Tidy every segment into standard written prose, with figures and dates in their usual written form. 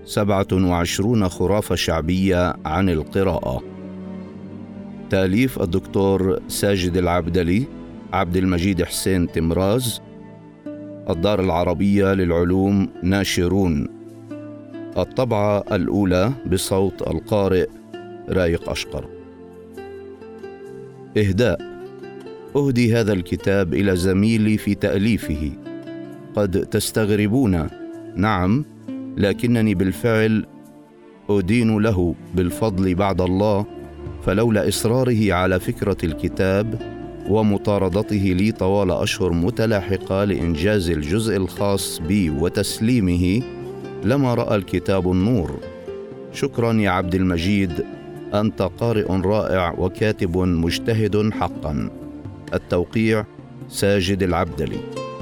27 خرافة شعبية عن القراءة. تأليف الدكتور ساجد العبدلي، عبد المجيد حسين تمراز، الدار العربية للعلوم ناشرون. الطبعة الأولى بصوت القارئ رايق أشقر. إهداء. أهدي هذا الكتاب إلى زميلي في تأليفه. قد تستغربون، نعم، لكنني بالفعل أدين له بالفضل بعد الله، فلولا إصراره على فكرة الكتاب ومطاردته لي طوال أشهر متلاحقة لإنجاز الجزء الخاص بي وتسليمه لما رأى الكتاب النور. شكرا يا عبد المجيد، أنت قارئ رائع وكاتب مجتهد حقا. التوقيع ساجد العبدلي.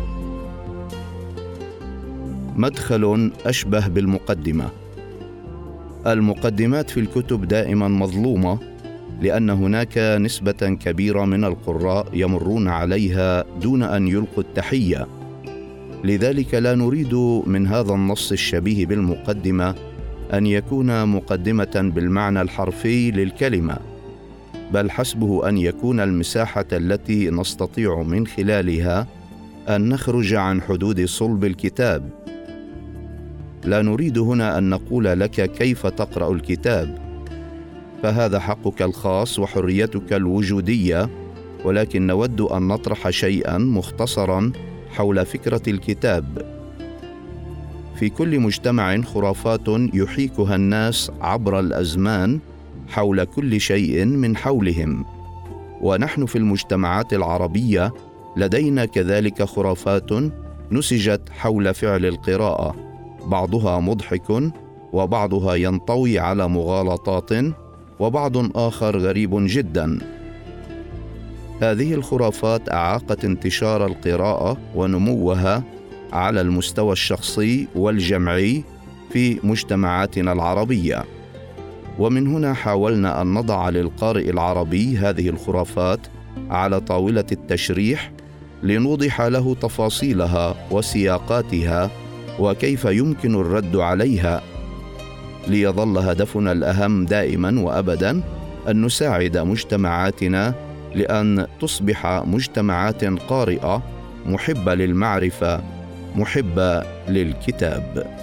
مدخل أشبه بالمقدمة. المقدمات في الكتب دائما مظلومة، لأن هناك نسبة كبيرة من القراء يمرون عليها دون أن يلقوا التحية. لذلك لا نريد من هذا النص الشبيه بالمقدمة أن يكون مقدمة بالمعنى الحرفي للكلمة، بل حسبه أن يكون المساحة التي نستطيع من خلالها أن نخرج عن حدود صلب الكتاب. لا نريد هنا أن نقول لك كيف تقرأ الكتاب، فهذا حقك الخاص وحريتك الوجودية، ولكن نود أن نطرح شيئا مختصرا حول فكرة الكتاب. في كل مجتمع خرافات يحيكها الناس عبر الأزمان حول كل شيء من حولهم، ونحن في المجتمعات العربية لدينا كذلك خرافات نسجت حول فعل القراءة، بعضها مضحك وبعضها ينطوي على مغالطات وبعض آخر غريب جدا. هذه الخرافات أعاقت انتشار القراءة ونموها على المستوى الشخصي والجمعي في مجتمعاتنا العربية، ومن هنا حاولنا أن نضع للقارئ العربي هذه الخرافات على طاولة التشريح لنوضح له تفاصيلها وسياقاتها وكيف يمكن الرد عليها، ليظل هدفنا الأهم دائما وأبدا أن نساعد مجتمعاتنا لأن تصبح مجتمعات قارئة محبة للمعرفة، محبة للكتاب.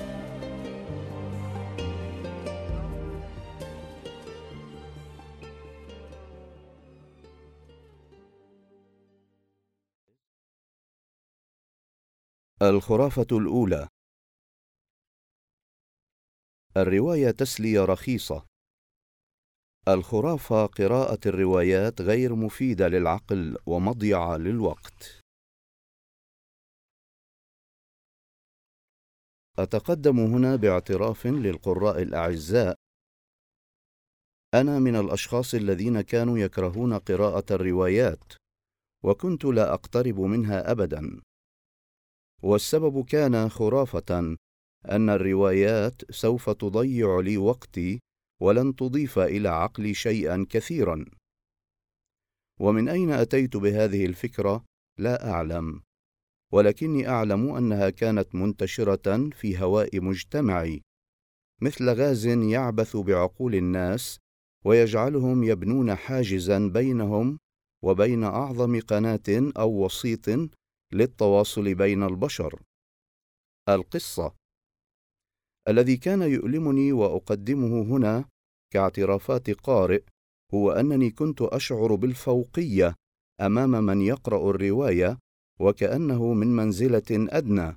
الخرافة الأولى: الرواية تسلية رخيصة. الخرافة قراءة الروايات غير مفيدة للعقل ومضيعة للوقت. أتقدم هنا باعتراف للقراء الأعزاء. أنا من الأشخاص الذين كانوا يكرهون قراءة الروايات، وكنت لا أقترب منها أبدا، والسبب كان خرافة أن الروايات سوف تضيع لي وقتي ولن تضيف إلى عقلي شيئا كثيرا. ومن أين أتيت بهذه الفكرة لا أعلم، ولكني أعلم أنها كانت منتشرة في هواء مجتمعي، مثل غاز يعبث بعقول الناس ويجعلهم يبنون حاجزا بينهم وبين أعظم قناة أو وسيط للتواصل بين البشر. القصة الذي كان يؤلمني وأقدمه هنا كاعترافات قارئ هو أنني كنت أشعر بالفوقية أمام من يقرأ الرواية، وكأنه من منزلة أدنى.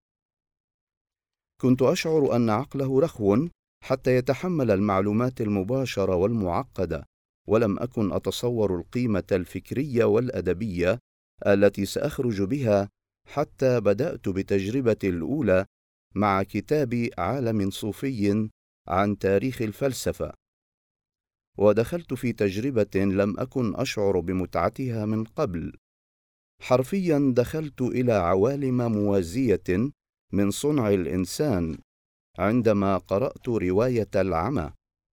كنت أشعر أن عقله رخو حتى يتحمل المعلومات المباشرة والمعقدة، ولم أكن أتصور القيمة الفكرية والأدبية التي سأخرج بها، حتى بدأت بتجربتي الأولى مع كتاب عالم صوفي عن تاريخ الفلسفة، ودخلت في تجربة لم أكن أشعر بمتعتها من قبل. حرفيا دخلت إلى عوالم موازية من صنع الإنسان عندما قرأت رواية العمى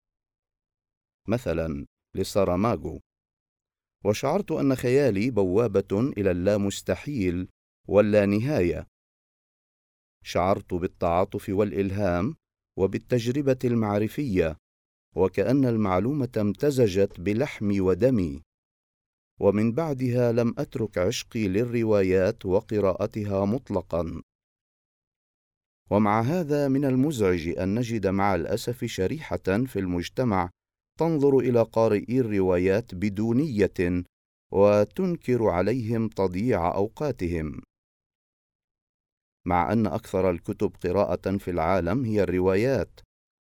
مثلا لساراماغو، وشعرت أن خيالي بوابة إلى اللامستحيل واللانهاية. شعرت بالتعاطف والإلهام وبالتجربة المعرفية، وكأن المعلومة امتزجت بلحمي ودمي. ومن بعدها لم أترك عشقي للروايات وقراءتها مطلقا. ومع هذا من المزعج أن نجد مع الأسف شريحة في المجتمع تنظر إلى قارئي الروايات بدونية وتنكر عليهم تضييع أوقاتهم، مع أن أكثر الكتب قراءة في العالم هي الروايات،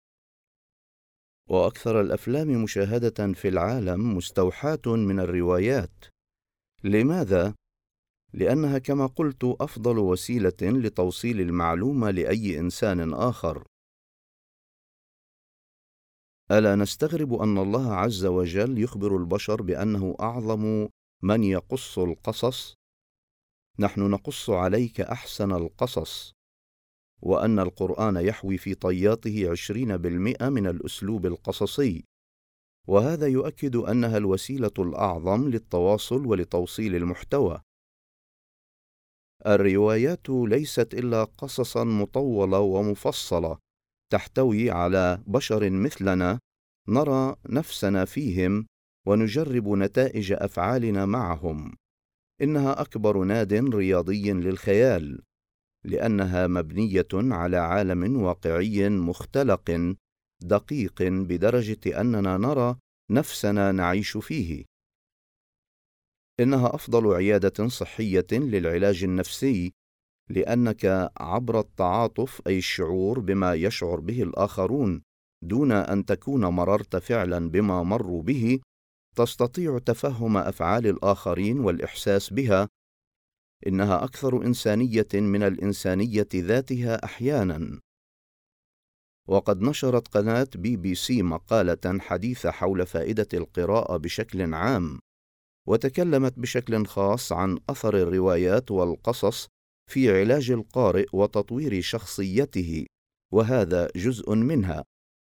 وأكثر الأفلام مشاهدة في العالم مستوحاة من الروايات. لماذا؟ لأنها كما قلت أفضل وسيلة لتوصيل المعلومة لأي إنسان آخر. ألا نستغرب أن الله عز وجل يخبر البشر بأنه أعظم من يقص القصص؟ نحن نقص عليك أحسن القصص، وأن القرآن يحوي في طياته 20% من الأسلوب القصصي، وهذا يؤكد أنها الوسيلة الأعظم للتواصل ولتوصيل المحتوى. الروايات ليست إلا قصصا مطولة ومفصلة تحتوي على بشر مثلنا نرى نفسنا فيهم ونجرب نتائج أفعالنا معهم. إنها أكبر ناد رياضي للخيال، لأنها مبنية على عالم واقعي مختلق دقيق بدرجة أننا نرى نفسنا نعيش فيه. إنها أفضل عيادة صحية للعلاج النفسي، لأنك عبر التعاطف أي الشعور بما يشعر به الآخرون دون أن تكون مررت فعلا بما مروا به، تستطيع تفهم أفعال الآخرين والإحساس بها. إنها أكثر إنسانية من الإنسانية ذاتها أحيانا. وقد نشرت قناة BBC مقالة حديثة حول فائدة القراءة بشكل عام، وتكلمت بشكل خاص عن أثر الروايات والقصص في علاج القارئ وتطوير شخصيته، وهذا جزء منها.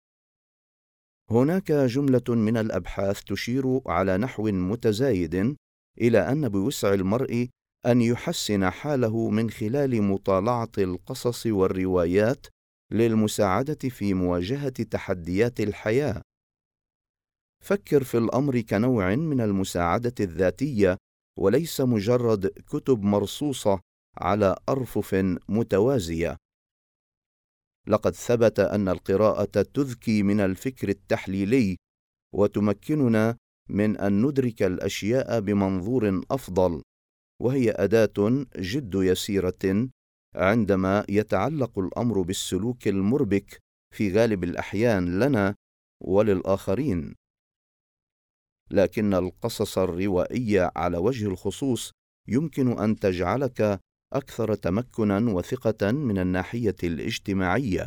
هناك جملة من الأبحاث تشير على نحو متزايد إلى أن بوسع المرء أن يحسن حاله من خلال مطالعة القصص والروايات للمساعدة في مواجهة تحديات الحياة. فكر في الأمر كنوع من المساعدة الذاتية، وليس مجرد كتب مرصوصة على أرفف متوازية. لقد ثبت أن القراءة تذكي من الفكر التحليلي، وتمكننا من أن ندرك الأشياء بمنظور أفضل، وهي أداة جد يسيرة عندما يتعلق الأمر بالسلوك المربك في غالب الأحيان لنا وللآخرين. لكن القصص الروائية على وجه الخصوص يمكن أن تجعلك أكثر تمكنا وثقة من الناحية الاجتماعية.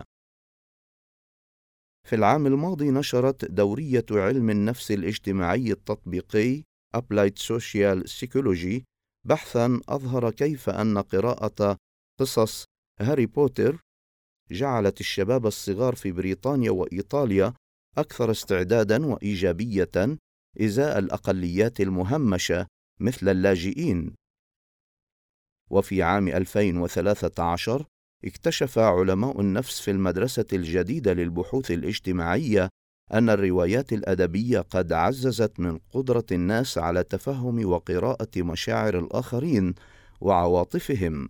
في العام الماضي نشرت دورية علم النفس الاجتماعي التطبيقي Applied Social Psychology بحثا أظهر كيف أن قراءة قصص هاري بوتر جعلت الشباب الصغار في بريطانيا وإيطاليا أكثر استعدادا وإيجابية إزاء الأقليات المهمشة مثل اللاجئين. وفي عام 2013 اكتشف علماء النفس في المدرسة الجديدة للبحوث الاجتماعية أن الروايات الأدبية قد عززت من قدرة الناس على تفهم وقراءة مشاعر الآخرين وعواطفهم.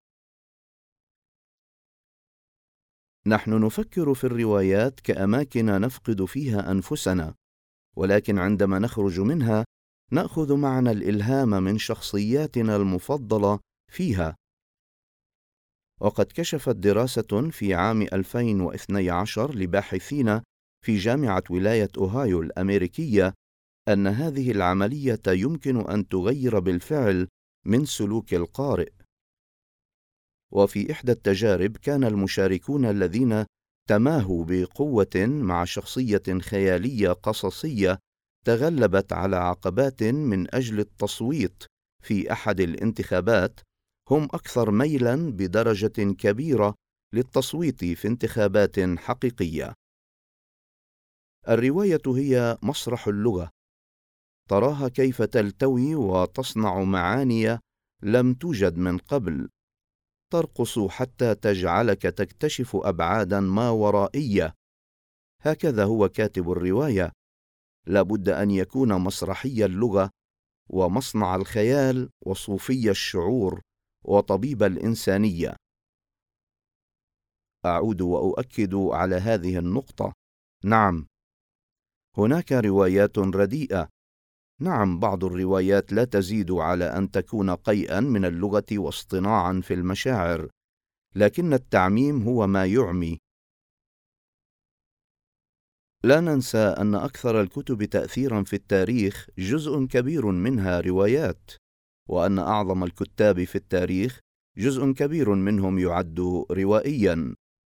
نحن نفكر في الروايات كأماكن نفقد فيها أنفسنا، ولكن عندما نخرج منها نأخذ معنا الإلهام من شخصياتنا المفضلة فيها. وقد كشفت دراسة في عام 2012 لباحثين في جامعة ولاية أوهايو الأمريكية أن هذه العملية يمكن أن تغير بالفعل من سلوك القارئ. وفي إحدى التجارب كان المشاركون الذين تماهوا بقوة مع شخصية خيالية قصصية تغلبت على عقبات من أجل التصويت في أحد الانتخابات هم أكثر ميلاً بدرجة كبيرة للتصويت في انتخابات حقيقية. الرواية هي مسرح اللغة، تراها كيف تلتوي وتصنع معاني لم توجد من قبل. ترقص حتى تجعلك تكتشف أبعادا ما ورائية. هكذا هو كاتب الرواية، لابد أن يكون مسرحي اللغة ومصنع الخيال وصوفي الشعور وطبيب الإنسانية. أعود وأؤكد على هذه النقطة. نعم، هناك روايات رديئة. نعم، بعض الروايات لا تزيد على أن تكون قيئا من اللغة واصطناعا في المشاعر، لكن التعميم هو ما يعمي. لا ننسى أن أكثر الكتب تأثيرا في التاريخ جزء كبير منها روايات، وأن أعظم الكتاب في التاريخ جزء كبير منهم يعد روائيا.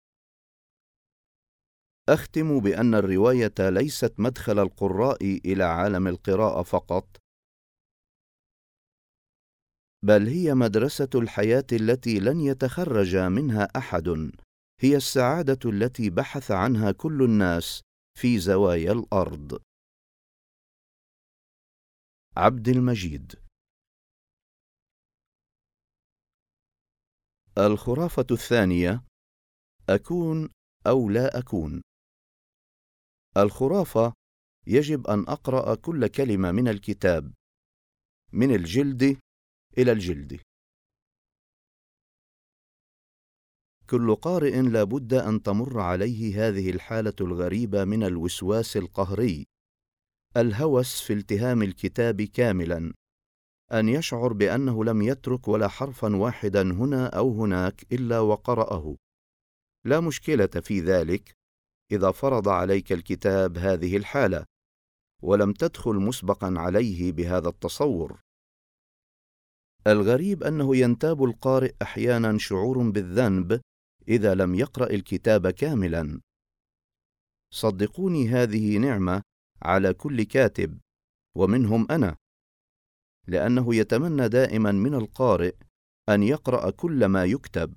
أختم بأن الرواية ليست مدخل القراء إلى عالم القراءة فقط، بل هي مدرسة الحياة التي لن يتخرج منها أحد، هي السعادة التي بحث عنها كل الناس في زوايا الأرض. عبد المجيد. الخرافة الثانية: أكون أو لا أكون. الخرافة يجب أن أقرأ كل كلمة من الكتاب من الجلد إلى الجلد. كل قارئ لا بد أن تمر عليه هذه الحالة الغريبة من الوسواس القهري، الهوس في التهام الكتاب كاملا، أن يشعر بأنه لم يترك ولا حرفا واحدا هنا أو هناك إلا وقرأه. لا مشكلة في ذلك إذا فرض عليك الكتاب هذه الحالة ولم تدخل مسبقا عليه بهذا التصور. الغريب أنه ينتاب القارئ أحيانا شعور بالذنب إذا لم يقرأ الكتاب كاملا. صدقوني، هذه نعمة على كل كاتب، ومنهم أنا، لأنه يتمنى دائما من القارئ أن يقرأ كل ما يكتب،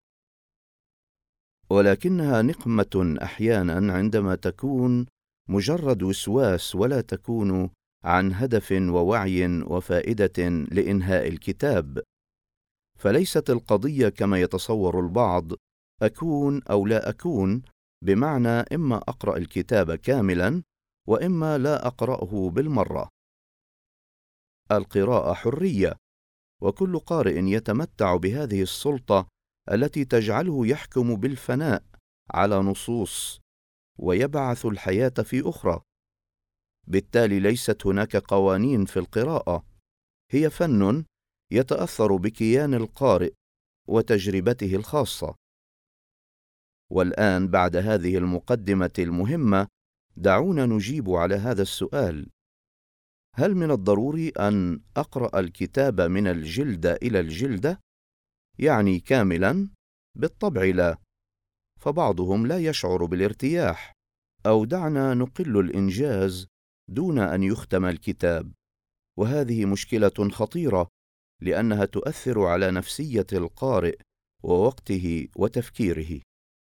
ولكنها نقمة أحيانا عندما تكون مجرد وسواس ولا تكون عن هدف ووعي وفائدة لإنهاء الكتاب. فليست القضية كما يتصور البعض أكون أو لا أكون، بمعنى إما أقرأ الكتاب كاملا وإما لا أقرأه بالمرة. القراءة حرية، وكل قارئ يتمتع بهذه السلطة التي تجعله يحكم بالفناء على نصوص ويبعث الحياة في أخرى. بالتالي ليست هناك قوانين في القراءة، هي فن يتأثر بكيان القارئ وتجربته الخاصة. والآن بعد هذه المقدمة المهمة، دعونا نجيب على هذا السؤال: هل من الضروري أن أقرأ الكتاب من الجلد إلى الجلدة؟ يعني كاملا؟ بالطبع لا، فبعضهم لا يشعر بالارتياح، أو دعنا نقل الإنجاز دون أن يختم الكتاب، وهذه مشكلة خطيرة لأنها تؤثر على نفسية القارئ ووقته وتفكيره.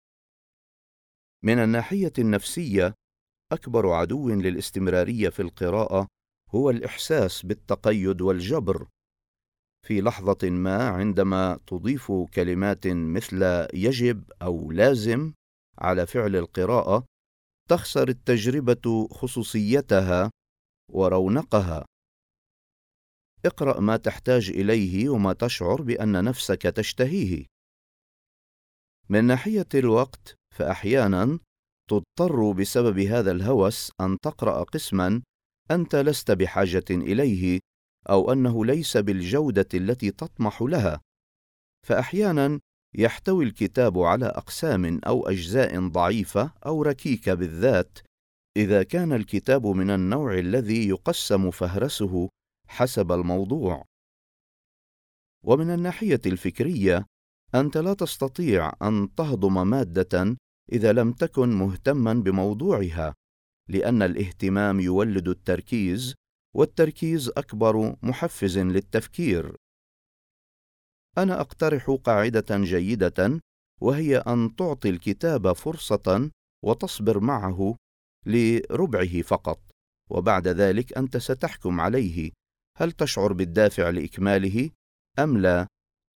من الناحية النفسية، أكبر عدو للاستمرارية في القراءة هو الإحساس بالتقيد والجبر. في لحظة ما عندما تضيف كلمات مثل يجب أو لازم على فعل القراءة، تخسر التجربة خصوصيتها ورونقها. اقرأ ما تحتاج إليه وما تشعر بأن نفسك تشتهيه. من ناحية الوقت، فأحيانا تضطر بسبب هذا الهوس أن تقرأ قسما أنت لست بحاجة إليه، أو أنه ليس بالجودة التي تطمح لها. فأحيانا يحتوي الكتاب على أقسام أو أجزاء ضعيفة أو ركيكة، بالذات إذا كان الكتاب من النوع الذي يقسم فهرسه حسب الموضوع. ومن الناحية الفكرية، أنت لا تستطيع أن تهضم مادة إذا لم تكن مهتما بموضوعها، لأن الاهتمام يولد التركيز، والتركيز أكبر محفز للتفكير. أنا أقترح قاعدة جيدة، وهي أن تعطي الكتاب فرصة وتصبر معه لربعه فقط، وبعد ذلك أنت ستحكم عليه هل تشعر بالدافع لإكماله أم لا.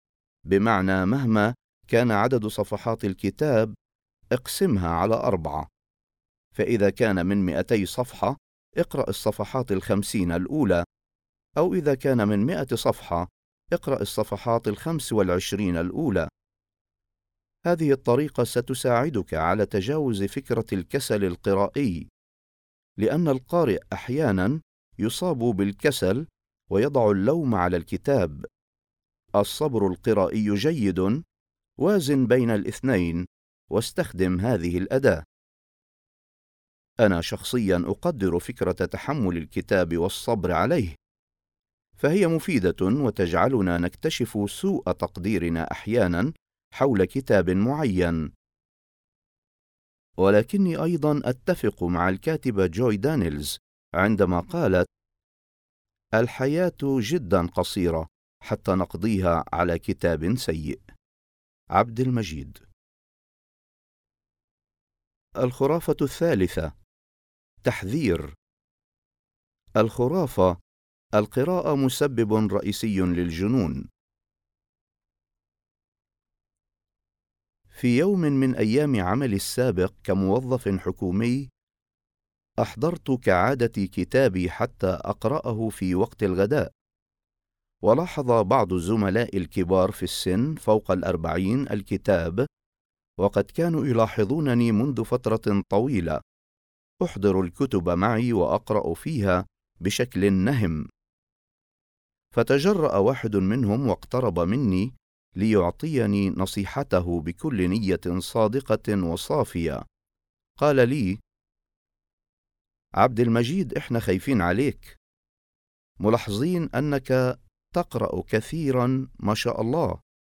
بمعنى مهما كان عدد صفحات الكتاب اقسمها على 4، فإذا كان من 200 صفحة اقرأ الصفحات 50 الأولى، أو إذا كان من 100 صفحة اقرأ الصفحات 25 الأولى. هذه الطريقة ستساعدك على تجاوز فكرة الكسل القرائي، لأن القارئ أحيانا يصاب بالكسل ويضع اللوم على الكتاب. الصبر القرائي جيد، وازن بين الاثنين واستخدم هذه الأداة. أنا شخصيا أقدر فكرة تحمل الكتاب والصبر عليه، فهي مفيدة وتجعلنا نكتشف سوء تقديرنا أحيانا حول كتاب معين. ولكني أيضا أتفق مع الكاتبة جوي دانيلز عندما قالت: الحياة جدا قصيرة حتى نقضيها على كتاب سيء. عبد المجيد. الخرافة الثالثة: تحذير. الخرافة: القراءة مسبب رئيسي للجنون. في يوم من أيام عملي السابق كموظف حكومي، أحضرت كعادتي كتابي حتى أقرأه في وقت الغداء، ولاحظ بعض زملائي الكبار في السن فوق 40 الكتاب، وقد كانوا يلاحظونني منذ فترة طويلة أحضر الكتب معي وأقرأ فيها بشكل نهم. فتجرأ واحد منهم واقترب مني ليعطيني نصيحته بكل نية صادقة وصافية. قال لي: عبد المجيد، إحنا خايفين عليك، ملاحظين أنك تقرأ كثيرا ما شاء الله.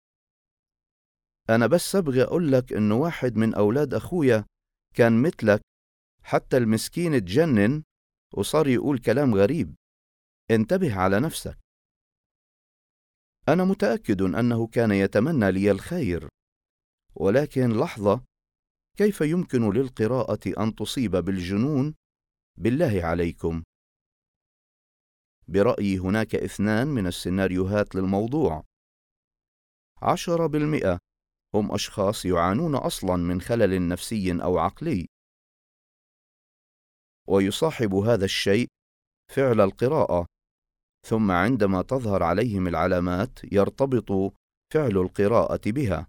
أنا بس أبغى أقول لك إنه واحد من أولاد أخويا كان مثلك، حتى المسكين اتجنن وصار يقول كلام غريب. انتبه على نفسك. أنا متأكد أنه كان يتمنى لي الخير، ولكن لحظة، كيف يمكن للقراءة أن تصيب بالجنون؟ بالله عليكم. برأيي هناك 2 من السيناريوهات للموضوع. 10% هم أشخاص يعانون أصلا من خلل نفسي أو عقلي، ويصاحب هذا الشيء فعل القراءة، ثم عندما تظهر عليهم العلامات يرتبط فعل القراءة بها.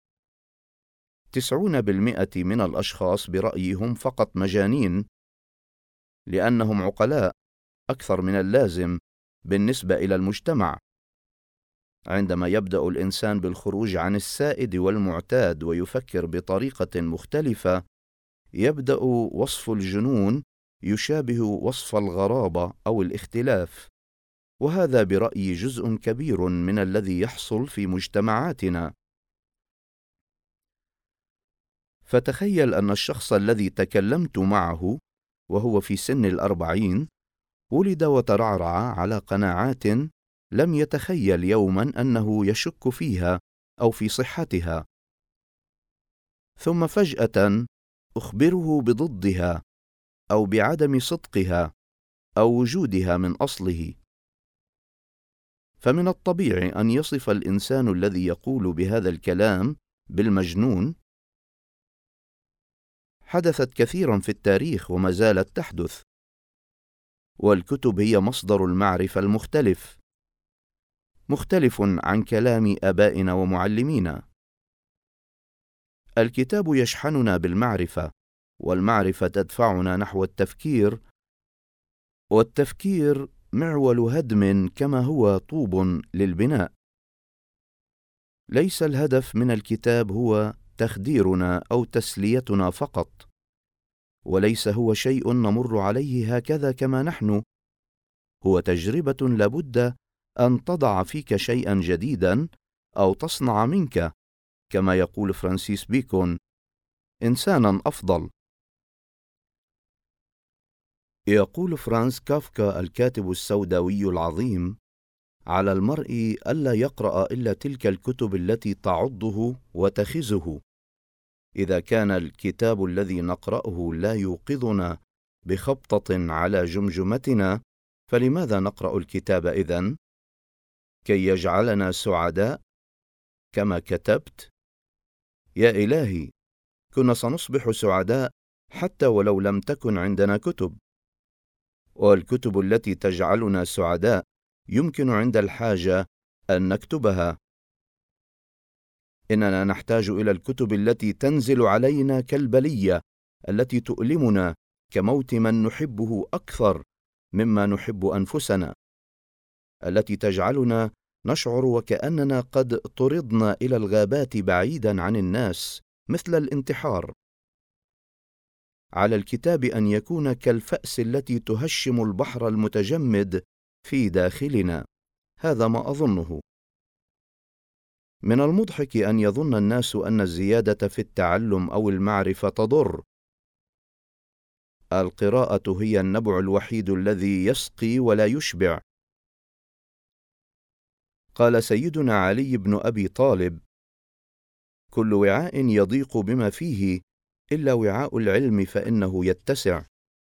90% من الأشخاص برأيي هم فقط مجانين، لأنهم عقلاء أكثر من اللازم بالنسبة إلى المجتمع. عندما يبدأ الإنسان بالخروج عن السائد والمعتاد ويفكر بطريقة مختلفة، يبدأ وصف الجنون يشابه وصف الغرابة أو الاختلاف، وهذا برأيي جزء كبير من الذي يحصل في مجتمعاتنا. فتخيل أن الشخص الذي تكلمت معه وهو في سن 40 ولد وترعرع على قناعات لم يتخيل يوما أنه يشك فيها أو في صحتها، ثم فجأة أخبره بضدها أو بعدم صدقها أو وجودها من أصله. فمن الطبيعي أن يصف الإنسان الذي يقول بهذا الكلام بالمجنون. حدثت كثيرا في التاريخ وما زالت تحدث، والكتب هي مصدر المعرفة مختلف عن كلام آبائنا ومعلمينا. الكتاب يشحننا بالمعرفة، والمعرفة تدفعنا نحو التفكير، والتفكير معول هدم كما هو طوب للبناء. ليس الهدف من الكتاب هو تخديرنا أو تسليتنا فقط، وليس هو شيء نمر عليه هكذا كما نحن. هو تجربة لابد أن تضع فيك شيئا جديدا أو تصنع منك، كما يقول فرانسيس بيكون، إنسانا أفضل. يقول فرانس كافكا الكاتب السوداوي العظيم: على المرء ألا يقرأ إلا تلك الكتب التي تعضه وتخزه. إذا كان الكتاب الذي نقرأه لا يوقظنا بخبطة على جمجمتنا، فلماذا نقرأ الكتاب إذن؟ كي يجعلنا سعداء؟ كما كتبت: يا إلهي، كنا سنصبح سعداء حتى ولو لم تكن عندنا كتب، والكتب التي تجعلنا سعداء يمكن عند الحاجة أن نكتبها. إننا نحتاج إلى الكتب التي تنزل علينا كالبلية التي تؤلمنا كموت من نحبه أكثر مما نحب أنفسنا، التي تجعلنا نشعر وكأننا قد طردنا إلى الغابات بعيدا عن الناس، مثل الانتحار. على الكتاب أن يكون كالفأس التي تهشم البحر المتجمد في داخلنا. هذا ما أظنه. من المضحك أن يظن الناس أن الزيادة في التعلم أو المعرفة تضر. القراءة هي النبع الوحيد الذي يسقي ولا يشبع. قال سيدنا علي بن أبي طالب: كل وعاء يضيق بما فيه إلا وعاء العلم فإنه يتسع.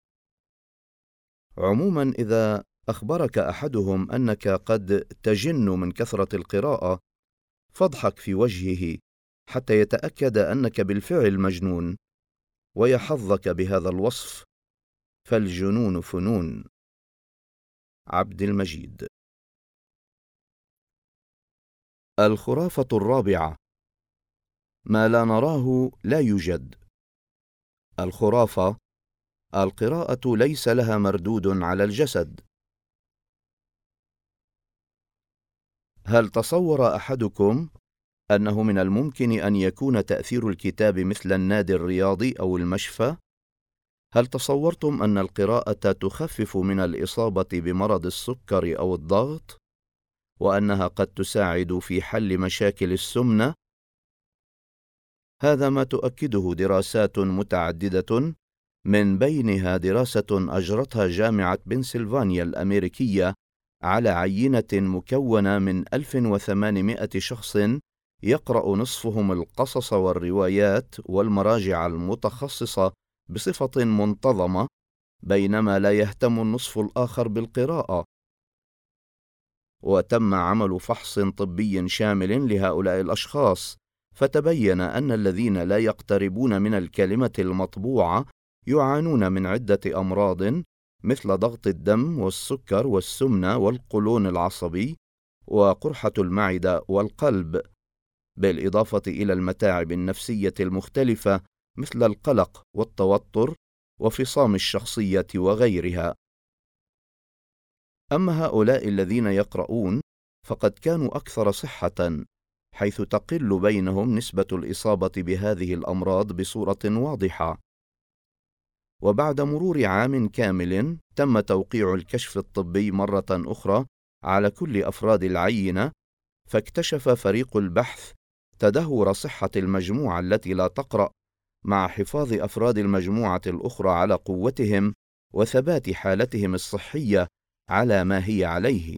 عموما، إذا أخبرك أحدهم أنك قد تجن من كثرة القراءة، فاضحك في وجهه حتى يتأكد أنك بالفعل مجنون، ويحظك بهذا الوصف، فالجنون فنون. عبد المجيد. الخرافة الرابعة: ما لا نراه لا يوجد. الخرافة: القراءة ليس لها مردود على الجسد. هل تصور أحدكم أنه من الممكن أن يكون تأثير الكتاب مثل النادي الرياضي أو المشفى؟ هل تصورتم أن القراءة تخفف من الإصابة بمرض السكر أو الضغط، وأنها قد تساعد في حل مشاكل السمنة؟ هذا ما تؤكده دراسات متعددة، من بينها دراسة أجرتها جامعة بنسلفانيا الأمريكية على عينة مكونة من 1800 شخص يقرأ نصفهم القصص والروايات والمراجع المتخصصة بصفة منتظمة، بينما لا يهتم النصف الآخر بالقراءة. وتم عمل فحص طبي شامل لهؤلاء الأشخاص، فتبين أن الذين لا يقتربون من الكلمة المطبوعة يعانون من عدة أمراض مثل ضغط الدم والسكر والسمنة والقولون العصبي وقرحة المعدة والقلب، بالإضافة إلى المتاعب النفسية المختلفة مثل القلق والتوتر وفصام الشخصية وغيرها. أما هؤلاء الذين يقرؤون فقد كانوا أكثر صحة، حيث تقل بينهم نسبة الإصابة بهذه الأمراض بصورة واضحة. وبعد مرور عام كامل تم توقيع الكشف الطبي مرة أخرى على كل أفراد العينة، فاكتشف فريق البحث تدهور صحة المجموعة التي لا تقرأ مع حفاظ أفراد المجموعة الأخرى على قوتهم وثبات حالتهم الصحية على ما هي عليه.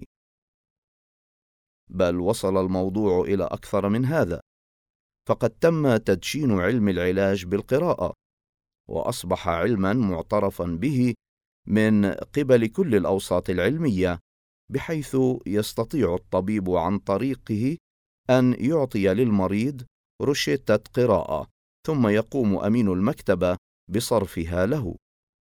بل وصل الموضوع إلى أكثر من هذا، فقد تم تدشين علم العلاج بالقراءة، وأصبح علما معترفا به من قبل كل الأوساط العلمية، بحيث يستطيع الطبيب عن طريقه أن يعطي للمريض روشتة قراءة، ثم يقوم أمين المكتبة بصرفها له.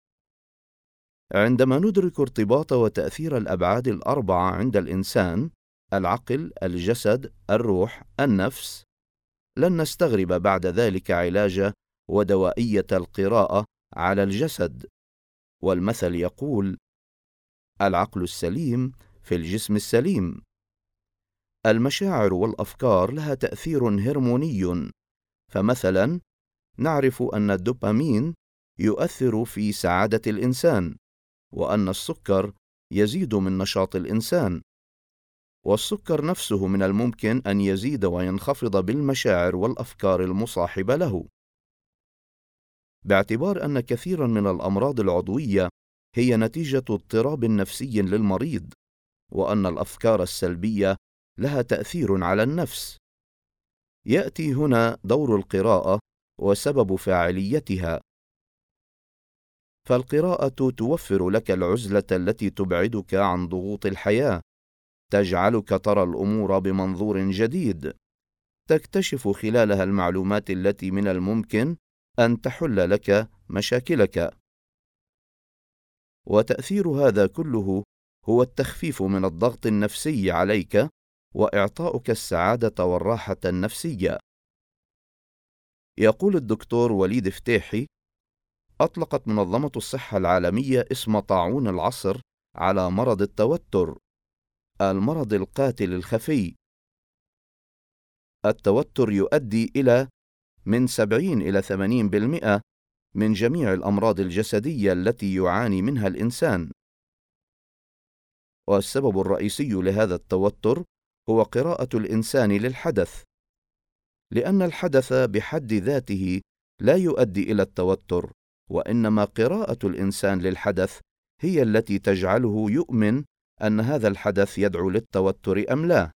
عندما ندرك ارتباط وتأثير الأبعاد الأربعة عند الإنسان: العقل، الجسد، الروح، النفس، لن نستغرب بعد ذلك علاج ودوائية القراءة على الجسد. والمثل يقول: العقل السليم في الجسم السليم. المشاعر والأفكار لها تأثير هرموني، فمثلا نعرف أن الدوبامين يؤثر في سعادة الإنسان، وأن السكر يزيد من نشاط الإنسان، والسكر نفسه من الممكن أن يزيد وينخفض بالمشاعر والأفكار المصاحبة له. باعتبار أن كثيرا من الأمراض العضوية هي نتيجة اضطراب نفسي للمريض، وأن الأفكار السلبية لها تأثير على النفس، يأتي هنا دور القراءة وسبب فاعليتها. فالقراءة توفر لك العزلة التي تبعدك عن ضغوط الحياة، تجعلك ترى الأمور بمنظور جديد، تكتشف خلالها المعلومات التي من الممكن أن تحل لك مشاكلك. وتأثير هذا كله هو التخفيف من الضغط النفسي عليك وإعطاؤك السعادة والراحة النفسية. يقول الدكتور وليد فتيحي: أطلقت منظمة الصحة العالمية اسم طاعون العصر على مرض التوتر، المرض القاتل الخفي. التوتر يؤدي إلى من 70 إلى 80% من جميع الأمراض الجسدية التي يعاني منها الإنسان. والسبب الرئيسي لهذا التوتر هو قراءة الإنسان للحدث، لأن الحدث بحد ذاته لا يؤدي إلى التوتر، وإنما قراءة الإنسان للحدث هي التي تجعله يؤمن أن هذا الحدث يدعو للتوتر أم لا.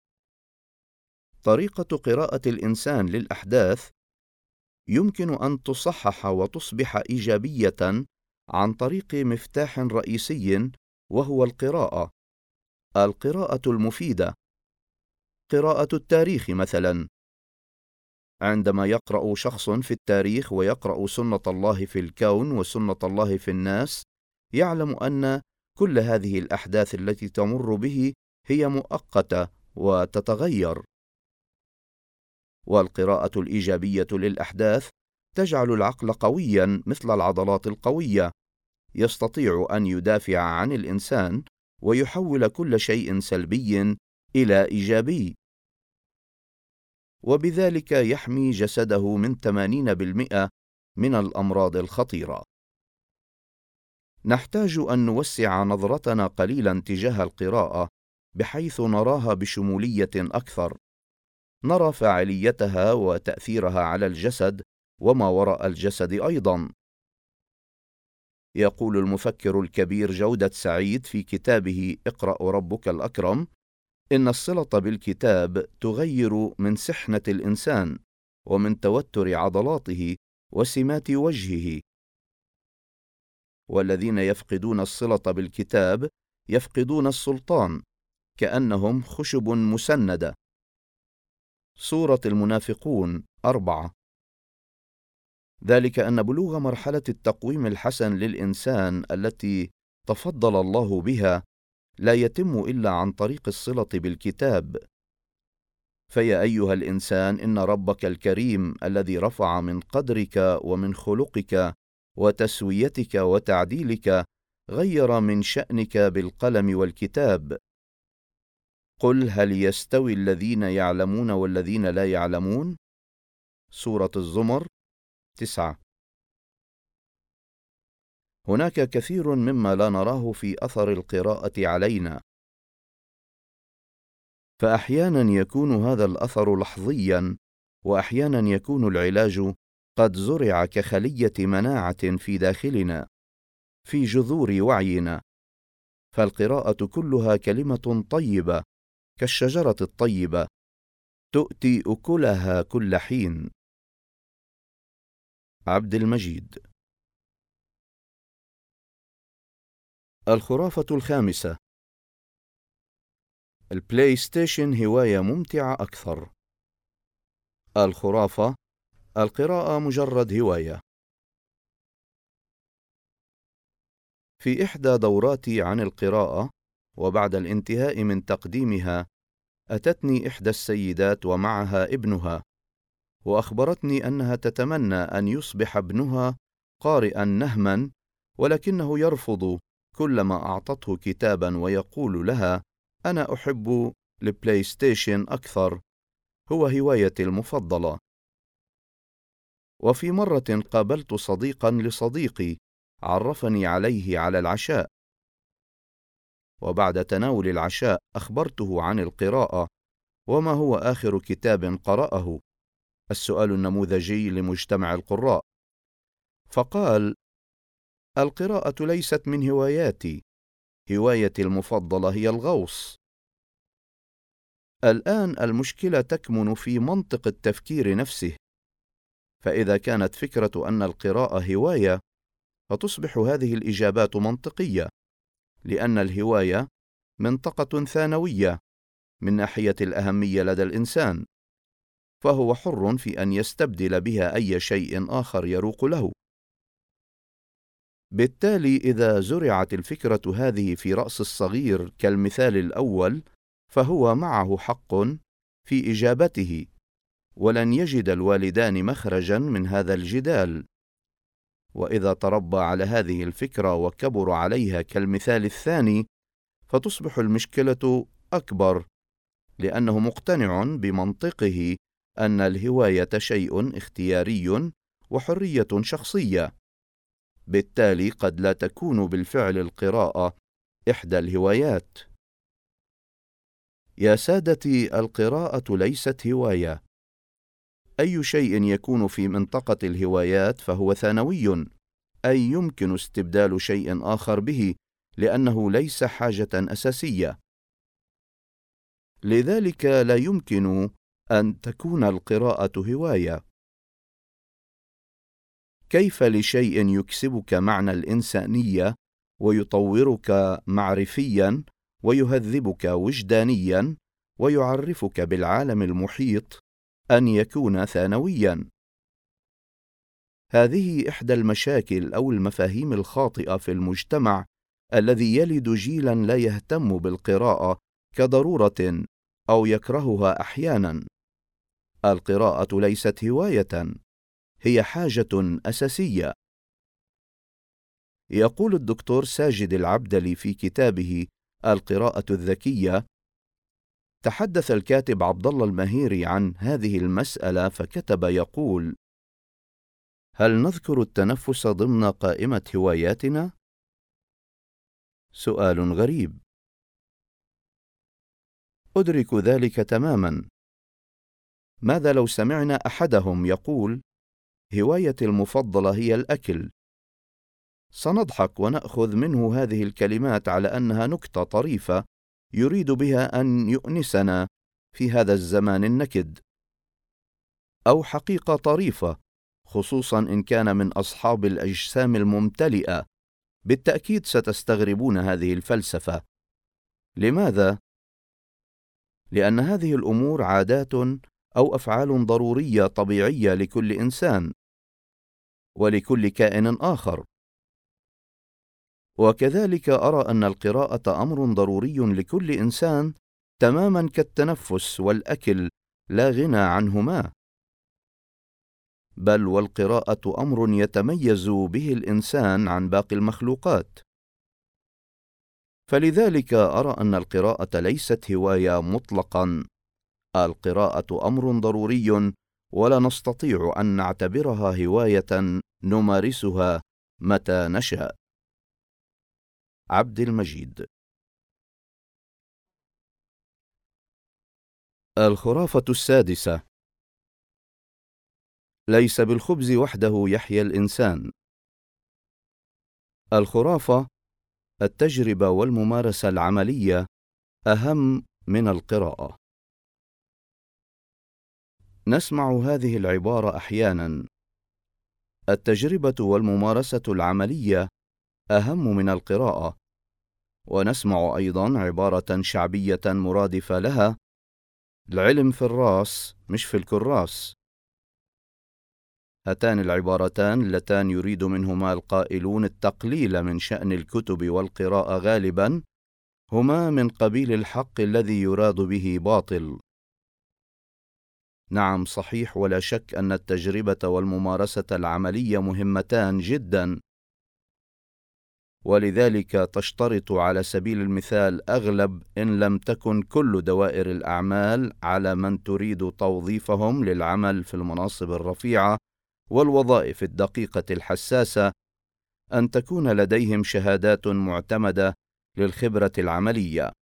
طريقة قراءة الإنسان للأحداث يمكن أن تصحح وتصبح إيجابية عن طريق مفتاح رئيسي، وهو القراءة المفيدة. قراءة التاريخ مثلا، عندما يقرأ شخص في التاريخ ويقرأ سنة الله في الكون وسنة الله في الناس، يعلم أن كل هذه الأحداث التي تمر به هي مؤقتة وتتغير. والقراءة الإيجابية للأحداث تجعل العقل قويا مثل العضلات القوية، يستطيع أن يدافع عن الإنسان ويحول كل شيء سلبي إلى إيجابي، وبذلك يحمي جسده من 80% من الأمراض الخطيرة. نحتاج أن نوسع نظرتنا قليلا تجاه القراءة بحيث نراها بشمولية أكثر، نرى فاعليتها وتأثيرها على الجسد وما وراء الجسد أيضا. يقول المفكر الكبير جودة سعيد في كتابه اقرأ ربك الأكرم: إن الصلة بالكتاب تغير من سحنة الإنسان ومن توتر عضلاته وسمات وجهه. والذين يفقدون الصلة بالكتاب يفقدون السلطان، كأنهم خشب مسندة. سورة المنافقون 4. ذلك أن بلوغ مرحلة التقويم الحسن للإنسان التي تفضل الله بها لا يتم إلا عن طريق الصلة بالكتاب. فيا أيها الإنسان، إن ربك الكريم الذي رفع من قدرك ومن خلقك وتسويتك وتعديلك غير من شأنك بالقلم والكتاب. قل هل يستوي الذين يعلمون والذين لا يعلمون؟ سورة الزمر 9. هناك كثير مما لا نراه في أثر القراءة علينا، فأحيانا يكون هذا الأثر لحظيا، وأحيانا يكون العلاج قد زرع كخلية مناعة في داخلنا في جذور وعينا. فالقراءة كلها كلمة طيبة كالشجرة الطيبة تؤتي أكلها كل حين. عبد المجيد. الخرافة الخامسة: البلاي ستيشن هواية ممتعة أكثر. الخرافة: القراءة مجرد هواية. في إحدى دوراتي عن القراءة وبعد الانتهاء من تقديمها، أتتني إحدى السيدات ومعها ابنها، وأخبرتني أنها تتمنى أن يصبح ابنها قارئا نهما، ولكنه يرفض كلما أعطته كتابا ويقول لها: أنا أحب البلاي ستيشن أكثر، هو هوايتي المفضلة. وفي مرة قابلت صديقا لصديقي عرفني عليه على العشاء، وبعد تناول العشاء أخبرته عن القراءة وما هو آخر كتاب قرأه، السؤال النموذجي لمجتمع القراء. فقال: القراءة ليست من هواياتي، هوايتي المفضلة هي الغوص. الآن المشكلة تكمن في منطق التفكير نفسه، فإذا كانت فكرة أن القراءة هواية فتصبح هذه الإجابات منطقية، لأن الهواية منطقة ثانوية من ناحية الأهمية لدى الإنسان، فهو حر في أن يستبدل بها أي شيء آخر يروق له. بالتالي إذا زرعت الفكرة هذه في رأس الصغير كالمثال الأول، فهو معه حق في إجابته، ولن يجد الوالدان مخرجا من هذا الجدال. وإذا تربى على هذه الفكرة وكبر عليها كالمثال الثاني، فتصبح المشكلة أكبر، لأنه مقتنع بمنطقه أن الهواية شيء اختياري وحرية شخصية. بالتالي قد لا تكون بالفعل القراءة إحدى الهوايات. يا سادتي، القراءة ليست هواية. أي شيء يكون في منطقة الهوايات فهو ثانوي، أي يمكن استبدال شيء آخر به، لأنه ليس حاجة أساسية. لذلك لا يمكن أن تكون القراءة هواية. كيف لشيء يكسبك معنى الإنسانية ويطورك معرفيا ويهذبك وجدانيا ويعرفك بالعالم المحيط أن يكون ثانويا؟ هذه إحدى المشاكل أو المفاهيم الخاطئة في المجتمع الذي يلد جيلا لا يهتم بالقراءة كضرورة أو يكرهها أحيانا. القراءة ليست هواية، هي حاجة أساسية. يقول الدكتور ساجد العبدلي في كتابه القراءة الذكية: تحدث الكاتب عبد الله المهيري عن هذه المسألة فكتب يقول: هل نذكر التنفس ضمن قائمة هواياتنا؟ سؤال غريب. أدرك ذلك تماما. ماذا لو سمعنا أحدهم يقول: هوايتي المفضلة هي الأكل؟ سنضحك ونأخذ منه هذه الكلمات على أنها نكتة طريفة يريد بها أن يؤنسنا في هذا الزمان النكد، أو حقيقة طريفة، خصوصا إن كان من أصحاب الأجسام الممتلئة. بالتأكيد ستستغربون هذه الفلسفة. لماذا؟ لأن هذه الأمور عادات أو أفعال ضرورية طبيعية لكل إنسان ولكل كائن آخر. وكذلك أرى أن القراءة أمر ضروري لكل إنسان تماما كالتنفس والأكل، لا غنى عنهما. بل والقراءة أمر يتميز به الإنسان عن باقي المخلوقات. فلذلك أرى أن القراءة ليست هواية مطلقا. القراءة أمر ضروري، ولا نستطيع أن نعتبرها هواية نمارسها متى نشاء. عبد المجيد. الخرافة السادسة: ليس بالخبز وحده يحيا الإنسان. الخرافة، التجربة والممارسة العملية أهم من القراءة. نسمع هذه العبارة أحيانا: التجربة والممارسة العملية أهم من القراءة. ونسمع أيضا عبارة شعبية مرادفة لها: العلم في الراس مش في الكراس. هاتان العبارتان اللتان يريد منهما القائلون التقليل من شأن الكتب والقراءة غالبا هما من قبيل الحق الذي يراد به باطل. نعم صحيح، ولا شك أن التجربة والممارسة العملية مهمتان جدا، ولذلك تشترط على سبيل المثال أغلب إن لم تكن كل دوائر الأعمال على من تريد توظيفهم للعمل في المناصب الرفيعة والوظائف الدقيقة الحساسة أن تكون لديهم شهادات معتمدة للخبرة العملية.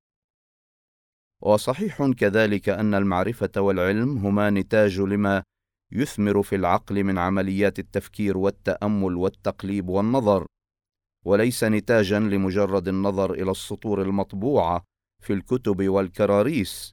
وصحيح كذلك أن المعرفة والعلم هما نتاج لما يثمر في العقل من عمليات التفكير والتأمل والتقليب والنظر، وليس نتاجا لمجرد النظر إلى السطور المطبوعة في الكتب والكراريس.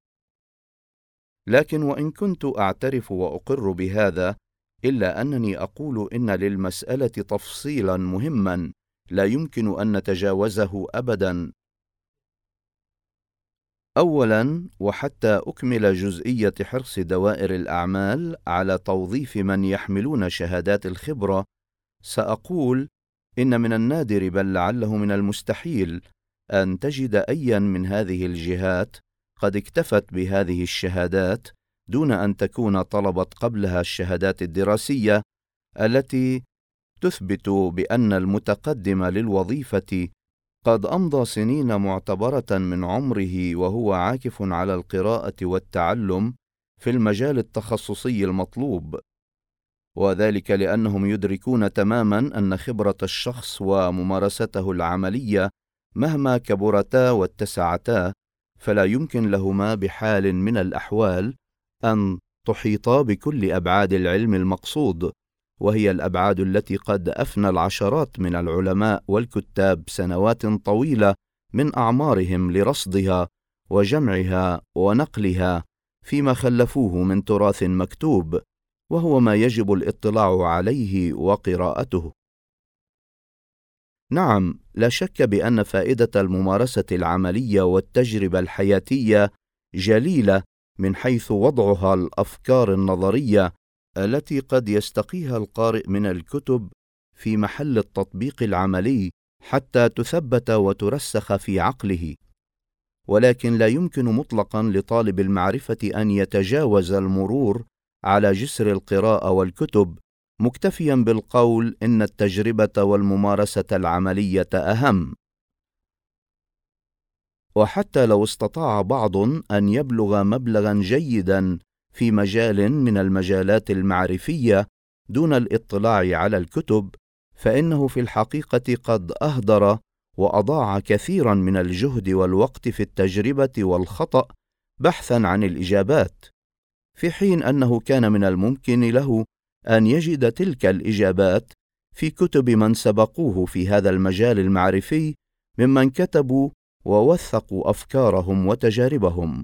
لكن وإن كنت أعترف وأقر بهذا، إلا أنني أقول إن للمسألة تفصيلا مهما لا يمكن أن نتجاوزه أبدا. أولاً، وحتى أكمل جزئية حرص دوائر الأعمال على توظيف من يحملون شهادات الخبرة، سأقول إن من النادر بل لعله من المستحيل أن تجد أيا من هذه الجهات قد اكتفت بهذه الشهادات دون أن تكون طلبت قبلها الشهادات الدراسية التي تثبت بأن المتقدم للوظيفة قد أمضى سنين معتبرة من عمره وهو عاكف على القراءة والتعلم في المجال التخصصي المطلوب، وذلك لأنهم يدركون تماما أن خبرة الشخص وممارسته العملية مهما كبرتا واتسعتا فلا يمكن لهما بحال من الأحوال أن تحيطا بكل أبعاد العلم المقصود، وهي الأبعاد التي قد أفنى العشرات من العلماء والكتاب سنوات طويلة من أعمارهم لرصدها وجمعها ونقلها فيما خلفوه من تراث مكتوب، وهو ما يجب الاطلاع عليه وقراءته. نعم، لا شك بأن فائدة الممارسة العملية والتجربة الحياتية جليلة من حيث وضعها الأفكار النظرية التي قد يستقيها القارئ من الكتب في محل التطبيق العملي حتى تثبت وترسخ في عقله، ولكن لا يمكن مطلقا لطالب المعرفة أن يتجاوز المرور على جسر القراءة والكتب مكتفيا بالقول إن التجربة والممارسة العملية أهم. وحتى لو استطاع بعض أن يبلغ مبلغا جيدا في مجال من المجالات المعرفية دون الاطلاع على الكتب، فإنه في الحقيقة قد أهدر وأضاع كثيرا من الجهد والوقت في التجربة والخطأ بحثا عن الإجابات، في حين أنه كان من الممكن له أن يجد تلك الإجابات في كتب من سبقوه في هذا المجال المعرفي ممن كتبوا ووثقوا أفكارهم وتجاربهم.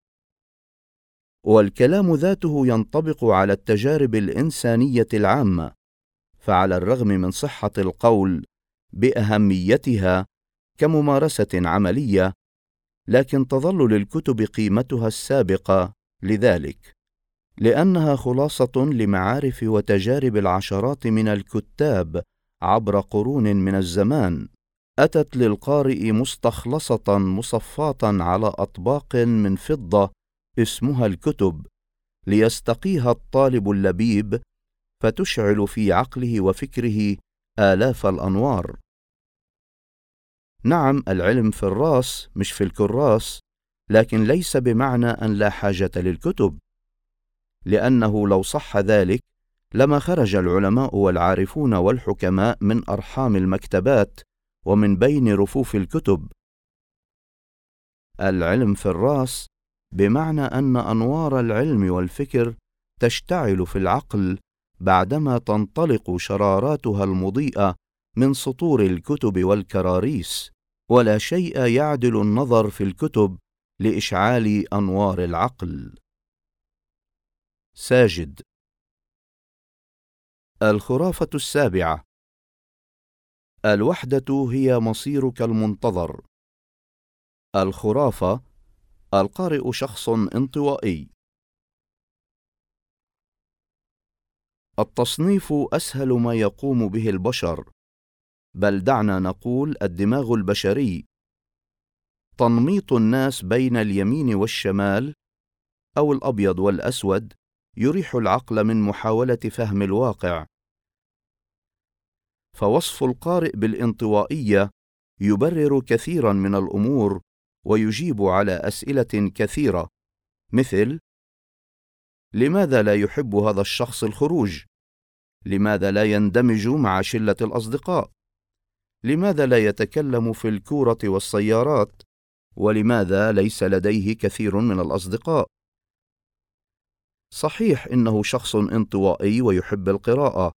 والكلام ذاته ينطبق على التجارب الإنسانية العامة، فعلى الرغم من صحة القول بأهميتها كممارسة عملية، لكن تظل للكتب قيمتها السابقة لذلك، لأنها خلاصة لمعارف وتجارب العشرات من الكتاب عبر قرون من الزمان، أتت للقارئ مستخلصة مصفاة على أطباق من فضة اسمها الكتب، ليستقيها الطالب اللبيب فتشعل في عقله وفكره آلاف الأنوار. نعم، العلم في الراس مش في الكراس، لكن ليس بمعنى أن لا حاجة للكتب، لأنه لو صح ذلك لما خرج العلماء والعارفون والحكماء من أرحام المكتبات ومن بين رفوف الكتب. العلم في الراس بمعنى أن أنوار العلم والفكر تشتعل في العقل بعدما تنطلق شراراتها المضيئة من سطور الكتب والكراريس، ولا شيء يعدل النظر في الكتب لإشعال أنوار العقل. ساجد. الخرافة السابعة: الوحدة هي مصيرك المنتظر. الخرافة: القارئ شخص انطوائي. التصنيف أسهل ما يقوم به البشر، بل دعنا نقول الدماغ البشري. تنميط الناس بين اليمين والشمال أو الأبيض والأسود يريح العقل من محاولة فهم الواقع، فوصف القارئ بالانطوائية يبرر كثيرا من الأمور ويجيب على أسئلة كثيرة، مثل: لماذا لا يحب هذا الشخص الخروج؟ لماذا لا يندمج مع شلة الأصدقاء؟ لماذا لا يتكلم في الكورة والسيارات؟ ولماذا ليس لديه كثير من الأصدقاء؟ صحيح إنه شخص انطوائي ويحب القراءة.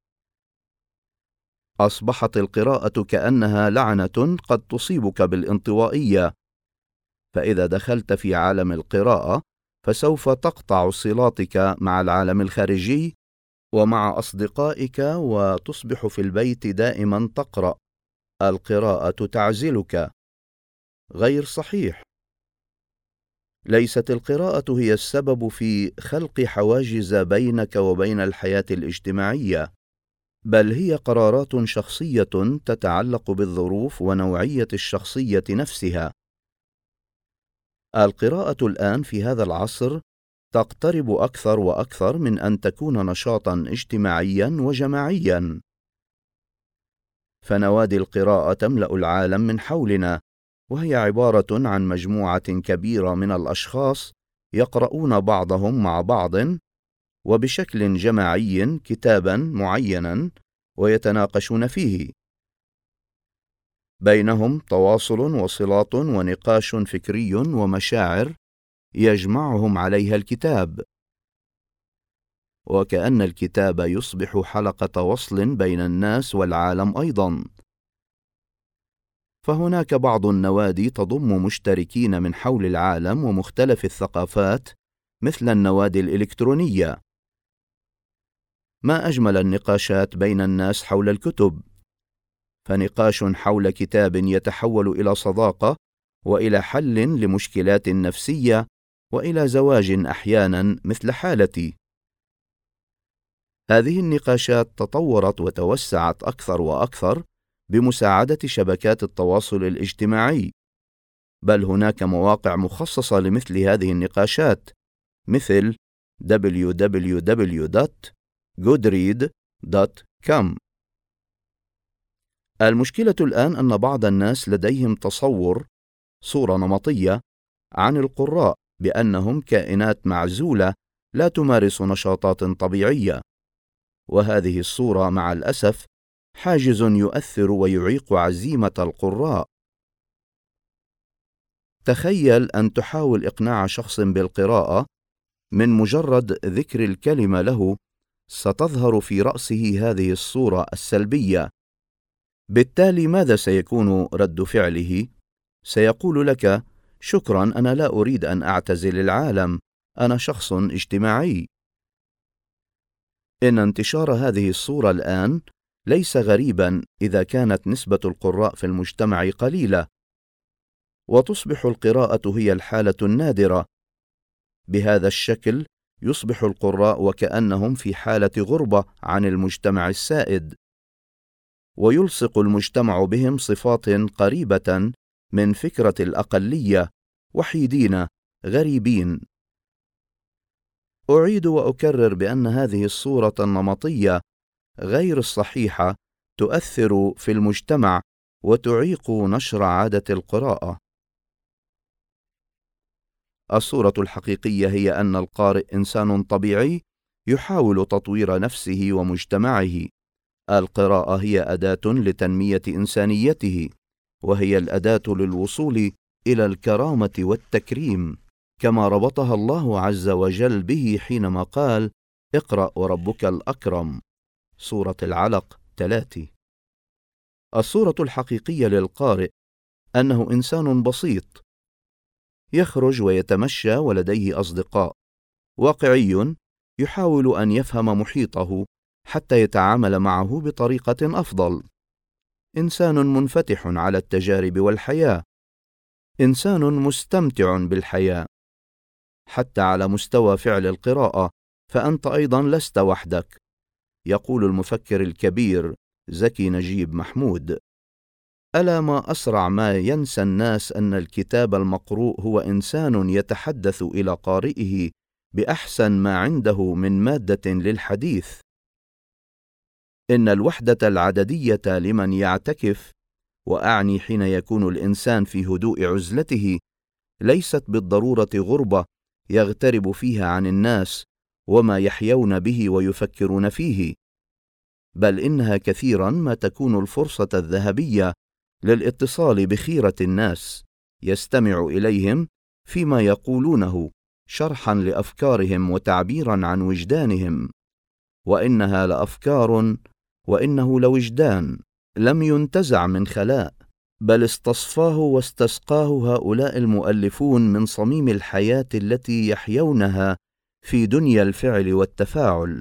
أصبحت القراءة كأنها لعنة قد تصيبك بالانطوائية، فإذا دخلت في عالم القراءة فسوف تقطع صلاتك مع العالم الخارجي ومع أصدقائك، وتصبح في البيت دائما تقرأ. القراءة تعزلك. غير صحيح. ليست القراءة هي السبب في خلق حواجز بينك وبين الحياة الاجتماعية، بل هي قرارات شخصية تتعلق بالظروف ونوعية الشخصية نفسها. القراءة الآن في هذا العصر تقترب أكثر وأكثر من أن تكون نشاطا اجتماعيا وجماعيا، فنوادي القراءة تملأ العالم من حولنا، وهي عبارة عن مجموعة كبيرة من الأشخاص يقرؤون بعضهم مع بعض وبشكل جماعي كتابا معينا ويتناقشون فيه، بينهم تواصل وصلات ونقاش فكري ومشاعر يجمعهم عليها الكتاب، وكأن الكتاب يصبح حلقة وصل بين الناس والعالم أيضا. فهناك بعض النوادي تضم مشتركين من حول العالم ومختلف الثقافات مثل النوادي الإلكترونية. ما أجمل النقاشات بين الناس حول الكتب، فنقاش حول كتاب يتحول إلى صداقة وإلى حل لمشكلات نفسية وإلى زواج أحيانا مثل حالتي. هذه النقاشات تطورت وتوسعت أكثر وأكثر بمساعدة شبكات التواصل الاجتماعي، بل هناك مواقع مخصصة لمثل هذه النقاشات مثل www.goodread.com. المشكلة الآن أن بعض الناس لديهم صورة نمطية عن القراء بأنهم كائنات معزولة لا تمارس نشاطات طبيعية، وهذه الصورة مع الأسف حاجز يؤثر ويعيق عزيمة القراء. تخيل أن تحاول إقناع شخص بالقراءة، من مجرد ذكر الكلمة له ستظهر في رأسه هذه الصورة السلبية. بالتالي ماذا سيكون رد فعله؟ سيقول لك: شكرا، أنا لا أريد أن أعتزل العالم، أنا شخص اجتماعي. إن انتشار هذه الصورة الآن ليس غريبا إذا كانت نسبة القراء في المجتمع قليلة، وتصبح القراءة هي الحالة النادرة. بهذا الشكل يصبح القراء وكأنهم في حالة غربة عن المجتمع السائد، ويلصق المجتمع بهم صفات قريبة من فكرة الأقلية، وحيدين، غريبين. أعيد وأكرر بأن هذه الصورة النمطية غير الصحيحة تؤثر في المجتمع وتعيق نشر عادة القراءة. الصورة الحقيقية هي أن القارئ إنسان طبيعي يحاول تطوير نفسه ومجتمعه. القراءة هي أداة لتنمية إنسانيته، وهي الأداة للوصول إلى الكرامة والتكريم، كما ربطها الله عز وجل به حينما قال: اقرأ وربك الأكرم، سورة العلق 3. الصورة الحقيقية للقارئ أنه إنسان بسيط، يخرج ويتمشى ولديه أصدقاء، واقعي، يحاول أن يفهم محيطه حتى يتعامل معه بطريقة أفضل، إنسان منفتح على التجارب والحياة، إنسان مستمتع بالحياة. حتى على مستوى فعل القراءة فأنت أيضا لست وحدك، يقول المفكر الكبير زكي نجيب محمود. ألا ما أسرع ما ينسى الناس أن الكتاب المقروء هو إنسان يتحدث إلى قارئه بأحسن ما عنده من مادة للحديث. إن الوحدة العددية لمن يعتكف، وأعني حين يكون الإنسان في هدوء عزلته، ليست بالضرورة غربة يغترب فيها عن الناس وما يحيون به ويفكرون فيه، بل إنها كثيرا ما تكون الفرصة الذهبية للاتصال بخيرة الناس، يستمع إليهم فيما يقولونه شرحا لأفكارهم وتعبيرا عن وجدانهم. وإنها لأفكار وإنه لوجدان لم ينتزع من خلاء، بل استصفاه واستسقاه هؤلاء المؤلفون من صميم الحياة التي يحيونها في دنيا الفعل والتفاعل.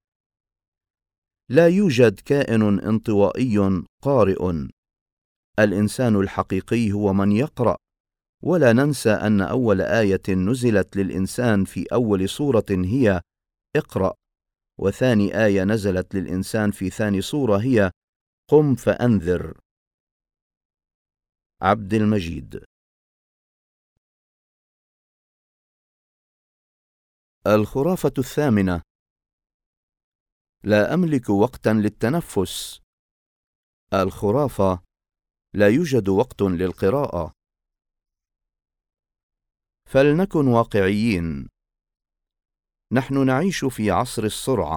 لا يوجد كائن انطوائي قارئ. الإنسان الحقيقي هو من يقرأ، ولا ننسى أن أول آية نزلت للإنسان في أول سورة هي اقرأ، وثاني آية نزلت للإنسان في ثاني سورة هي قم فأنذر. عبد المجيد. الخرافة 8: لا أملك وقتا للتنفس. الخرافة: لا يوجد وقت للقراءة. فلنكن واقعيين، نحن نعيش في عصر السرعة،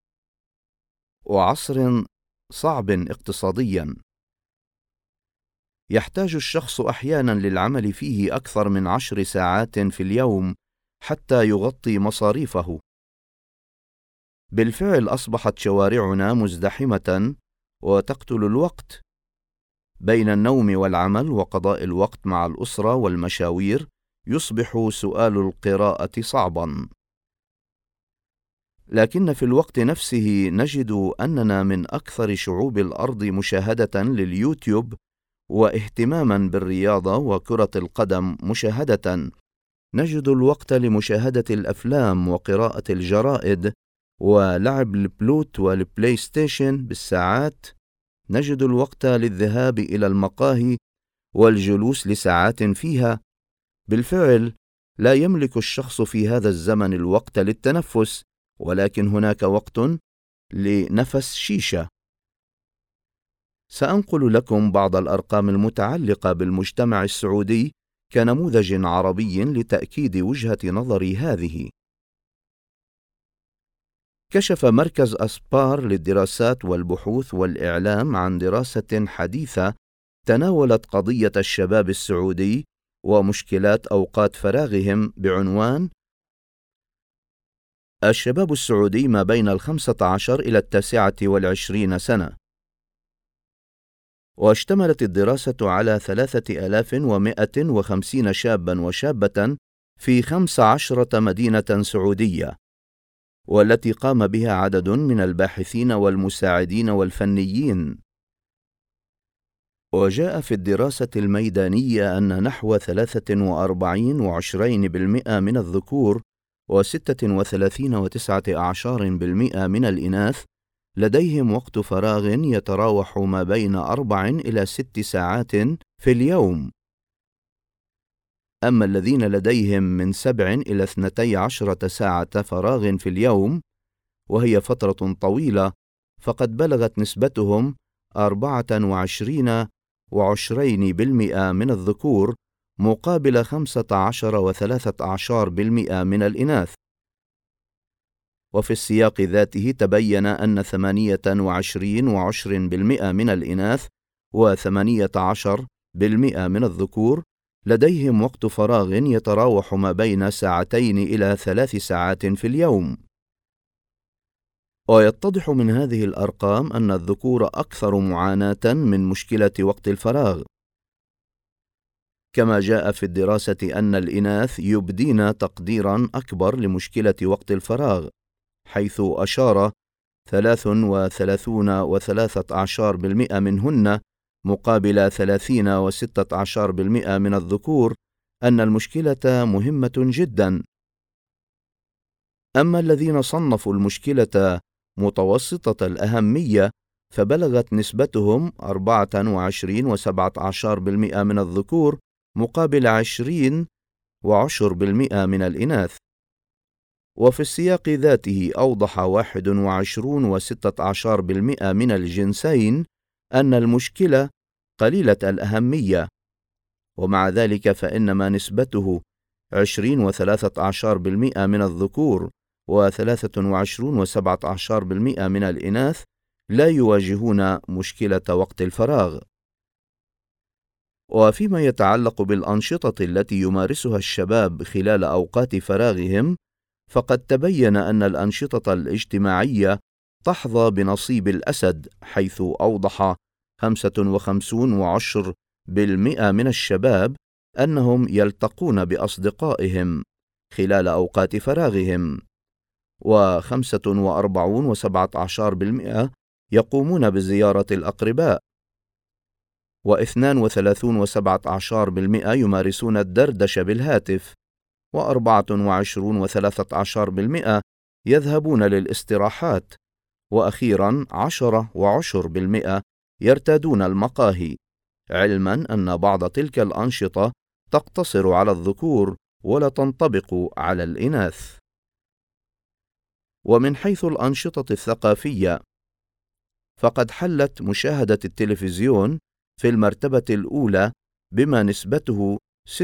وعصر صعب اقتصاديا، يحتاج الشخص أحيانا للعمل فيه أكثر من 10 ساعات في اليوم حتى يغطي مصاريفه. بالفعل أصبحت شوارعنا مزدحمة وتقتل الوقت. بين النوم والعمل وقضاء الوقت مع الأسرة والمشاوير يصبح سؤال القراءة صعبا. لكن في الوقت نفسه نجد أننا من أكثر شعوب الأرض مشاهدة لليوتيوب واهتماما بالرياضة وكرة القدم مشاهدة. نجد الوقت لمشاهدة الأفلام وقراءة الجرائد ولعب البلوت والبلاي ستيشن بالساعات. نجد الوقت للذهاب إلى المقاهي والجلوس لساعات فيها. بالفعل لا يملك الشخص في هذا الزمن الوقت للتنفس، ولكن هناك وقت لنفس شيشة. سأنقل لكم بعض الأرقام المتعلقة بالمجتمع السعودي كنموذج عربي لتأكيد وجهة نظري هذه. كشف مركز أسبار للدراسات والبحوث والإعلام عن دراسة حديثة تناولت قضية الشباب السعودي ومشكلات أوقات فراغهم بعنوان الشباب السعودي ما بين 15 إلى 29 سنة. واشتملت الدراسة على 3150 شابا وشابة في 15 مدينة سعودية، والتي قام بها عدد من الباحثين والمساعدين والفنيين. وجاء في الدراسة الميدانية أن نحو 43.2% من الذكور و36.19% من الإناث لديهم وقت فراغ يتراوح ما بين 4 إلى 6 ساعات في اليوم. أما الذين لديهم من 7 إلى 12 ساعة فراغ في اليوم، وهي فترة طويلة، فقد بلغت نسبتهم 24.2% من الذكور مقابل 15.13% من الإناث. وفي السياق ذاته تبين أن 28.2% من الإناث و18% من الذكور لديهم وقت فراغ يتراوح ما بين 2 إلى 3 ساعات في اليوم. ويتضح من هذه الأرقام أن الذكور أكثر معاناة من مشكلة وقت الفراغ. كما جاء في الدراسة أن الإناث يبدين تقديرا أكبر لمشكلة وقت الفراغ، حيث أشار 33.13% منهن مقابل 30.16% من الذكور أن المشكلة مهمة جدا. أما الذين صنفوا المشكلة متوسطة الأهمية فبلغت نسبتهم 24.17% من الذكور مقابل 20.10% من الإناث. وفي السياق ذاته أوضح 21.16% من الجنسين أن المشكلة قليلة الأهمية، ومع ذلك فإنما نسبته 20.13% من الذكور و23.17% من الإناث لا يواجهون مشكلة وقت الفراغ. وفيما يتعلق بالأنشطة التي يمارسها الشباب خلال أوقات فراغهم، فقد تبين أن الأنشطة الاجتماعية تحظى بنصيب الأسد، حيث أوضح 55.10% من الشباب أنهم يلتقون بأصدقائهم خلال أوقات فراغهم، و45.17% يقومون بزيارة الأقرباء. و32.17% يمارسون الدردشة بالهاتف، و24.13% يذهبون للاستراحات، وأخيراً 10.10% يرتادون المقاهي، علماً أن بعض تلك الأنشطة تقتصر على الذكور ولا تنطبق على الإناث. ومن حيث الأنشطة الثقافية، فقد حلت مشاهدة التلفزيون في المرتبة الأولى بما نسبته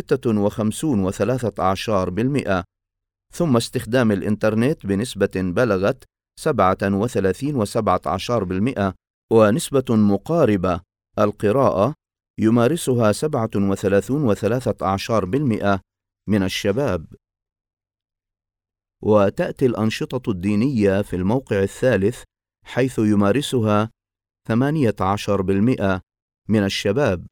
56.13%، ثم استخدام الإنترنت بنسبة بلغت 37.17%، ونسبة مقاربة القراءة يمارسها 37.13% من الشباب. وتأتي الأنشطة الدينية في الموقع الثالث، حيث يمارسها 18% من الشباب.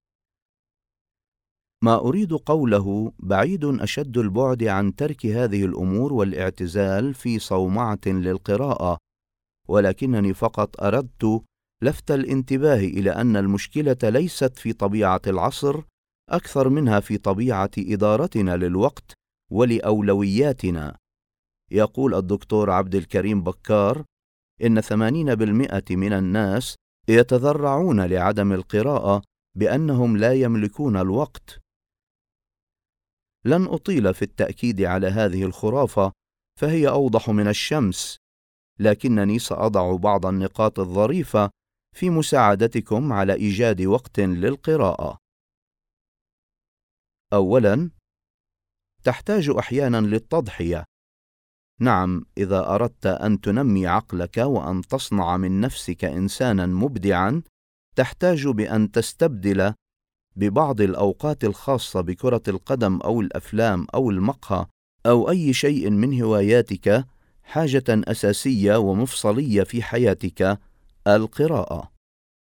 ما أريد قوله بعيد أشد البعد عن ترك هذه الأمور والاعتزال في صومعة للقراءة، ولكنني فقط أردت لفت الانتباه إلى أن المشكلة ليست في طبيعة العصر أكثر منها في طبيعة إدارتنا للوقت ولأولوياتنا. يقول الدكتور عبد الكريم بكار إن 80% من الناس يتذرعون لعدم القراءة بأنهم لا يملكون الوقت. لن أطيل في التأكيد على هذه الخرافة، فهي أوضح من الشمس، لكنني سأضع بعض النقاط الظريفة في مساعدتكم على إيجاد وقت للقراءة. أولاً، تحتاج أحياناً للتضحية. نعم، إذا أردت أن تنمي عقلك وأن تصنع من نفسك إنساناً مبدعاً، تحتاج بأن تستبدل ببعض الأوقات الخاصة بكرة القدم أو الأفلام أو المقهى أو أي شيء من هواياتك حاجة أساسية ومفصلية في حياتك، القراءة.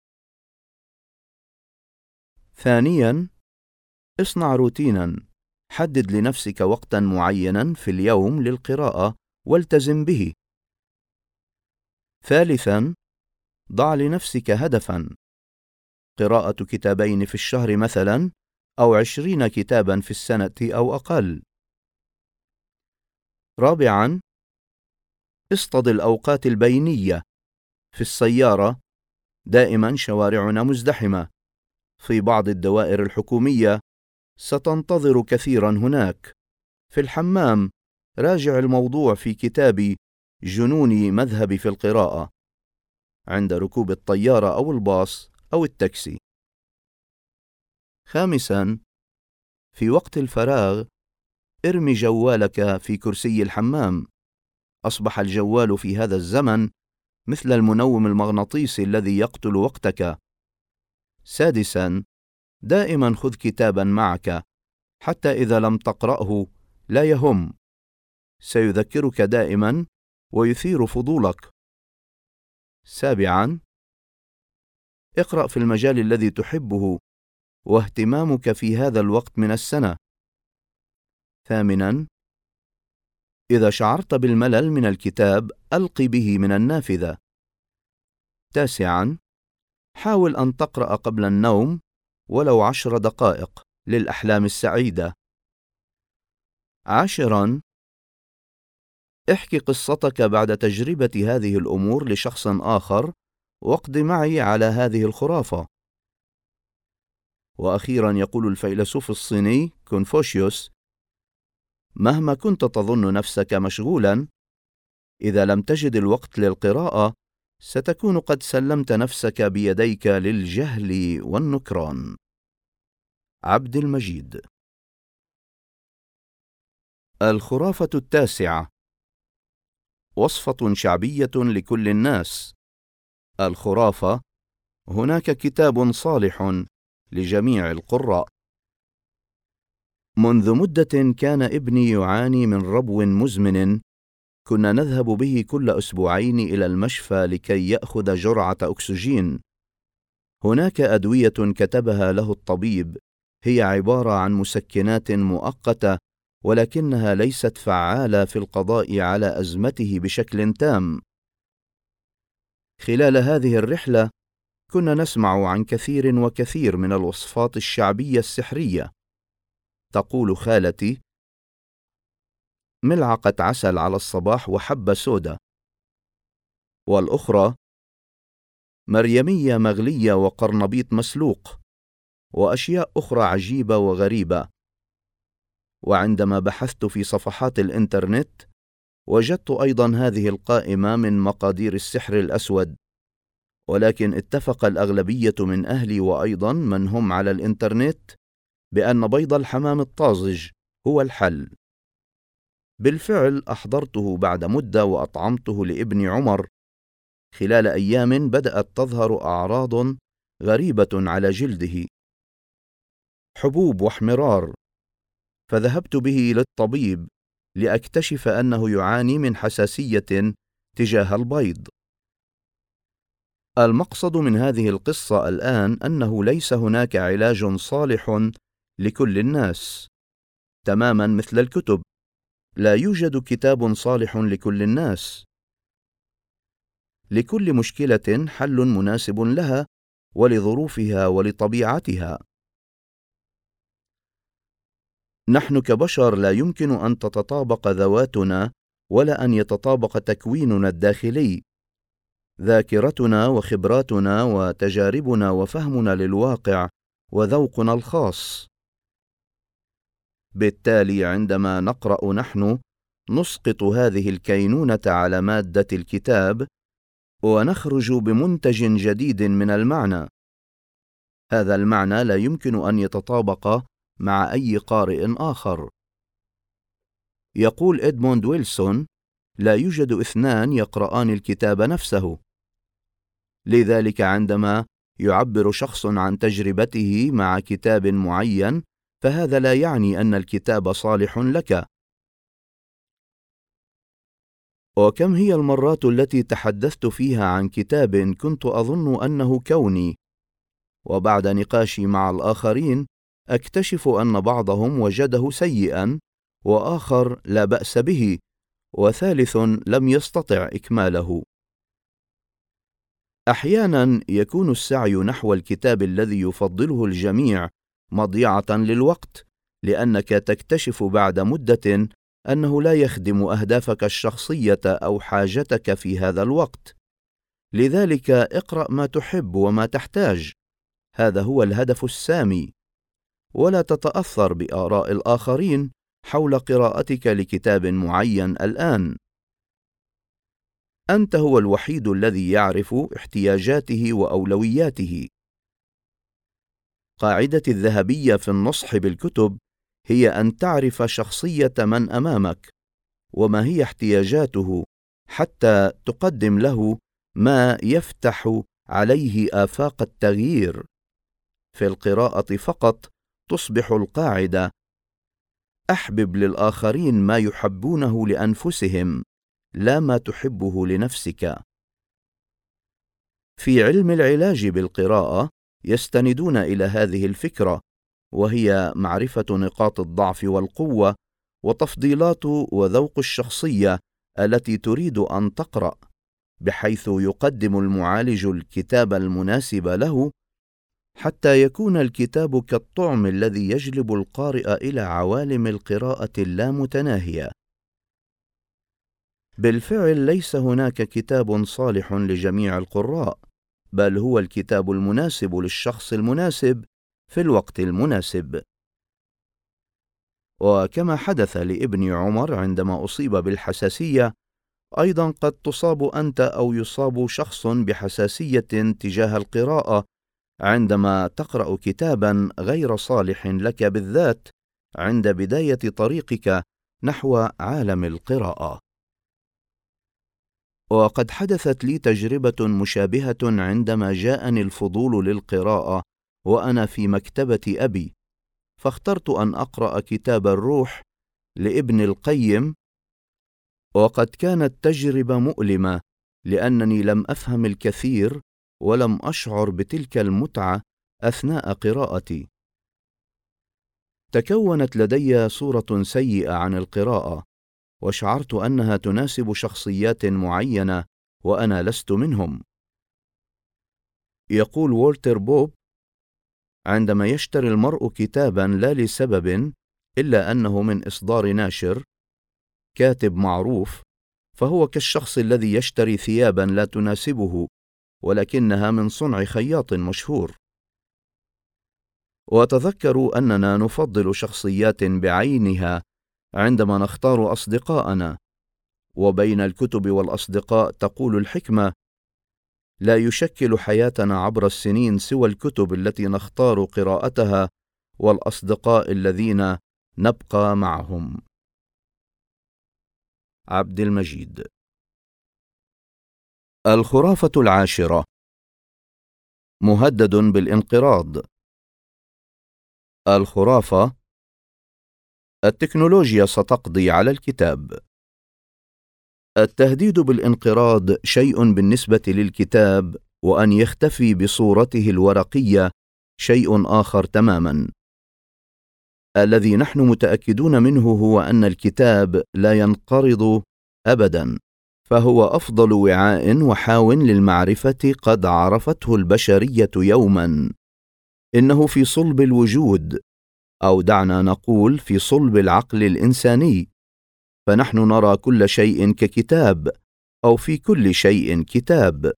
ثانياً، اصنع روتيناً، حدد لنفسك وقتاً معيناً في اليوم للقراءة والتزم به. ثالثاً، ضع لنفسك هدفاً، قراءة كتابين في الشهر مثلاً، أو 20 كتاباً في السنة أو أقل. رابعاً، اصطد الأوقات البينية. في السيارة دائماً شوارعنا مزدحمة، في بعض الدوائر الحكومية ستنتظر كثيراً هناك، في الحمام راجع الموضوع في كتاب جنوني مذهبي في القراءة، عند ركوب الطيارة أو الباص أو التاكسي. خامساً، في وقت الفراغ ارمي جوالك في كرسي الحمام. أصبح الجوال في هذا الزمن مثل المنوم المغناطيسي الذي يقتل وقتك. سادساً، دائما خذ كتابا معك، حتى إذا لم تقرأه لا يهم، سيذكرك دائما ويثير فضولك. سابعاً، اقرأ في المجال الذي تحبه واهتمامك في هذا الوقت من السنة. ثامناً، إذا شعرت بالملل من الكتاب ألق به من النافذة. تاسعاً، حاول أن تقرأ قبل النوم ولو 10 دقائق للأحلام السعيدة. عاشراً، احكِ قصتك بعد تجربة هذه الأمور لشخص آخر، واقض معي على هذه الخرافة. وأخيراً، يقول الفيلسوف الصيني كونفوشيوس: مهما كنت تظن نفسك مشغولاً، إذا لم تجد الوقت للقراءة ستكون قد سلمت نفسك بيديك للجهل والنكران. عبد المجيد. الخرافة التاسعة، وصفة شعبية لكل الناس. الخرافة: هناك كتاب صالح لجميع القراء. منذ مدة كان ابني يعاني من ربو مزمن، كنا نذهب به كل أسبوعين إلى المشفى لكي يأخذ جرعة أكسجين. هناك أدوية كتبها له الطبيب، هي عبارة عن مسكنات مؤقتة، ولكنها ليست فعالة في القضاء على أزمته بشكل تام. خلال هذه الرحلة كنا نسمع عن كثير وكثير من الوصفات الشعبية السحرية. تقول خالتي: ملعقة عسل على الصباح وحبة سودا. والأخرى: مريمية مغلية وقرنبيط مسلوق، وأشياء أخرى عجيبة وغريبة. وعندما بحثت في صفحات الإنترنت وجدت أيضا هذه القائمة من مقادير السحر الأسود، ولكن اتفق الأغلبية من أهلي وأيضا من هم على الإنترنت بأن بيض الحمام الطازج هو الحل. بالفعل أحضرته بعد مدة وأطعمته لابني عمر. خلال أيام بدأت تظهر أعراض غريبة على جلده، حبوب واحمرار، فذهبت به للطبيب لأكتشف أنه يعاني من حساسية تجاه البيض. المقصد من هذه القصة الآن أنه ليس هناك علاج صالح لكل الناس، تماما مثل الكتب، لا يوجد كتاب صالح لكل الناس. لكل مشكلة حل مناسب لها ولظروفها ولطبيعتها. نحن كبشر لا يمكن أن تتطابق ذواتنا ولا أن يتطابق تكويننا الداخلي، ذاكرتنا وخبراتنا وتجاربنا وفهمنا للواقع وذوقنا الخاص. بالتالي عندما نقرأ نحن نسقط هذه الكينونة على مادة الكتاب ونخرج بمنتج جديد من المعنى. هذا المعنى لا يمكن أن يتطابق مع أي قارئ آخر. يقول إدموند ويلسون: لا يوجد اثنان يقرآن الكتاب نفسه. لذلك عندما يعبر شخص عن تجربته مع كتاب معين، فهذا لا يعني أن الكتاب صالح لك. وكم هي المرات التي تحدثت فيها عن كتاب كنت أظن أنه كوني، وبعد نقاشي مع الآخرين أكتشف أن بعضهم وجده سيئا، وآخر لا بأس به، وثالث لم يستطع إكماله. أحيانا يكون السعي نحو الكتاب الذي يفضله الجميع مضيعة للوقت، لأنك تكتشف بعد مدة أنه لا يخدم أهدافك الشخصية أو حاجتك في هذا الوقت. لذلك اقرأ ما تحب وما تحتاج، هذا هو الهدف السامي، ولا تتأثر بآراء الآخرين حول قراءتك لكتاب معين الآن. أنت هو الوحيد الذي يعرف احتياجاته وأولوياته. قاعدتي الذهبية في النصح بالكتب هي أن تعرف شخصية من أمامك وما هي احتياجاته، حتى تقدم له ما يفتح عليه آفاق التغيير. في القراءة فقط تصبح القاعدة: أحبب للآخرين ما يحبونه لأنفسهم، لا ما تحبه لنفسك. في علم العلاج بالقراءة يستندون إلى هذه الفكرة، وهي معرفة نقاط الضعف والقوة وتفضيلات وذوق الشخصية التي تريد أن تقرأ، بحيث يقدم المعالج الكتاب المناسب له، حتى يكون الكتاب كالطعم الذي يجلب القارئ إلى عوالم القراءة اللامتناهية. بالفعل ليس هناك كتاب صالح لجميع القراء، بل هو الكتاب المناسب للشخص المناسب في الوقت المناسب. وكما حدث لابن عمر عندما أصيب بالحساسية، أيضا قد تصاب أنت أو يصاب شخص بحساسية تجاه القراءة عندما تقرأ كتابا غير صالح لك بالذات عند بداية طريقك نحو عالم القراءة. وقد حدثت لي تجربة مشابهة عندما جاءني الفضول للقراءة وأنا في مكتبة أبي، فاخترت أن أقرأ كتاب الروح لابن القيم، وقد كانت تجربة مؤلمة لأنني لم أفهم الكثير ولم أشعر بتلك المتعة أثناء قراءتي. تكونت لدي صورة سيئة عن القراءة، وشعرت أنها تناسب شخصيات معينة وأنا لست منهم. يقول والتر بوب: عندما يشتري المرء كتابا لا لسبب إلا أنه من إصدار ناشر كاتب معروف، فهو كالشخص الذي يشتري ثيابا لا تناسبه ولكنها من صنع خياط مشهور. وتذكروا أننا نفضل شخصيات بعينها عندما نختار أصدقاءنا، وبين الكتب والأصدقاء تقول الحكمة: لا يشكل حياتنا عبر السنين سوى الكتب التي نختار قراءتها والأصدقاء الذين نبقى معهم. عبد المجيد. الخرافة 10: مهدد بالانقراض. الخرافة: التكنولوجيا ستقضي على الكتاب. التهديد بالانقراض شيء بالنسبة للكتاب، وأن يختفي بصورته الورقية شيء آخر تماما. الذي نحن متأكدون منه هو أن الكتاب لا ينقرض أبدا، فهو أفضل وعاء وحاو للمعرفة قد عرفته البشرية يوما. إنه في صلب الوجود، أو دعنا نقول في صلب العقل الإنساني، فنحن نرى كل شيء ككتاب، أو في كل شيء كتاب.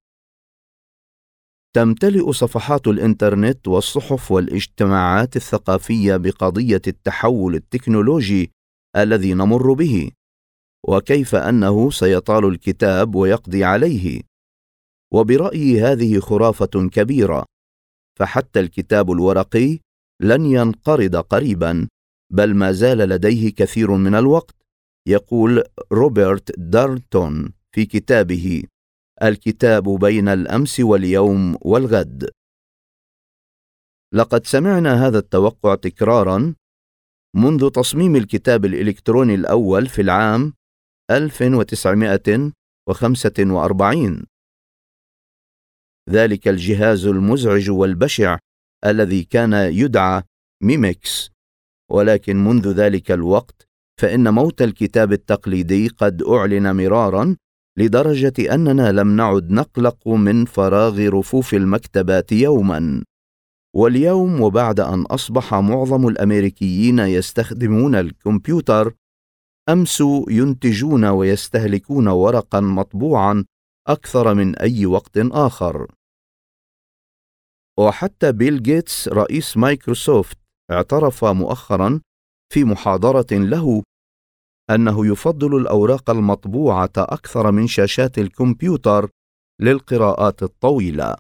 تمتلئ صفحات الإنترنت والصحف والاجتماعات الثقافية بقضية التحول التكنولوجي الذي نمر به، وكيف أنه سيطال الكتاب ويقضي عليه. وبرأيي هذه خرافة كبيرة، فحتى الكتاب الورقي لن ينقرض قريبا، بل ما زال لديه كثير من الوقت، يقول روبرت دارنتون في كتابه الكتاب بين الأمس واليوم والغد. لقد سمعنا هذا التوقع تكرارا منذ تصميم الكتاب الإلكتروني الأول في العام 1945. ذلك الجهاز المزعج والبشع الذي كان يدعى ميمكس. ولكن منذ ذلك الوقت فإن موت الكتاب التقليدي قد أعلن مرارا، لدرجة أننا لم نعد نقلق من فراغ رفوف المكتبات يوما. واليوم، وبعد أن أصبح معظم الأمريكيين يستخدمون الكمبيوتر، أمسوا ينتجون ويستهلكون ورقا مطبوعا أكثر من أي وقت آخر. وحتى بيل غيتس رئيس مايكروسوفت اعترف مؤخرا في محاضرة له أنه يفضل الأوراق المطبوعة أكثر من شاشات الكمبيوتر للقراءات الطويلة.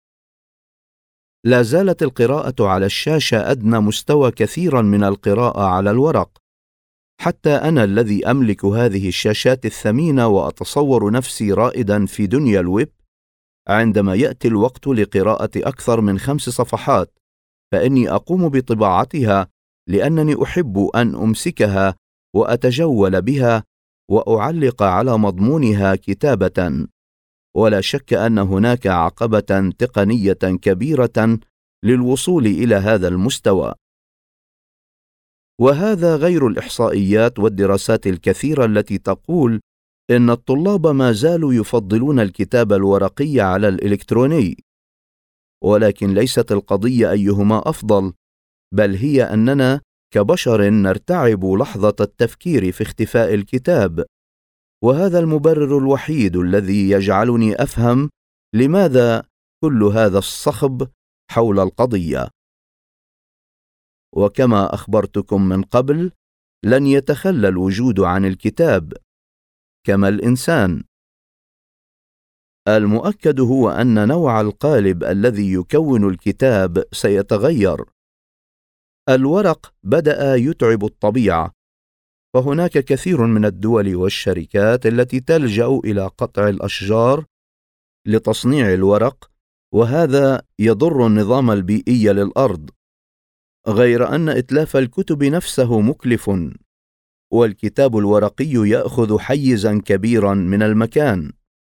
لا زالت القراءة على الشاشة أدنى مستوى كثيرا من القراءة على الورق. حتى أنا الذي أملك هذه الشاشات الثمينة وأتصور نفسي رائدا في دنيا الويب، عندما يأتي الوقت لقراءة أكثر من 5 صفحات فإني أقوم بطباعتها، لأنني أحب أن أمسكها وأتجول بها وأعلق على مضمونها كتابة. ولا شك أن هناك عقبة تقنية كبيرة للوصول إلى هذا المستوى. وهذا غير الإحصائيات والدراسات الكثيرة التي تقول إن الطلاب ما زالوا يفضلون الكتاب الورقي على الإلكتروني. ولكن ليست القضية أيهما أفضل، بل هي أننا كبشر نرتعب لحظة التفكير في اختفاء الكتاب. وهذا المبرر الوحيد الذي يجعلني أفهم لماذا كل هذا الصخب حول القضية. وكما أخبرتكم من قبل، لن يتخلى الوجود عن الكتاب كما الإنسان. المؤكد هو أن نوع القالب الذي يكون الكتاب سيتغير. الورق بدأ يتعب الطبيعة، فهناك كثير من الدول والشركات التي تلجأ إلى قطع الأشجار لتصنيع الورق، وهذا يضر النظام البيئي للأرض. غير أن إتلاف الكتب نفسه مكلف، والكتاب الورقي يأخذ حيزا كبيرا من المكان،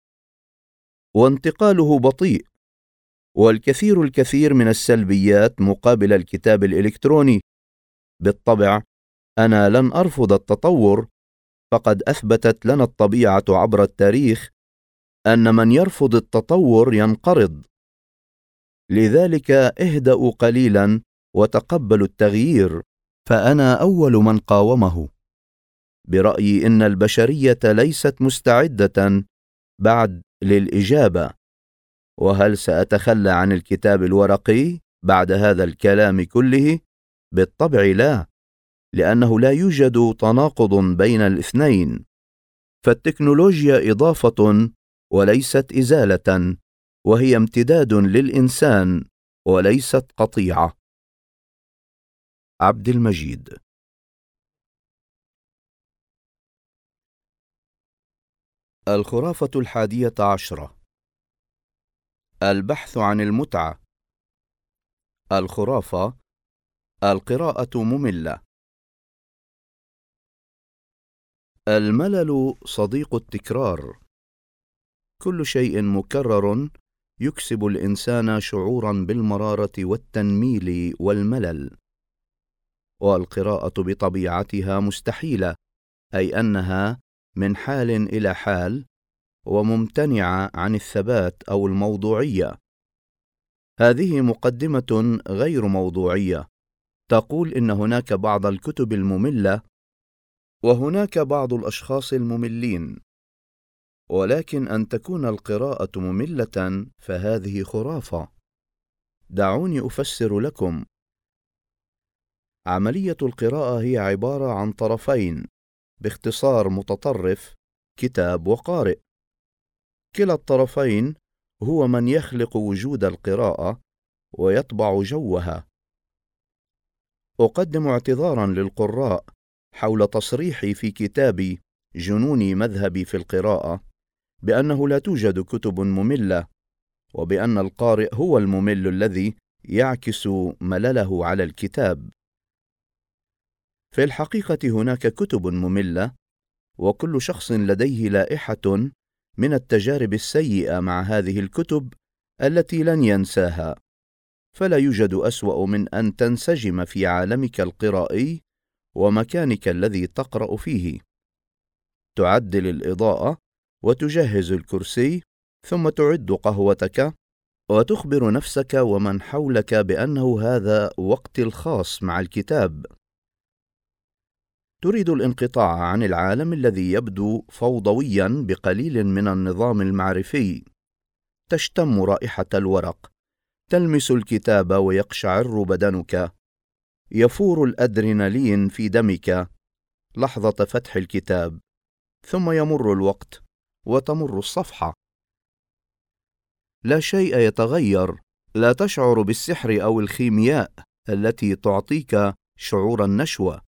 وانتقاله بطيء. والكثير من السلبيات مقابل الكتاب الإلكتروني. بالطبع أنا لن أرفض التطور، فقد أثبتت لنا الطبيعة عبر التاريخ أن من يرفض التطور ينقرض. لذلك اهدأوا قليلا وتقبلوا التغيير، فأنا أول من قاومه. برأيي إن البشرية ليست مستعدة بعد للإجابة. وهل سأتخلى عن الكتاب الورقي بعد هذا الكلام كله؟ بالطبع لا، لأنه لا يوجد تناقض بين الاثنين، فالتكنولوجيا إضافة وليست إزالة، وهي امتداد للإنسان وليست قطيعة. عبد المجيد. الخرافة 11. البحث عن المتعة. الخرافة: القراءة مملة. الملل صديق التكرار. كل شيء مكرر يكسب الإنسان شعورا بالمرارة والتنميل والملل. والقراءة بطبيعتها مستحيلة، أي أنها من حال إلى حال، وممتنعة عن الثبات أو الموضوعية. هذه مقدمة غير موضوعية، تقول إن هناك بعض الكتب المملة وهناك بعض الأشخاص المملين، ولكن أن تكون القراءة مملة فهذه خرافة. دعوني أفسر لكم. عملية القراءة هي عبارة عن طرفين، باختصار متطرف، كتاب وقارئ. كلا الطرفين هو من يخلق وجود القراءة ويطبع جوها. أقدم اعتذارا للقراء حول تصريحي في كتابي جنوني مذهبي في القراءة بأنه لا توجد كتب مملة، وبأن القارئ هو الممل الذي يعكس ملله على الكتاب. في الحقيقة هناك كتب مملة، وكل شخص لديه لائحة من التجارب السيئة مع هذه الكتب التي لن ينساها. فلا يوجد أسوأ من أن تنسجم في عالمك القرائي ومكانك الذي تقرأ فيه. تعدل الإضاءة وتجهز الكرسي، ثم تعد قهوتك وتخبر نفسك ومن حولك بأنه هذا وقتي الخاص مع الكتاب. تريد الانقطاع عن العالم الذي يبدو فوضويا بقليل من النظام المعرفي. تشتم رائحة الورق، تلمس الكتاب ويقشعر بدنك، يفور الأدرينالين في دمك لحظة فتح الكتاب، ثم يمر الوقت وتمر الصفحة. لا شيء يتغير، لا تشعر بالسحر أو الخيمياء التي تعطيك شعور النشوة.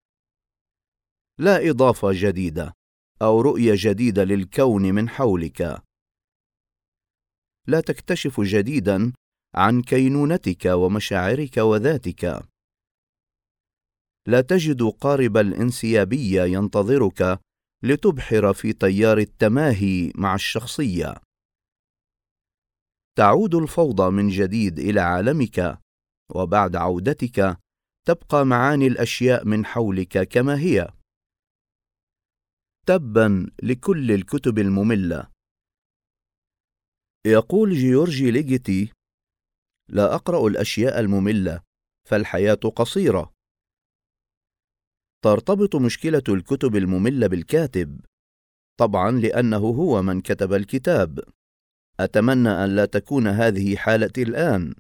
لا إضافة جديدة أو رؤية جديدة للكون من حولك. لا تكتشف جديدا عن كينونتك ومشاعرك وذاتك. لا تجد قارب الانسيابية ينتظرك لتبحر في تيار التماهي مع الشخصية. تعود الفوضى من جديد إلى عالمك، وبعد عودتك تبقى معاني الأشياء من حولك كما هي. تبا لكل الكتب المملة. يقول جيورجي ليجيتي: لا أقرأ الأشياء المملة، فالحياة قصيرة. ترتبط مشكلة الكتب المملة بالكاتب، طبعا لأنه هو من كتب الكتاب. أتمنى أن لا تكون هذه حالتي الآن.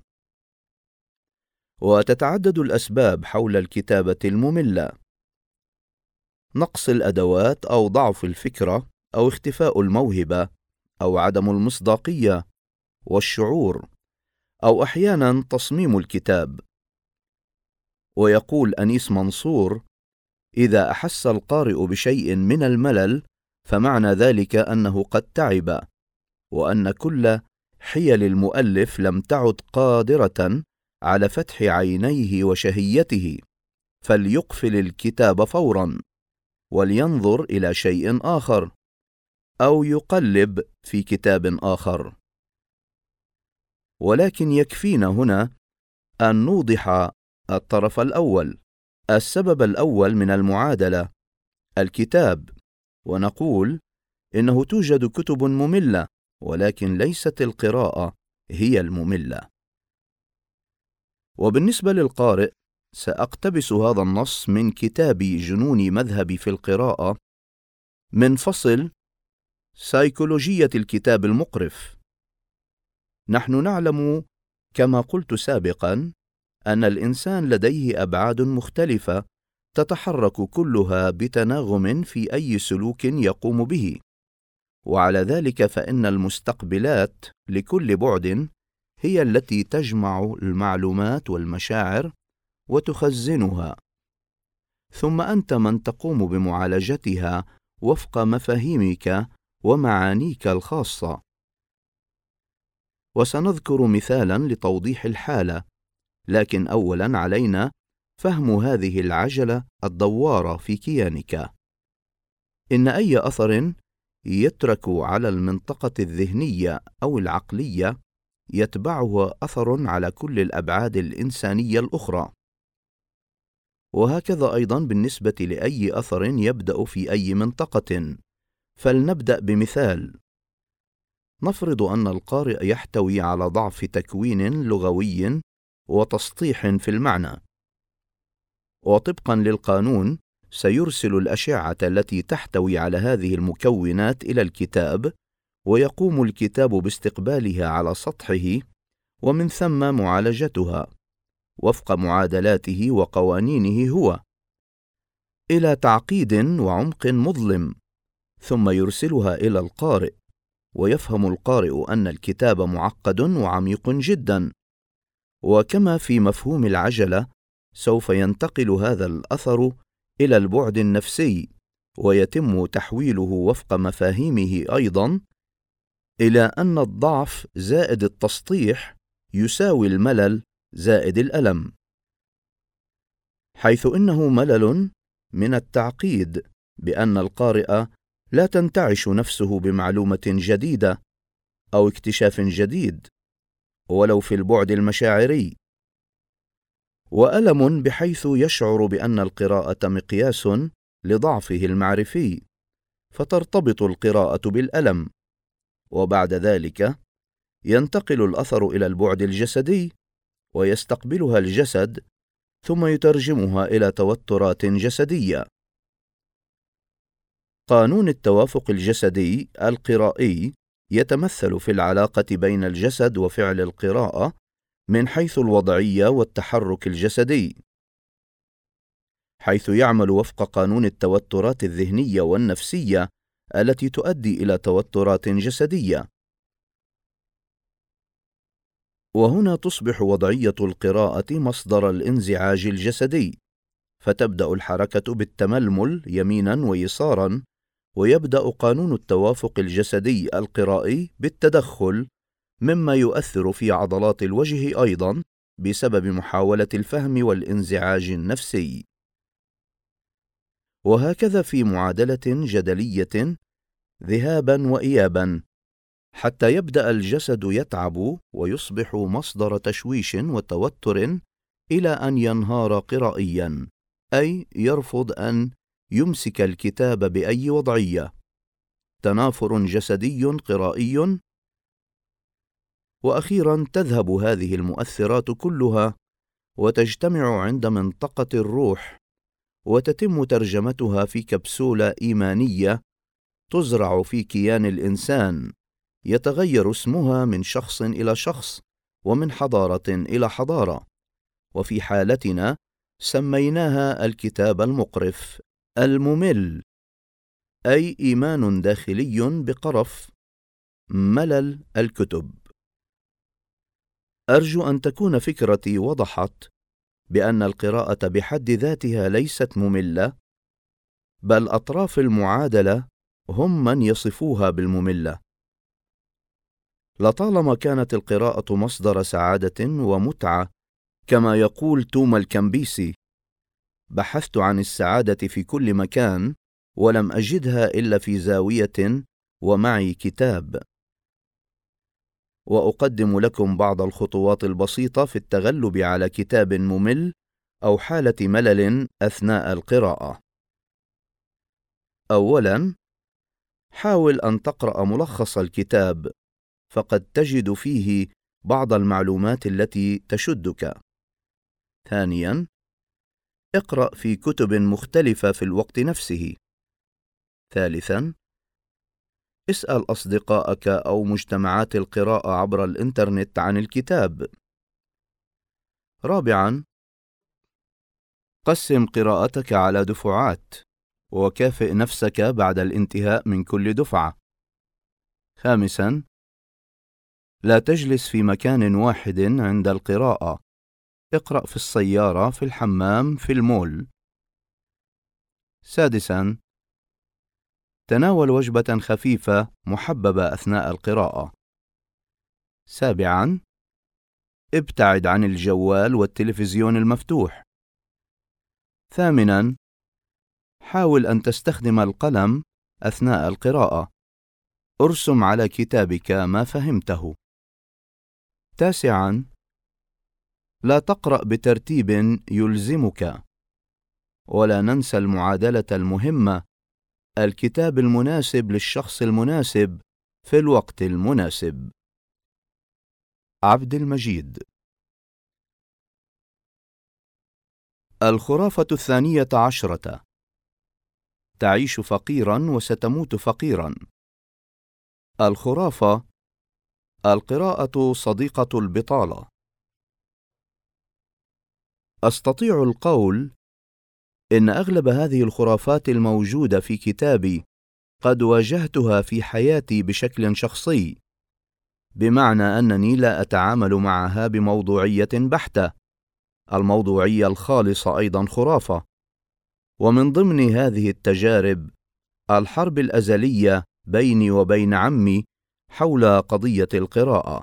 وتتعدد الأسباب حول الكتابة المملة: نقص الأدوات أو ضعف الفكرة أو اختفاء الموهبة أو عدم المصداقية والشعور، أو أحيانا تصميم الكتاب. ويقول أنيس منصور: إذا أحس القارئ بشيء من الملل فمعنى ذلك أنه قد تعب، وأن كل حيل المؤلف لم تعد قادرة على فتح عينيه وشهيته، فليقفل الكتاب فورا ولينظر إلى شيء آخر أو يقلب في كتاب آخر. ولكن يكفينا هنا أن نوضح الطرف الأول، السبب الأول من المعادلة، الكتاب، ونقول إنه توجد كتب مملة، ولكن ليست القراءة هي المملة. وبالنسبة للقارئ، سأقتبس هذا النص من كتاب جنون مذهبي في القراءة من فصل سيكولوجية الكتاب المقرف. نحن نعلم كما قلت سابقا أن الإنسان لديه أبعاد مختلفة تتحرك كلها بتناغم في أي سلوك يقوم به، وعلى ذلك فإن المستقبلات لكل بعد هي التي تجمع المعلومات والمشاعر وتخزنها، ثم أنت من تقوم بمعالجتها وفق مفاهيمك ومعانيك الخاصة. وسنذكر مثالا لتوضيح الحالة، لكن أولا علينا فهم هذه العجلة الدوارة في كيانك. إن أي أثر يترك على المنطقة الذهنية أو العقلية يتبعه أثر على كل الأبعاد الإنسانية الأخرى، وهكذا أيضا بالنسبة لأي أثر يبدأ في أي منطقة. فلنبدأ بمثال. نفرض أن القارئ يحتوي على ضعف تكوين لغوي وتسطيح في المعنى، وطبقا للقانون سيرسل الأشعة التي تحتوي على هذه المكونات إلى الكتاب، ويقوم الكتاب باستقبالها على سطحه ومن ثم معالجتها وفق معادلاته وقوانينه هو إلى تعقيد وعمق مظلم، ثم يرسلها إلى القارئ، ويفهم القارئ أن الكتاب معقد وعميق جدا. وكما في مفهوم العجلة، سوف ينتقل هذا الأثر إلى البعد النفسي، ويتم تحويله وفق مفاهيمه أيضا إلى أن الضعف زائد التسطيح يساوي الملل زائد الألم، حيث إنه ملل من التعقيد بأن القارئ لا تنتعش نفسه بمعلومة جديدة أو اكتشاف جديد ولو في البعد المشاعري، وألم بحيث يشعر بأن القراءة مقياس لضعفه المعرفي، فترتبط القراءة بالألم، وبعد ذلك ينتقل الأثر إلى البعد الجسدي ويستقبلها الجسد، ثم يترجمها إلى توترات جسدية. قانون التوافق الجسدي القرائي يتمثل في العلاقة بين الجسد وفعل القراءة من حيث الوضعية والتحرك الجسدي، حيث يعمل وفق قانون التوترات الذهنية والنفسية التي تؤدي إلى توترات جسدية. وهنا تصبح وضعية القراءة مصدر الانزعاج الجسدي، فتبدأ الحركة بالتململ يمينا ويسارا، ويبدأ قانون التوافق الجسدي القرائي بالتدخل، مما يؤثر في عضلات الوجه أيضا بسبب محاولة الفهم والانزعاج النفسي. وهكذا في معادلة جدلية ذهابا وإيابا، حتى يبدأ الجسد يتعب ويصبح مصدر تشويش وتوتر إلى أن ينهار قرائيا، أي يرفض أن يمسك الكتاب بأي وضعية، تنافر جسدي قرائي. وأخيرا تذهب هذه المؤثرات كلها وتجتمع عند منطقة الروح، وتتم ترجمتها في كبسولة إيمانية تزرع في كيان الإنسان، يتغير اسمها من شخص إلى شخص ومن حضارة إلى حضارة. وفي حالتنا سميناها الكتاب المقرف الممل، أي إيمان داخلي بقرف ملل الكتب. أرجو أن تكون فكرتي وضحت بأن القراءة بحد ذاتها ليست مملة، بل أطراف المعادلة هم من يصفوها بالمملة. لطالما كانت القراءة مصدر سعادة ومتعة، كما يقول توما الكمبيسي: بحثت عن السعادة في كل مكان ولم أجدها إلا في زاوية ومعي كتاب. وأقدم لكم بعض الخطوات البسيطة في التغلب على كتاب ممل أو حالة ملل أثناء القراءة. أولاً، حاول أن تقرأ ملخص الكتاب، فقد تجد فيه بعض المعلومات التي تشدك. ثانياً، اقرأ في كتب مختلفة في الوقت نفسه. ثالثاً، اسأل أصدقائك أو مجتمعات القراءة عبر الإنترنت عن الكتاب. رابعاً، قسم قراءتك على دفعات، وكافئ نفسك بعد الانتهاء من كل دفعة. خامساً، لا تجلس في مكان واحد عند القراءة. اقرأ في السيارة، في الحمام، في المول. سادساً، تناول وجبة خفيفة محببة أثناء القراءة. سابعاً، ابتعد عن الجوال والتلفزيون المفتوح. ثامناً، حاول أن تستخدم القلم أثناء القراءة. ارسم على كتابك ما فهمته. تاسعاً، لا تقرأ بترتيب يلزمك. ولا ننسى المعادلة المهمة: الكتاب المناسب للشخص المناسب في الوقت المناسب. عبد المجيد. الخرافة 12: تعيش فقيرا وستموت فقيرا. الخرافة: القراءة صديقة البطالة. أستطيع القول إن أغلب هذه الخرافات الموجودة في كتابي قد واجهتها في حياتي بشكل شخصي، بمعنى أنني لا أتعامل معها بموضوعية بحتة. الموضوعية الخالصة أيضا خرافة. ومن ضمن هذه التجارب الحرب الأزلية بيني وبين عمي حول قضية القراءة.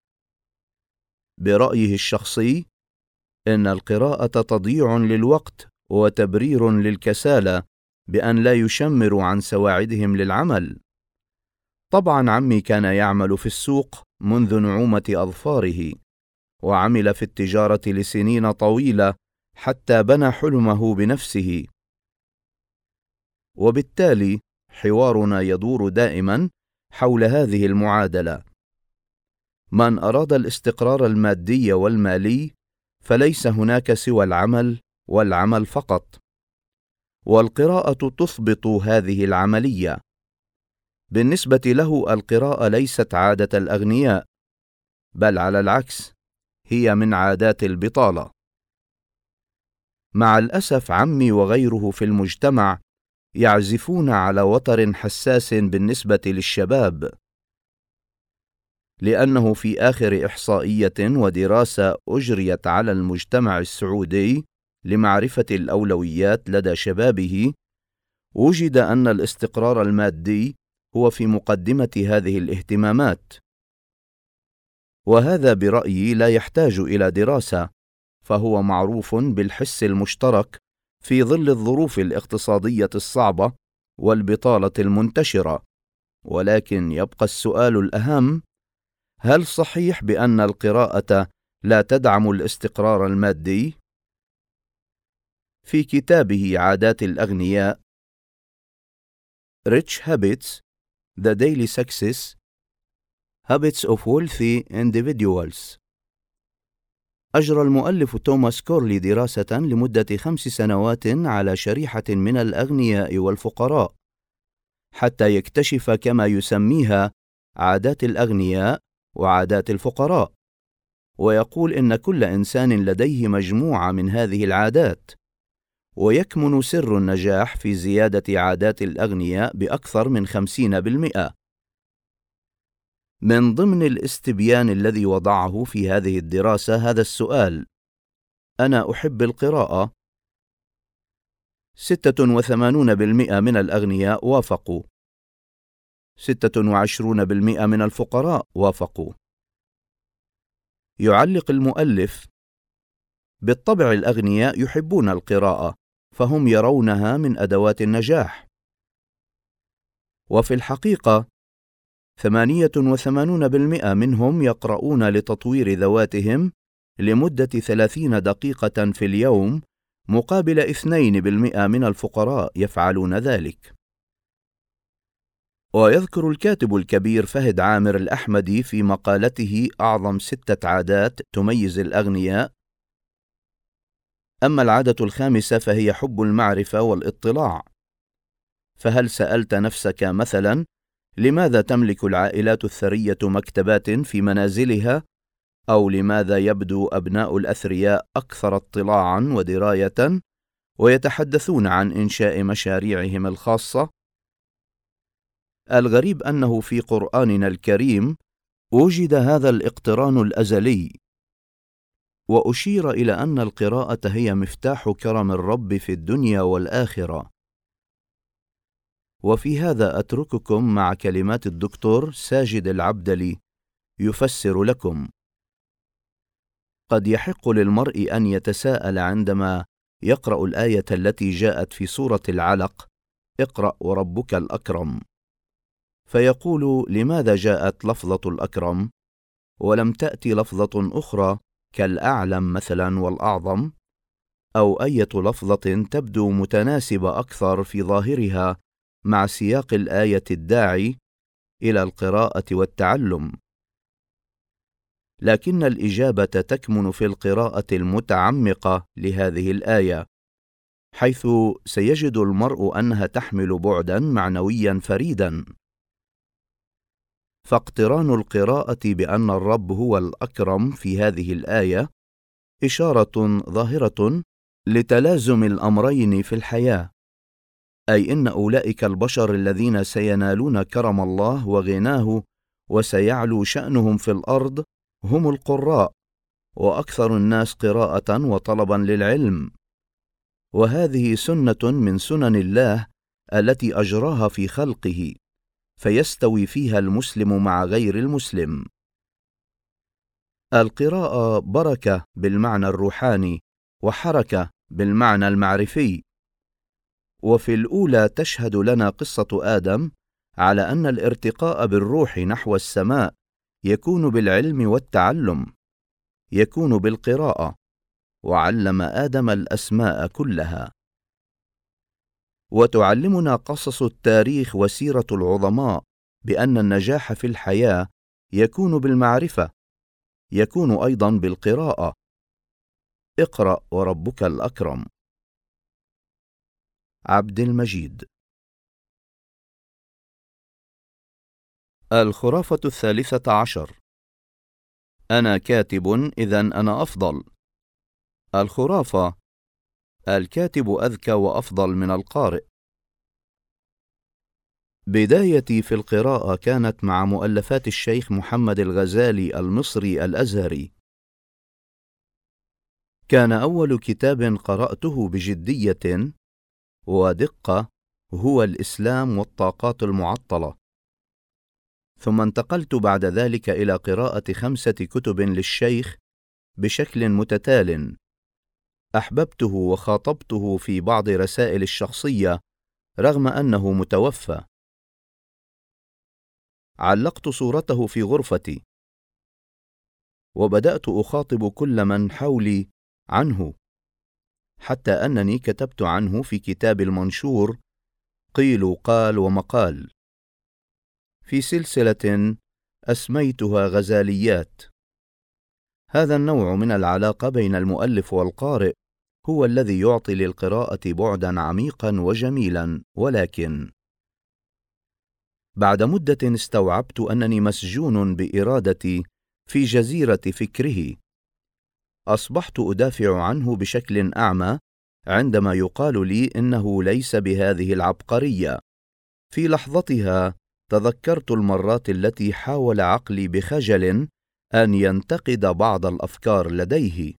برأيه الشخصي، إن القراءة تضييع للوقت وتبرير للكسالى بأن لا يشمروا عن سواعدهم للعمل. طبعا عمي كان يعمل في السوق منذ نعومة أظفاره، وعمل في التجارة لسنين طويلة حتى بنى حلمه بنفسه. وبالتالي حوارنا يدور دائما حول هذه المعادلة: من أراد الاستقرار المادي والمالي فليس هناك سوى العمل، والعمل فقط. والقراءة تثبط هذه العملية. بالنسبة له القراءة ليست عادة الأغنياء، بل على العكس هي من عادات البطالة. مع الأسف عمي وغيره في المجتمع يعزفون على وتر حساس بالنسبة للشباب، لأنه في آخر إحصائية ودراسة أجريت على المجتمع السعودي لمعرفة الأولويات لدى شبابه، وجد أن الاستقرار المادي هو في مقدمة هذه الاهتمامات. وهذا برأيي لا يحتاج إلى دراسة، فهو معروف بالحس المشترك في ظل الظروف الاقتصادية الصعبة والبطالة المنتشرة. ولكن يبقى السؤال الأهم: هل صحيح بأن القراءة لا تدعم الاستقرار المادي؟ في كتابه عادات الأغنياء Rich Habits: The Daily Success Habits of Wealthy Individuals، أجرى المؤلف توماس كورلي دراسة لمدة 5 سنوات على شريحة من الأغنياء والفقراء، حتى يكتشف كما يسميها عادات الأغنياء وعادات الفقراء. ويقول إن كل إنسان لديه مجموعة من هذه العادات، ويكمن سر النجاح في زيادة عادات الأغنياء بأكثر من 50%. من ضمن الاستبيان الذي وضعه في هذه الدراسة هذا السؤال: أنا أحب القراءة. 86% من الأغنياء وافقوا، 26% من الفقراء وافقوا. يعلق المؤلف: بالطبع الأغنياء يحبون القراءة، فهم يرونها من أدوات النجاح. وفي الحقيقة 88% منهم يقرؤون لتطوير ذواتهم لمدة 30 دقيقة في اليوم، مقابل 2% من الفقراء يفعلون ذلك. ويذكر الكاتب الكبير فهد عامر الأحمدي في مقالته أعظم 6 عادات تميز الأغنياء: أما العادة الخامسة فهي حب المعرفة والاطلاع. فهل سألت نفسك مثلا لماذا تملك العائلات الثرية مكتبات في منازلها؟ أو لماذا يبدو أبناء الأثرياء أكثر اطلاعا ودراية ويتحدثون عن إنشاء مشاريعهم الخاصة؟ الغريب أنه في قرآننا الكريم وجد هذا الاقتران الأزلي، وأشير إلى أن القراءة هي مفتاح كرم الرب في الدنيا والآخرة. وفي هذا أترككم مع كلمات الدكتور ساجد العبدلي يفسر لكم: قد يحق للمرء أن يتساءل عندما يقرأ الآية التي جاءت في سورة العلق: اقرأ وربك الأكرم، فيقول: لماذا جاءت لفظة الأكرم ولم تأتي لفظة أخرى كالأعلم مثلا والأعظم، أو أية لفظة تبدو متناسبة أكثر في ظاهرها مع سياق الآية الداعي إلى القراءة والتعلم؟ لكن الإجابة تكمن في القراءة المتعمقة لهذه الآية، حيث سيجد المرء أنها تحمل بعدا معنويا فريدا. فاقتران القراءة بأن الرب هو الأكرم في هذه الآية إشارة ظاهرة لتلازم الأمرين في الحياة، أي إن أولئك البشر الذين سينالون كرم الله وغناه وسيعلو شأنهم في الأرض هم القراء، وأكثر الناس قراءة وطلبا للعلم. وهذه سنة من سنن الله التي أجراها في خلقه، فيستوي فيها المسلم مع غير المسلم. القراءة بركة بالمعنى الروحاني، وحركة بالمعنى المعرفي. وفي الأولى تشهد لنا قصة آدم على أن الارتقاء بالروح نحو السماء يكون بالعلم والتعلم، يكون بالقراءة، وعلم آدم الأسماء كلها. وتعلمنا قصص التاريخ وسيرة العظماء بأن النجاح في الحياة يكون بالمعرفة، يكون أيضا بالقراءة. اقرأ وربك الأكرم. عبد المجيد. الخرافة 13: أنا كاتب إذن أنا أفضل. الخرافة: الكاتب أذكى وأفضل من القارئ. بدايتي في القراءة كانت مع مؤلفات الشيخ محمد الغزالي المصري الأزهري. كان أول كتاب قرأته بجدية ودقة هو الإسلام والطاقات المعطلة، ثم انتقلت بعد ذلك إلى قراءة 5 كتب للشيخ بشكل متتال. أحببته وخاطبته في بعض رسائل الشخصية رغم أنه متوفى. علقت صورته في غرفتي، وبدأت أخاطب كل من حولي عنه، حتى أنني كتبت عنه في كتاب المنشور قيل وقال ومقال، في سلسلة أسميتها غزاليات. هذا النوع من العلاقة بين المؤلف والقارئ هو الذي يعطي للقراءة بعدا عميقا وجميلا. ولكن بعد مدة استوعبت أنني مسجون بإرادتي في جزيرة فكره. أصبحت أدافع عنه بشكل أعمى عندما يقال لي إنه ليس بهذه العبقرية. في لحظتها تذكرت المرات التي حاول عقلي بخجل أن ينتقد بعض الأفكار لديه،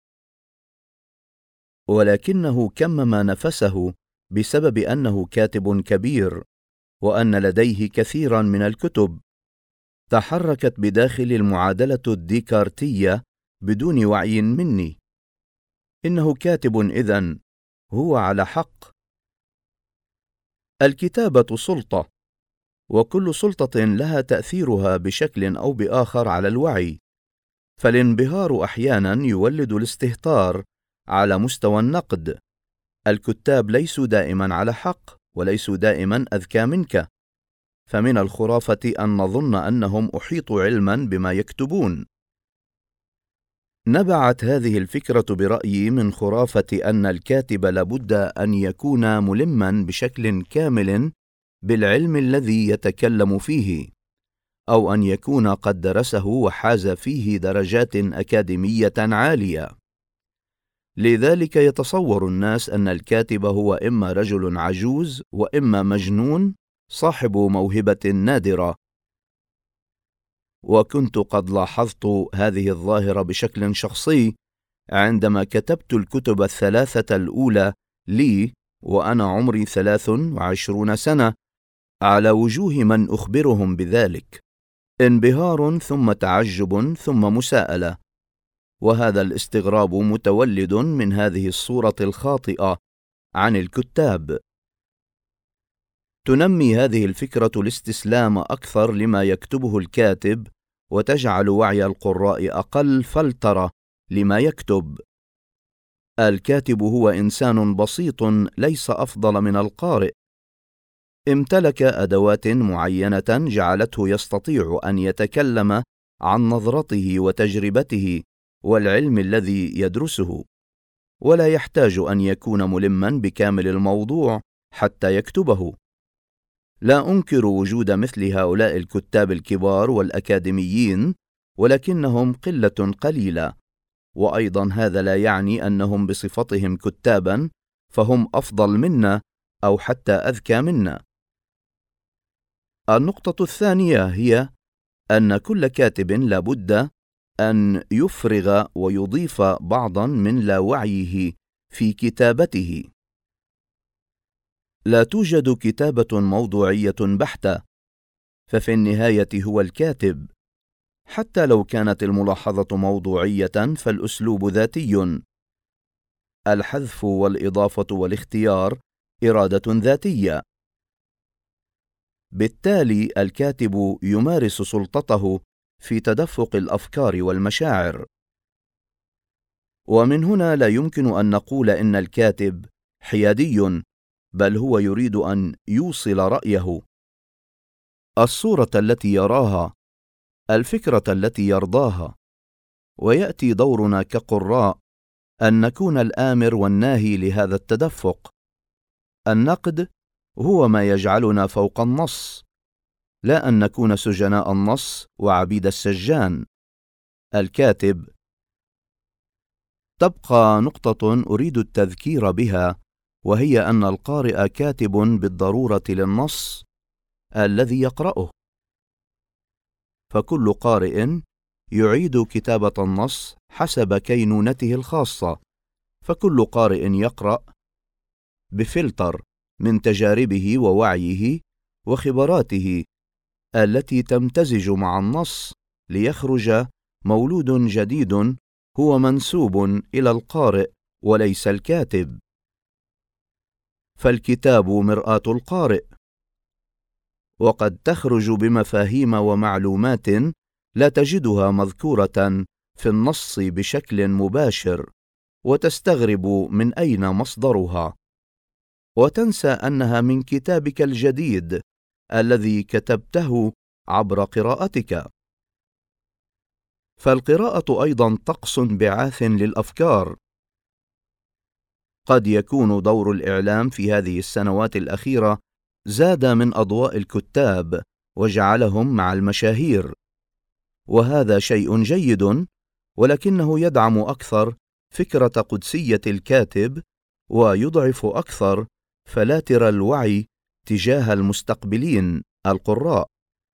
ولكنه كمم نفسه بسبب أنه كاتب كبير وأن لديه كثيرا من الكتب. تحركت بداخل المعادلة الديكارتية بدون وعي مني: إنه كاتب إذن، هو على حق. الكتابة سلطة، وكل سلطة لها تأثيرها بشكل أو بآخر على الوعي، فالانبهار أحيانا يولد الاستهتار على مستوى النقد. الكتاب ليسوا دائما على حق، وليسوا دائما أذكى منك، فمن الخرافة أن نظن أنهم أحيطوا علما بما يكتبون. نبعت هذه الفكرة برأيي من خرافة أن الكاتب لابد أن يكون ملمًا بشكل كامل بالعلم الذي يتكلم فيه، أو أن يكون قد درسه وحاز فيه درجات أكاديمية عالية. لذلك يتصور الناس أن الكاتب هو إما رجل عجوز وإما مجنون صاحب موهبة نادرة. وكنت قد لاحظت هذه الظاهرة بشكل شخصي عندما كتبت الكتب الثلاثة الأولى لي وأنا عمري 23 سنة على وجوه من أخبرهم بذلك. انبهار ثم تعجب ثم مساءلة، وهذا الاستغراب متولد من هذه الصورة الخاطئة عن الكتاب. تنمي هذه الفكرة الاستسلام أكثر لما يكتبه الكاتب، وتجعل وعي القراء أقل فلترة لما يكتب. الكاتب هو إنسان بسيط ليس أفضل من القارئ. امتلك أدوات معينة جعلته يستطيع أن يتكلم عن نظرته وتجربته والعلم الذي يدرسه، ولا يحتاج أن يكون ملمًا بكامل الموضوع حتى يكتبه. لا أنكر وجود مثل هؤلاء الكتاب الكبار والأكاديميين، ولكنهم قلة قليلة، وأيضا هذا لا يعني أنهم بصفتهم كتابا فهم أفضل منا أو حتى أذكى منا. النقطة الثانية هي أن كل كاتب لابد أن يفرغ ويضيف بعضا من لاوعيه في كتابته. لا توجد كتابة موضوعية بحتة، ففي النهاية هو الكاتب. حتى لو كانت الملاحظة موضوعية فالأسلوب ذاتي. الحذف والإضافة والاختيار إرادة ذاتية. بالتالي الكاتب يمارس سلطته في تدفق الأفكار والمشاعر. ومن هنا لا يمكن أن نقول إن الكاتب حيادي، بل هو يريد أن يوصل رأيه، الصورة التي يراها، الفكرة التي يرضاها. ويأتي دورنا كقراء أن نكون الآمر والناهي لهذا التدفق. النقد هو ما يجعلنا فوق النص، لا أن نكون سجناء النص وعبيد السجان. الكاتب. تبقى نقطة أريد التذكير بها، وهي أن القارئ كاتب بالضرورة للنص الذي يقرأه. فكل قارئ يعيد كتابة النص حسب كينونته الخاصة، فكل قارئ يقرأ بفلتر من تجاربه ووعيه وخبراته التي تمتزج مع النص ليخرج مولود جديد هو منسوب إلى القارئ وليس الكاتب. فالكتاب مرآة القارئ، وقد تخرج بمفاهيم ومعلومات لا تجدها مذكورة في النص بشكل مباشر، وتستغرب من أين مصدرها، وتنسى أنها من كتابك الجديد الذي كتبته عبر قراءتك. فالقراءة أيضا طقس بعاث للأفكار. قد يكون دور الإعلام في هذه السنوات الأخيرة زاد من أضواء الكتاب وجعلهم مع المشاهير، وهذا شيء جيد، ولكنه يدعم أكثر فكرة قدسية الكاتب ويضعف أكثر فلاتر الوعي تجاه المستقبلين القراء.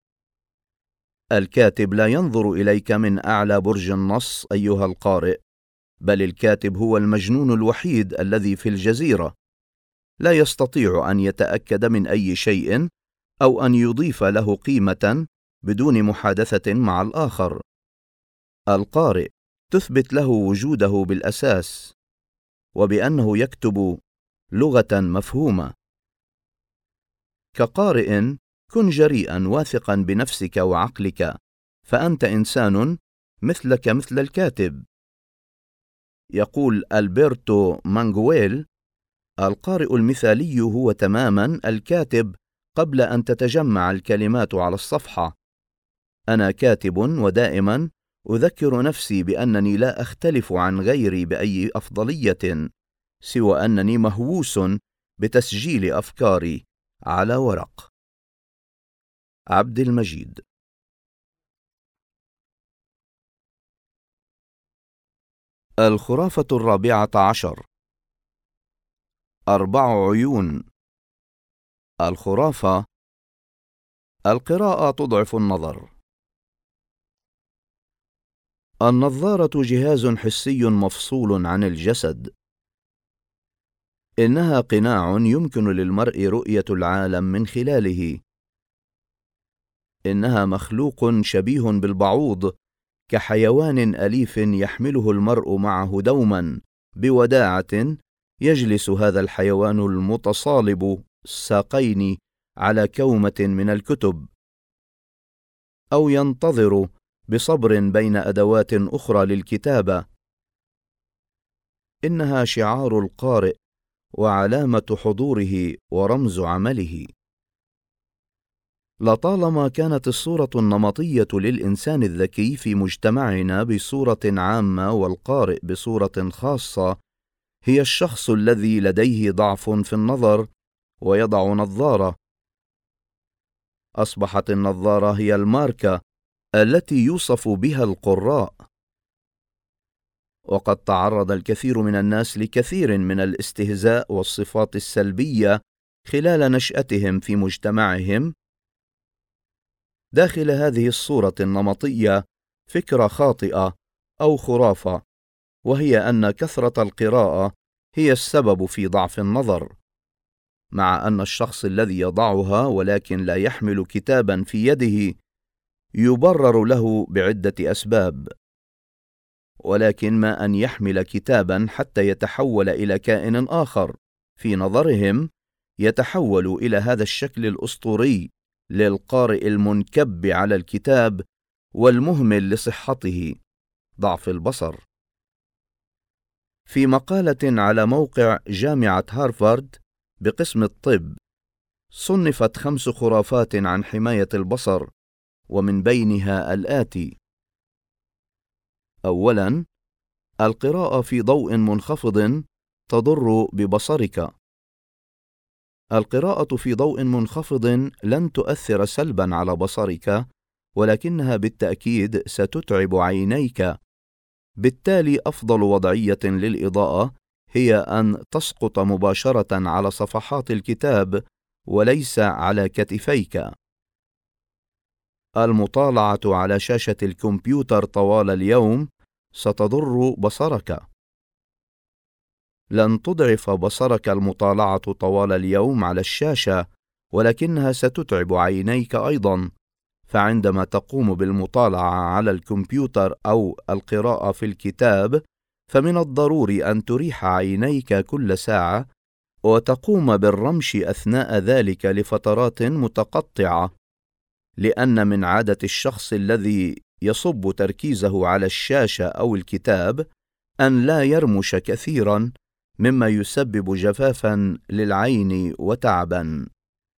الكاتب لا ينظر إليك من أعلى برج النص أيها القارئ، بل الكاتب هو المجنون الوحيد الذي في الجزيرة، لا يستطيع أن يتأكد من أي شيء أو أن يضيف له قيمة بدون محادثة مع الآخر. القارئ تثبت له وجوده بالأساس، وبأنه يكتب لغة مفهومة. كقارئ كن جريئا واثقا بنفسك وعقلك، فأنت إنسان مثلك مثل الكاتب. يقول ألبرتو مانغويل: القارئ المثالي هو تماما الكاتب قبل أن تتجمع الكلمات على الصفحة. أنا كاتب ودائما أذكر نفسي بأنني لا أختلف عن غيري بأي أفضلية، سوى أنني مهووس بتسجيل أفكاري على ورق. عبد المجيد. الخرافة 14. 4 عيون. الخرافة: القراءة تضعف النظر. النظارة جهاز حسي مفصول عن الجسد. إنها قناع يمكن للمرء رؤية العالم من خلاله. إنها مخلوق شبيه بالبعوض، كحيوان أليف يحمله المرء معه دوما بوداعة. يجلس هذا الحيوان المتصالب الساقين على كومة من الكتب، أو ينتظر بصبر بين أدوات أخرى للكتابة. إنها شعار القارئ وعلامة حضوره ورمز عمله. لطالما كانت الصورة النمطية للإنسان الذكي في مجتمعنا بصورة عامة والقارئ بصورة خاصة هي الشخص الذي لديه ضعف في النظر ويضع نظارة. أصبحت النظارة هي الماركة التي يوصف بها القراء. وقد تعرض الكثير من الناس لكثير من الاستهزاء والصفات السلبية خلال نشأتهم في مجتمعهم. داخل هذه الصورة النمطية فكرة خاطئة أو خرافة، وهي أن كثرة القراءة هي السبب في ضعف النظر، مع أن الشخص الذي يضعها ولكن لا يحمل كتابا في يده يبرر له بعدة أسباب. ولكن ما أن يحمل كتابا حتى يتحول إلى كائن آخر في نظرهم، يتحول إلى هذا الشكل الأسطوري للقارئ المنكب على الكتاب والمهمل لصحته، ضعف البصر. في مقالة على موقع جامعة هارفارد بقسم الطب، صنفت 5 خرافات عن حماية البصر، ومن بينها الآتي: أولاً، القراءة في ضوء منخفض تضر ببصرك. القراءة في ضوء منخفض لن تؤثر سلباً على بصرك، ولكنها بالتأكيد ستتعب عينيك. بالتالي أفضل وضعية للإضاءة هي أن تسقط مباشرة على صفحات الكتاب وليس على كتفيك. المطالعة على شاشة الكمبيوتر طوال اليوم ستضر بصرك. لن تضعف بصرك المطالعة طوال اليوم على الشاشة، ولكنها ستتعب عينيك أيضا. فعندما تقوم بالمطالعة على الكمبيوتر أو القراءة في الكتاب، فمن الضروري أن تريح عينيك كل ساعة وتقوم بالرمش أثناء ذلك لفترات متقطعة، لأن من عادة الشخص الذي يصب تركيزه على الشاشة أو الكتاب أن لا يرمش كثيرا، مما يسبب جفافا للعين وتعبا.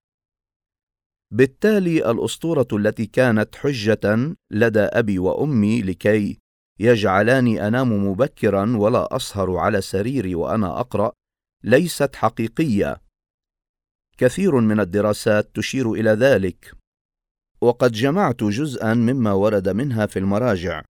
بالتالي الأسطورة التي كانت حجة لدى أبي وأمي لكي يجعلاني أنام مبكرا ولا أسهر على سريري وأنا أقرأ ليست حقيقية. كثير من الدراسات تشير إلى ذلك، وقد جمعت جزءا مما ورد منها في المراجع.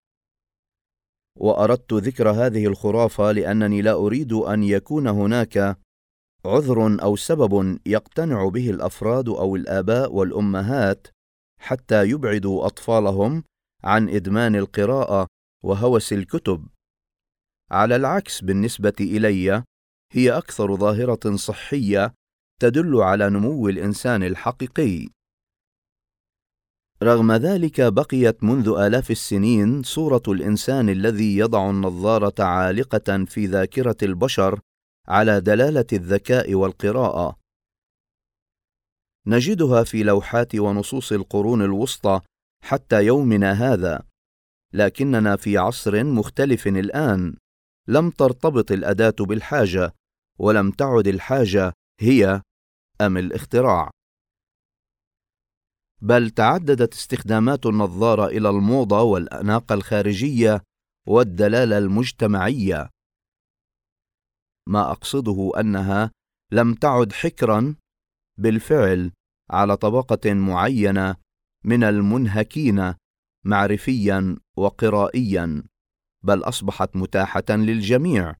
وأردت ذكر هذه الخرافة لأنني لا أريد أن يكون هناك عذر أو سبب يقتنع به الأفراد أو الآباء والأمهات حتى يبعدوا أطفالهم عن إدمان القراءة وهوس الكتب. على العكس، بالنسبة إلي هي أكثر ظاهرة صحية تدل على نمو الإنسان الحقيقي. رغم ذلك، بقيت منذ آلاف السنين صورة الإنسان الذي يضع النظارة عالقة في ذاكرة البشر على دلالة الذكاء والقراءة. نجدها في لوحات ونصوص القرون الوسطى حتى يومنا هذا، لكننا في عصر مختلف الآن. لم ترتبط الأداة بالحاجة، ولم تعد الحاجة هي أم الاختراع. بل تعددت استخدامات النظارة إلى الموضة والأناقة الخارجية والدلالة المجتمعية. ما أقصده أنها لم تعد حكرا بالفعل على طبقة معينة من المنهكين معرفيا وقرائيا، بل أصبحت متاحة للجميع.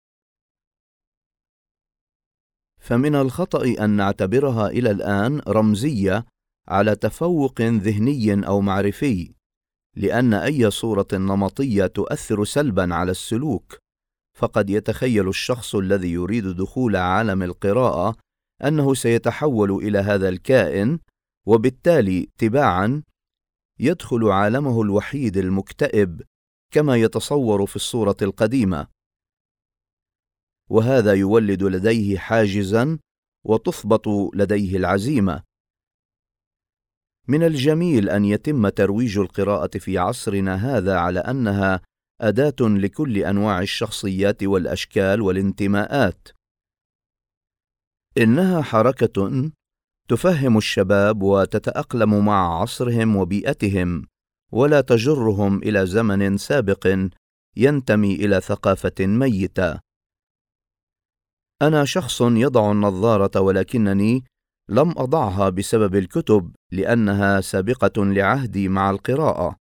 فمن الخطأ أن نعتبرها إلى الآن رمزية على تفوق ذهني أو معرفي، لأن أي صورة نمطية تؤثر سلبا على السلوك. فقد يتخيل الشخص الذي يريد دخول عالم القراءة أنه سيتحول إلى هذا الكائن، وبالتالي تباعا يدخل عالمه الوحيد المكتئب كما يتصور في الصورة القديمة، وهذا يولد لديه حاجزا وتثبط لديه العزيمة. من الجميل أن يتم ترويج القراءة في عصرنا هذا على أنها أداة لكل أنواع الشخصيات والأشكال والانتماءات. إنها حركة تفهم الشباب وتتأقلم مع عصرهم وبيئتهم، ولا تجرهم إلى زمن سابق ينتمي إلى ثقافة ميتة. أنا شخص يضع النظارة، ولكنني لم أضعها بسبب الكتب، لأنها سابقة لعهدي مع القراءة.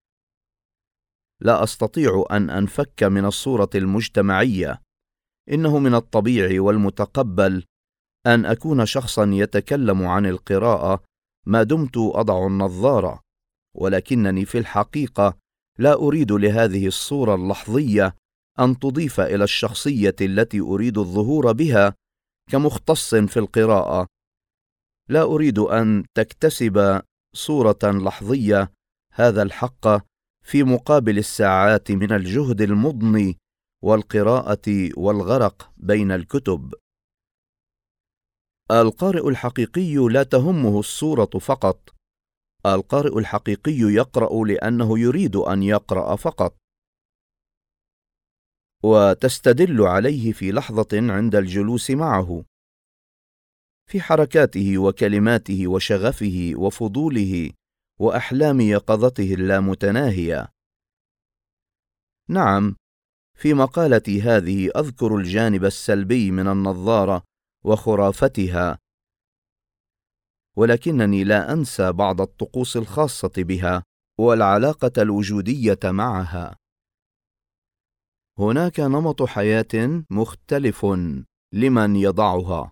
لا أستطيع أن أنفك من الصورة المجتمعية. إنه من الطبيعي والمتقبل أن أكون شخصا يتكلم عن القراءة ما دمت أضع النظارة، ولكنني في الحقيقة لا أريد لهذه الصورة اللحظية أن تضيف إلى الشخصية التي أريد الظهور بها كمختص في القراءة. لا أريد أن تكتسب صورة لحظية هذا الحق في مقابل الساعات من الجهد المضني والقراءة والغرق بين الكتب. القارئ الحقيقي لا تهمه الصورة فقط. القارئ الحقيقي يقرأ لأنه يريد أن يقرأ فقط، وتستدل عليه في لحظة عند الجلوس معه، في حركاته وكلماته وشغفه وفضوله وأحلام يقظته اللامتناهية. نعم، في مقالتي هذه أذكر الجانب السلبي من النظارة وخرافتها، ولكنني لا أنسى بعض الطقوس الخاصة بها والعلاقة الوجودية معها. هناك نمط حياة مختلف لمن يضعها.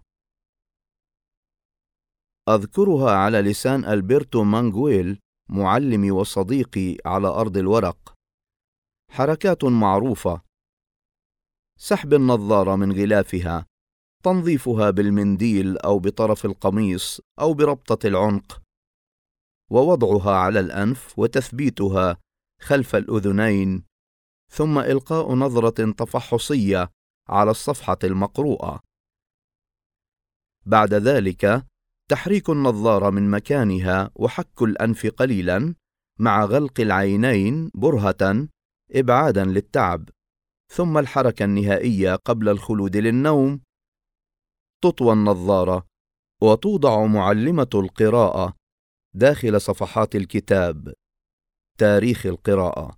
أذكرها على لسان ألبرتو مانغويل، معلمي وصديقي على أرض الورق. حركات معروفة: سحب النظارة من غلافها، تنظيفها بالمنديل أو بطرف القميص أو بربطة العنق، ووضعها على الأنف وتثبيتها خلف الأذنين، ثم إلقاء نظرة تفحصية على الصفحة المقروءة. بعد ذلك تحريك النظارة من مكانها وحك الأنف قليلا مع غلق العينين برهة إبعادا للتعب، ثم الحركة النهائية قبل الخلود للنوم. تطوى النظارة وتوضع معلمة القراءة داخل صفحات الكتاب تاريخ القراءة.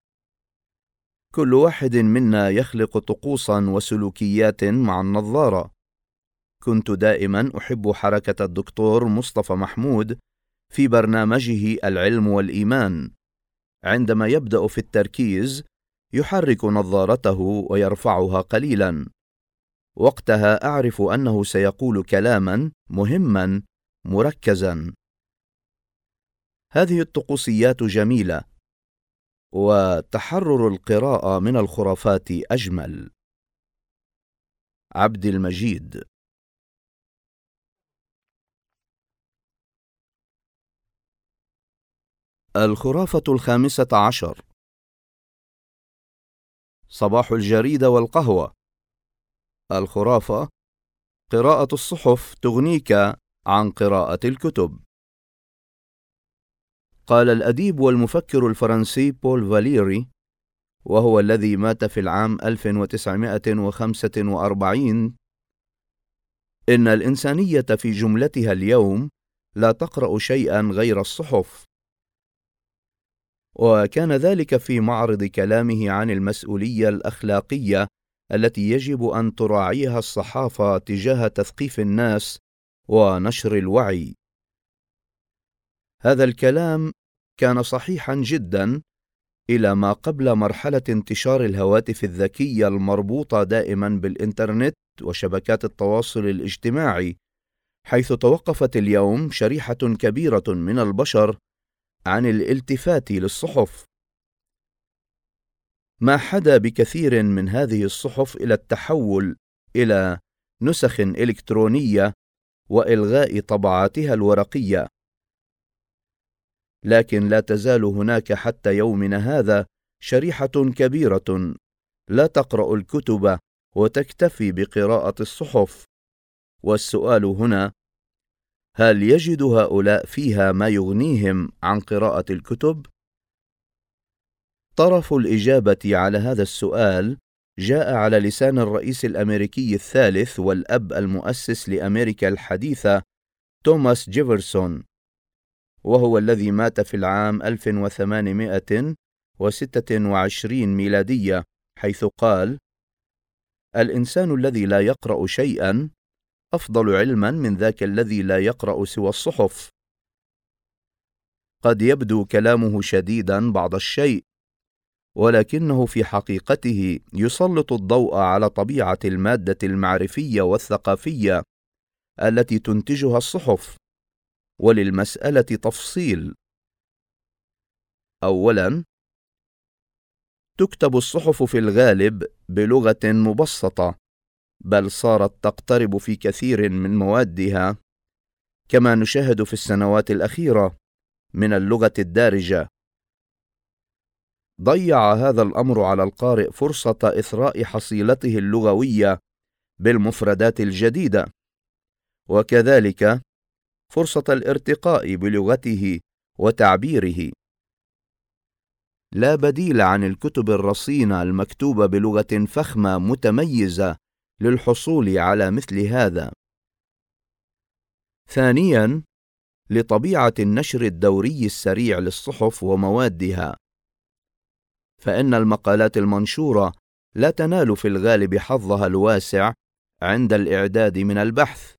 كل واحد منا يخلق طقوسا وسلوكيات مع النظارة. كنت دائما أحب حركة الدكتور مصطفى محمود في برنامجه العلم والإيمان. عندما يبدأ في التركيز يحرك نظارته ويرفعها قليلا. وقتها أعرف أنه سيقول كلاما مهما مركزا. هذه الطقوسيات جميلة، وتحرر القراءة من الخرافات أجمل. عبد المجيد. الخرافة 15: صباح الجريدة والقهوة. الخرافة: قراءة الصحف تغنيك عن قراءة الكتب. قال الأديب والمفكر الفرنسي بول فاليري، وهو الذي مات في العام 1945: إن الإنسانية في جملتها اليوم لا تقرأ شيئا غير الصحف. وكان ذلك في معرض كلامه عن المسؤولية الأخلاقية التي يجب أن تراعيها الصحافة تجاه تثقيف الناس ونشر الوعي. هذا الكلام كان صحيحا جدا إلى ما قبل مرحلة انتشار الهواتف الذكية المربوطة دائما بالإنترنت وشبكات التواصل الاجتماعي، حيث توقفت اليوم شريحة كبيرة من البشر عن الالتفات للصحف، ما حدا بكثير من هذه الصحف إلى التحول إلى نسخ إلكترونية وإلغاء طبعاتها الورقية. لكن لا تزال هناك حتى يومنا هذا شريحة كبيرة لا تقرأ الكتب وتكتفي بقراءة الصحف. والسؤال هنا: هل يجد هؤلاء فيها ما يغنيهم عن قراءة الكتب؟ طرف الإجابة على هذا السؤال جاء على لسان الرئيس الأمريكي الثالث والأب المؤسس لأمريكا الحديثة توماس جيفرسون، وهو الذي مات في العام 1826 ميلادية، حيث قال: الإنسان الذي لا يقرأ شيئا أفضل علما من ذاك الذي لا يقرأ سوى الصحف. قد يبدو كلامه شديدا بعض الشيء، ولكنه في حقيقته يسلط الضوء على طبيعة المادة المعرفية والثقافية التي تنتجها الصحف. وللمسألة تفصيل: أولا، تكتب الصحف في الغالب بلغة مبسطة، بل صارت تقترب في كثير من موادها، كما نشاهد في السنوات الأخيرة، من اللغة الدارجة. ضيع هذا الأمر على القارئ فرصة إثراء حصيلته اللغوية بالمفردات الجديدة، وكذلك فرصة الارتقاء بلغته وتعبيره. لا بديل عن الكتب الرصينة المكتوبة بلغة فخمة متميزة للحصول على مثل هذا. ثانياً، لطبيعة النشر الدوري السريع للصحف وموادها، فإن المقالات المنشورة لا تنال في الغالب حظها الواسع عند الإعداد من البحث،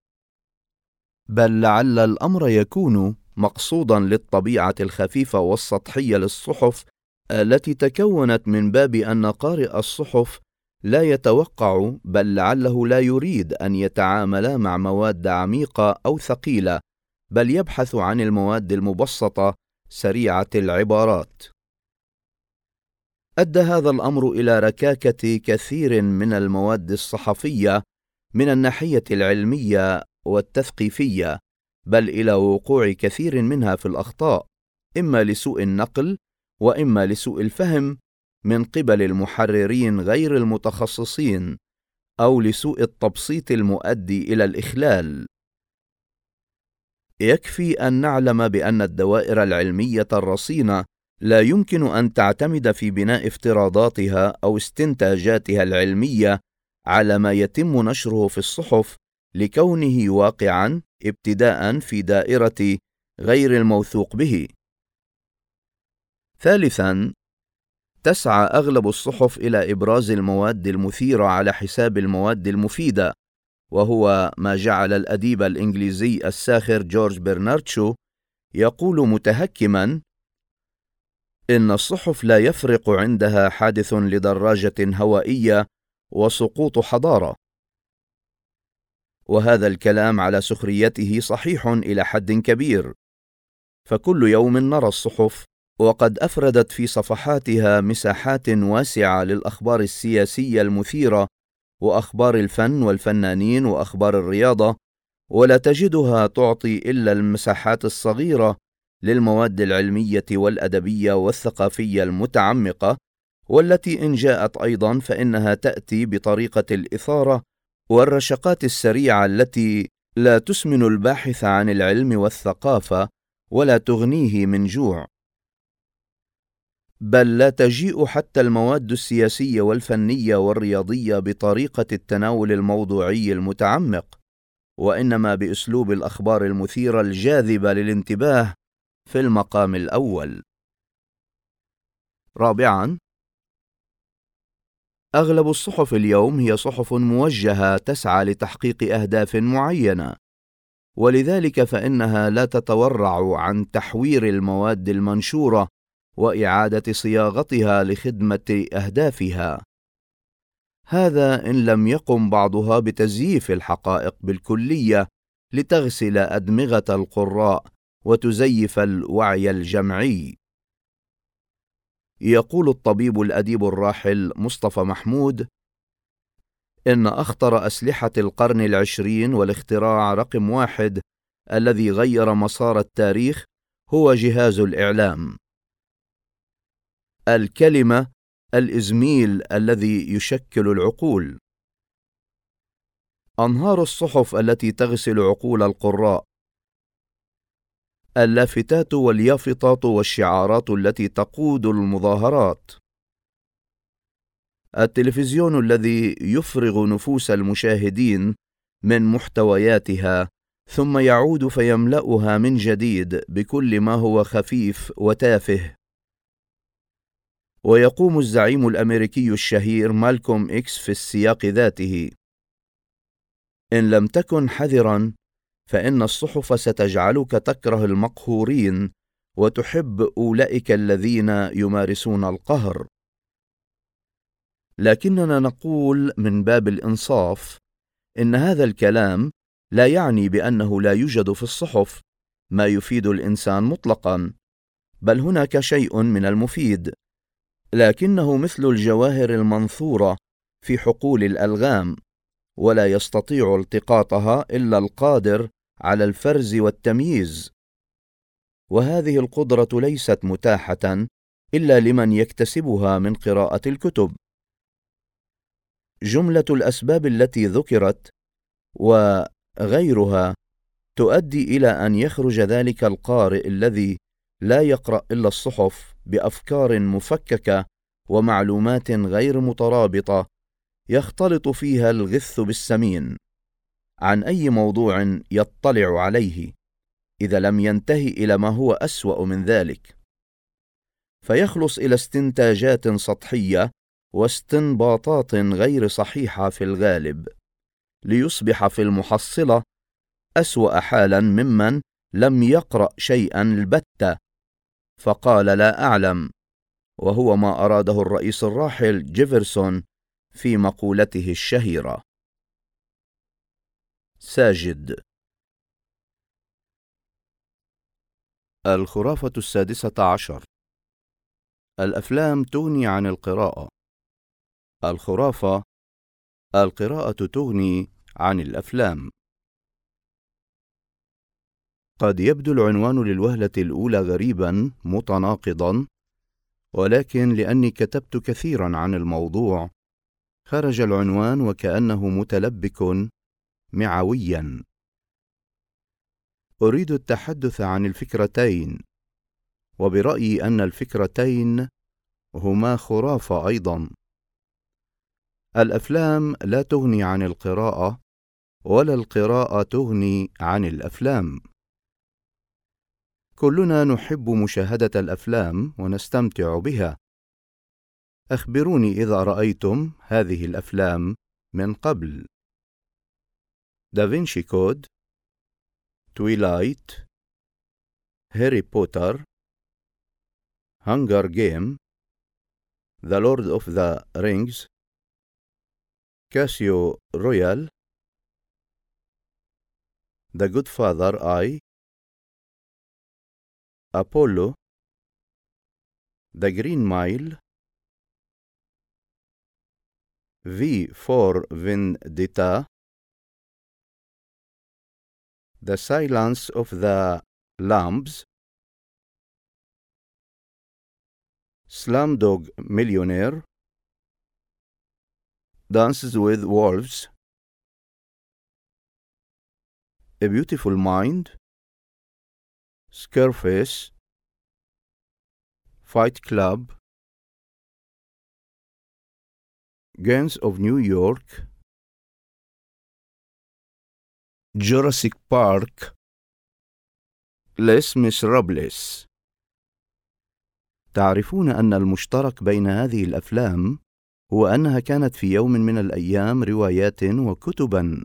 بل لعل الأمر يكون مقصودا للطبيعة الخفيفة والسطحية للصحف التي تكونت من باب أن قارئ الصحف لا يتوقع، بل لعله لا يريد أن يتعامل مع مواد عميقة أو ثقيلة، بل يبحث عن المواد المبسطة سريعة العبارات. أدى هذا الأمر إلى ركاكة كثير من المواد الصحفية من الناحية العلمية والتثقيفية، بل إلى وقوع كثير منها في الأخطاء، إما لسوء النقل وإما لسوء الفهم من قبل المحررين غير المتخصصين، أو لسوء التبسيط المؤدي إلى الإخلال. يكفي أن نعلم بأن الدوائر العلمية الرصينة لا يمكن أن تعتمد في بناء افتراضاتها أو استنتاجاتها العلمية على ما يتم نشره في الصحف لكونه واقعاً ابتداءً في دائرة غير الموثوق به. ثالثاً، تسعى أغلب الصحف إلى إبراز المواد المثيرة على حساب المواد المفيدة، وهو ما جعل الأديب الإنجليزي الساخر جورج برنارد شو يقول متهكماً: إن الصحف لا يفرق عندها حادث لدراجة هوائية وسقوط حضارة. وهذا الكلام على سخريته صحيح إلى حد كبير، فكل يوم نرى الصحف وقد أفردت في صفحاتها مساحات واسعة للأخبار السياسية المثيرة وأخبار الفن والفنانين وأخبار الرياضة، ولا تجدها تعطي إلا المساحات الصغيرة للمواد العلمية والأدبية والثقافية المتعمقة، والتي إن جاءت أيضا فإنها تأتي بطريقة الإثارة والرشقات السريعة التي لا تسمن الباحث عن العلم والثقافة ولا تغنيه من جوع. بل لا تجيء حتى المواد السياسية والفنية والرياضية بطريقة التناول الموضوعي المتعمق، وإنما بأسلوب الأخبار المثيرة الجاذبة للانتباه في المقام الأول. رابعاً، أغلب الصحف اليوم هي صحف موجهة تسعى لتحقيق أهداف معينة، ولذلك فإنها لا تتورع عن تحوير المواد المنشورة وإعادة صياغتها لخدمة أهدافها، هذا إن لم يقم بعضها بتزييف الحقائق بالكلية لتغسل أدمغة القراء وتزيف الوعي الجمعي. يقول الطبيب الأديب الراحل مصطفى محمود إن أخطر أسلحة القرن العشرين والاختراع رقم 1 الذي غير مسار التاريخ هو جهاز الإعلام. الكلمة الإزميل الذي يشكل العقول. أنهار الصحف التي تغسل عقول القراء، اللافتات واليافطات والشعارات التي تقود المظاهرات، التلفزيون الذي يفرغ نفوس المشاهدين من محتوياتها ثم يعود فيملأها من جديد بكل ما هو خفيف وتافه. ويقوم الزعيم الأمريكي الشهير مالكوم إكس في السياق ذاته: إن لم تكن حذراً فإن الصحف ستجعلك تكره المقهورين وتحب أولئك الذين يمارسون القهر. لكننا نقول من باب الإنصاف إن هذا الكلام لا يعني بأنه لا يوجد في الصحف ما يفيد الإنسان مطلقاً، بل هناك شيء من المفيد، لكنه مثل الجواهر المنثورة في حقول الألغام، ولا يستطيع التقاطها إلا القادر على الفرز والتمييز، وهذه القدرة ليست متاحة إلا لمن يكتسبها من قراءة الكتب. جملة الأسباب التي ذكرت وغيرها تؤدي إلى أن يخرج ذلك القارئ الذي لا يقرأ إلا الصحف بأفكار مفككة ومعلومات غير مترابطة يختلط فيها الغث بالسمين عن أي موضوع يطلع عليه، إذا لم ينتهي إلى ما هو أسوأ من ذلك، فيخلص إلى استنتاجات سطحية واستنباطات غير صحيحة في الغالب، ليصبح في المحصلة أسوأ حالا ممن لم يقرأ شيئا البتة فقال لا أعلم، وهو ما أراده الرئيس الراحل جيفرسون في مقولته الشهيرة. ساجد. الخرافة 16. الأفلام تغني عن القراءة. الخرافة: القراءة تغني عن الأفلام. قد يبدو العنوان للوهلة الأولى غريبا متناقضا، ولكن لأني كتبت كثيرا عن الموضوع خرج العنوان وكأنه متلبك معويا. أريد التحدث عن الفكرتين، وبرأيي أن الفكرتين هما خرافة أيضا. الأفلام لا تغني عن القراءة، ولا القراءة تغني عن الأفلام. كلنا نحب مشاهدة الأفلام ونستمتع بها. أخبروني إذا رأيتم هذه الأفلام من قبل: دافنشي كود، تويلايت، هاري بوتر، هانجر جيم، The Lord of the Rings، كاسيو رويال، The Godfather I، أبولو، The Green Mile، V for Vendetta، The Silence of the Lambs، Slumdog Millionaire، Dances with Wolves، A Beautiful Mind، Scarface، Fight Club، Gangs of New York، جوراسيك بارك، ليس ميسرابلس. تعرفون أن المشترك بين هذه الأفلام هو أنها كانت في يوم من الأيام روايات وكتبا.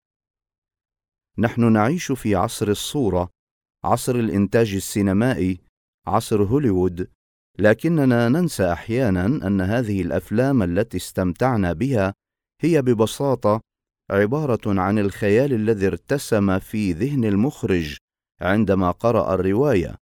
نحن نعيش في عصر الصورة، عصر الإنتاج السينمائي، عصر هوليوود، لكننا ننسى أحيانا أن هذه الأفلام التي استمتعنا بها هي ببساطة عبارة عن الخيال الذي ارتسم في ذهن المخرج عندما قرأ الرواية.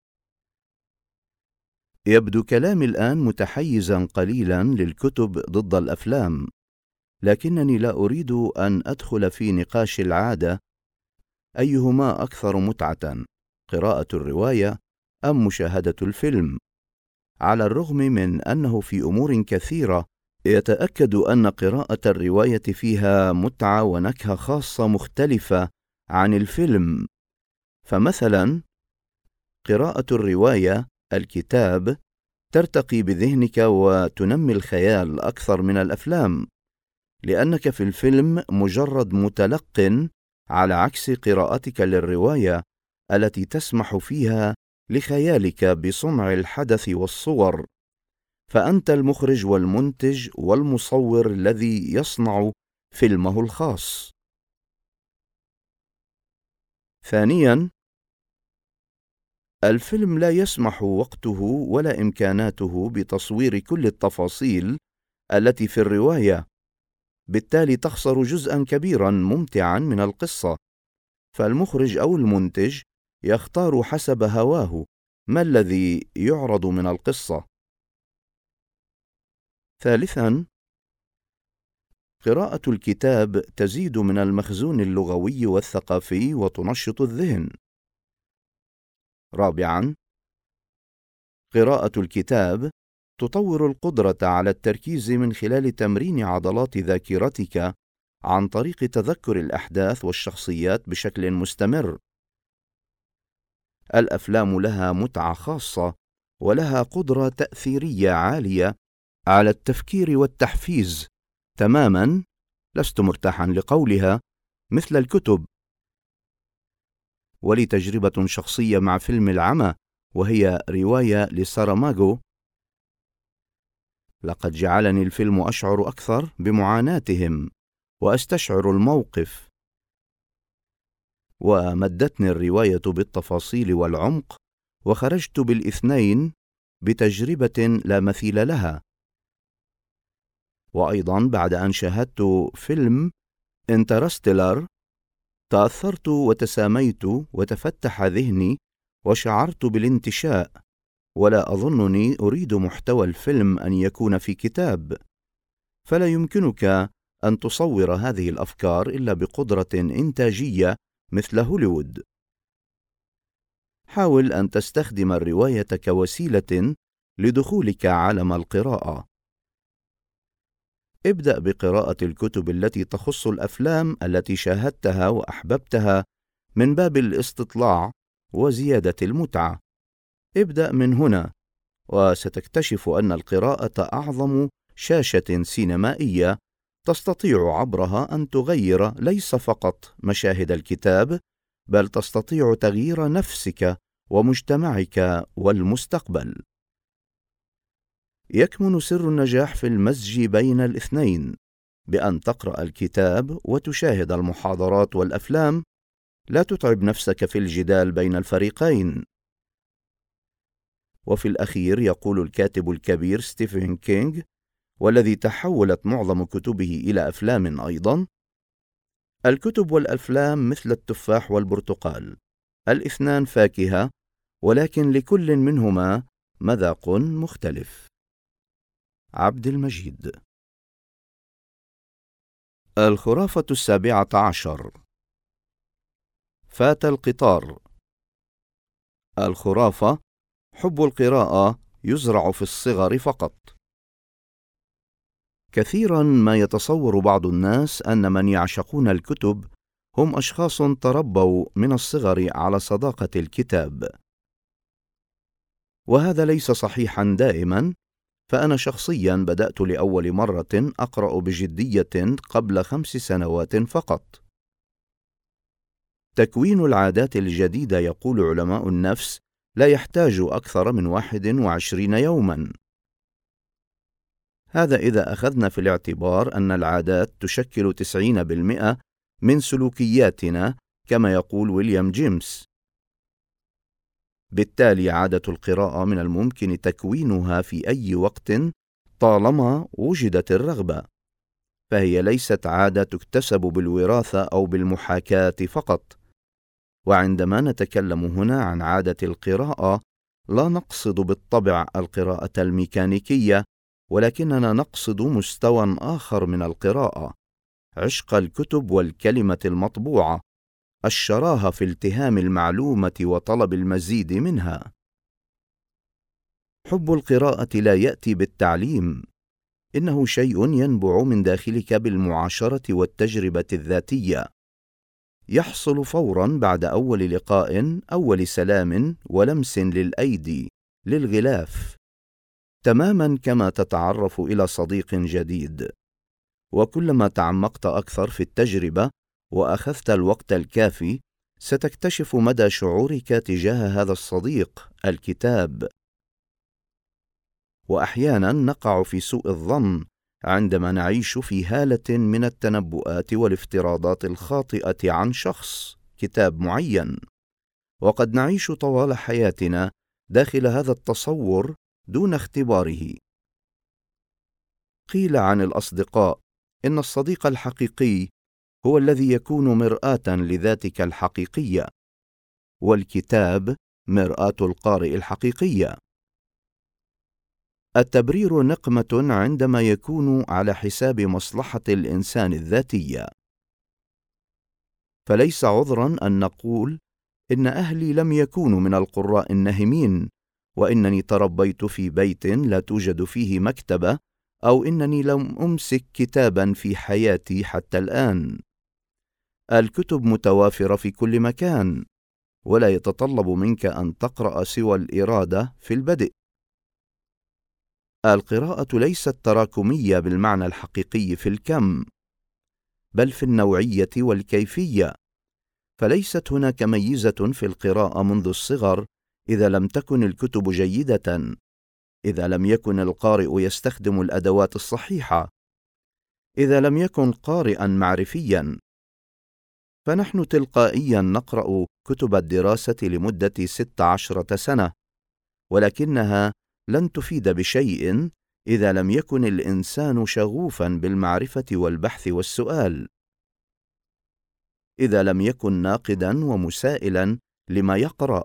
يبدو كلامي الآن متحيزا قليلا للكتب ضد الأفلام، لكنني لا أريد أن أدخل في نقاش العادة أيهما أكثر متعة، قراءة الرواية أم مشاهدة الفيلم، على الرغم من أنه في أمور كثيرة يتأكد أن قراءة الرواية فيها متعة ونكهة خاصة مختلفة عن الفيلم. فمثلا قراءة الرواية، الكتاب، ترتقي بذهنك وتنمي الخيال أكثر من الأفلام، لأنك في الفيلم مجرد متلق، على عكس قراءتك للرواية التي تسمح فيها لخيالك بصنع الحدث والصور، فأنت المخرج والمنتج والمصور الذي يصنع فيلمه الخاص. ثانياً، الفيلم لا يسمح وقته ولا إمكاناته بتصوير كل التفاصيل التي في الرواية، بالتالي تخسر جزءاً كبيراً ممتعاً من القصة، فالمخرج أو المنتج يختار حسب هواه ما الذي يعرض من القصة. ثالثاً، قراءة الكتاب تزيد من المخزون اللغوي والثقافي وتنشط الذهن. رابعاً، قراءة الكتاب تطور القدرة على التركيز من خلال تمرين عضلات ذاكرتك عن طريق تذكر الأحداث والشخصيات بشكل مستمر. الأفلام لها متعة خاصة ولها قدرة تأثيرية عالية على التفكير والتحفيز تماما، لست مرتاحا لقولها، مثل الكتب. ولي تجربة شخصية مع فيلم العمى، وهي رواية لساراماغو. لقد جعلني الفيلم أشعر أكثر بمعاناتهم وأستشعر الموقف، ومدتني الرواية بالتفاصيل والعمق، وخرجت بالاثنين بتجربة لا مثيل لها. وأيضا بعد أن شاهدت فيلم انترستيلر تأثرت وتساميت وتفتح ذهني وشعرت بالانتشاء، ولا أظنني أريد محتوى الفيلم أن يكون في كتاب، فلا يمكنك أن تصور هذه الأفكار إلا بقدرة إنتاجية مثل هوليوود. حاول أن تستخدم الرواية كوسيلة لدخولك عالم القراءة. ابدأ بقراءة الكتب التي تخص الأفلام التي شاهدتها وأحببتها من باب الاستطلاع وزيادة المتعة. ابدأ من هنا، وستكتشف أن القراءة أعظم شاشة سينمائية تستطيع عبرها أن تغير ليس فقط مشاهد الكتاب، بل تستطيع تغيير نفسك ومجتمعك والمستقبل. يكمن سر النجاح في المزج بين الاثنين، بأن تقرأ الكتاب وتشاهد المحاضرات والأفلام، لا تتعب نفسك في الجدال بين الفريقين. وفي الأخير يقول الكاتب الكبير ستيفن كينغ، والذي تحولت معظم كتبه إلى أفلام أيضا: الكتب والأفلام مثل التفاح والبرتقال، الاثنان فاكهة، ولكن لكل منهما مذاق مختلف. عبد المجيد. الخرافة 17. فات القطار. الخرافة: حب القراءة يزرع في الصغر فقط. كثيرا ما يتصور بعض الناس أن من يعشقون الكتب هم أشخاص تربوا من الصغر على صداقة الكتاب، وهذا ليس صحيحا دائما، فأنا شخصيا بدأت لأول مرة أقرأ بجدية قبل 5 سنوات فقط. تكوين العادات الجديدة، يقول علماء النفس، لا يحتاج أكثر من 21 يوما. هذا إذا أخذنا في الاعتبار أن العادات تشكل 90% من سلوكياتنا، كما يقول ويليام جيمس. بالتالي عادة القراءة من الممكن تكوينها في أي وقت طالما وجدت الرغبة، فهي ليست عادة تكتسب بالوراثة أو بالمحاكاة فقط. وعندما نتكلم هنا عن عادة القراءة، لا نقصد بالطبع القراءة الميكانيكية، ولكننا نقصد مستوى آخر من القراءة: عشق الكتب والكلمة المطبوعة، الشراهة في التهام المعلومة وطلب المزيد منها. حب القراءة لا يأتي بالتعليم، إنه شيء ينبع من داخلك بالمعاشرة والتجربة الذاتية، يحصل فوراً بعد أول لقاء، أول سلام ولمس للأيدي للغلاف، تماماً كما تتعرف إلى صديق جديد. وكلما تعمقت أكثر في التجربة وأخذت الوقت الكافي، ستكتشف مدى شعورك تجاه هذا الصديق، الكتاب. وأحياناً نقع في سوء الظن عندما نعيش في هالة من التنبؤات والافتراضات الخاطئة عن شخص، كتاب معين، وقد نعيش طوال حياتنا داخل هذا التصور دون اختباره. قيل عن الأصدقاء إن الصديق الحقيقي هو الذي يكون مرآة لذاتك الحقيقية، والكتاب مرآة القارئ الحقيقية. التبرير نقمة عندما يكون على حساب مصلحة الإنسان الذاتية، فليس عذرا أن نقول إن أهلي لم يكونوا من القراء النهمين، وإنني تربيت في بيت لا توجد فيه مكتبة، أو إنني لم أمسك كتابا في حياتي حتى الآن. الكتب متوافرة في كل مكان، ولا يتطلب منك أن تقرأ سوى الإرادة في البدء. القراءة ليست تراكمية بالمعنى الحقيقي في الكم، بل في النوعية والكيفية. فليست هناك ميزة في القراءة منذ الصغر إذا لم تكن الكتب جيدة، إذا لم يكن القارئ يستخدم الأدوات الصحيحة، إذا لم يكن قارئا معرفيا. فنحن تلقائيا نقرأ كتب الدراسة لمدة 16 سنة، ولكنها لن تفيد بشيء إذا لم يكن الإنسان شغوفا بالمعرفة والبحث والسؤال، إذا لم يكن ناقدا ومسائلا لما يقرأ،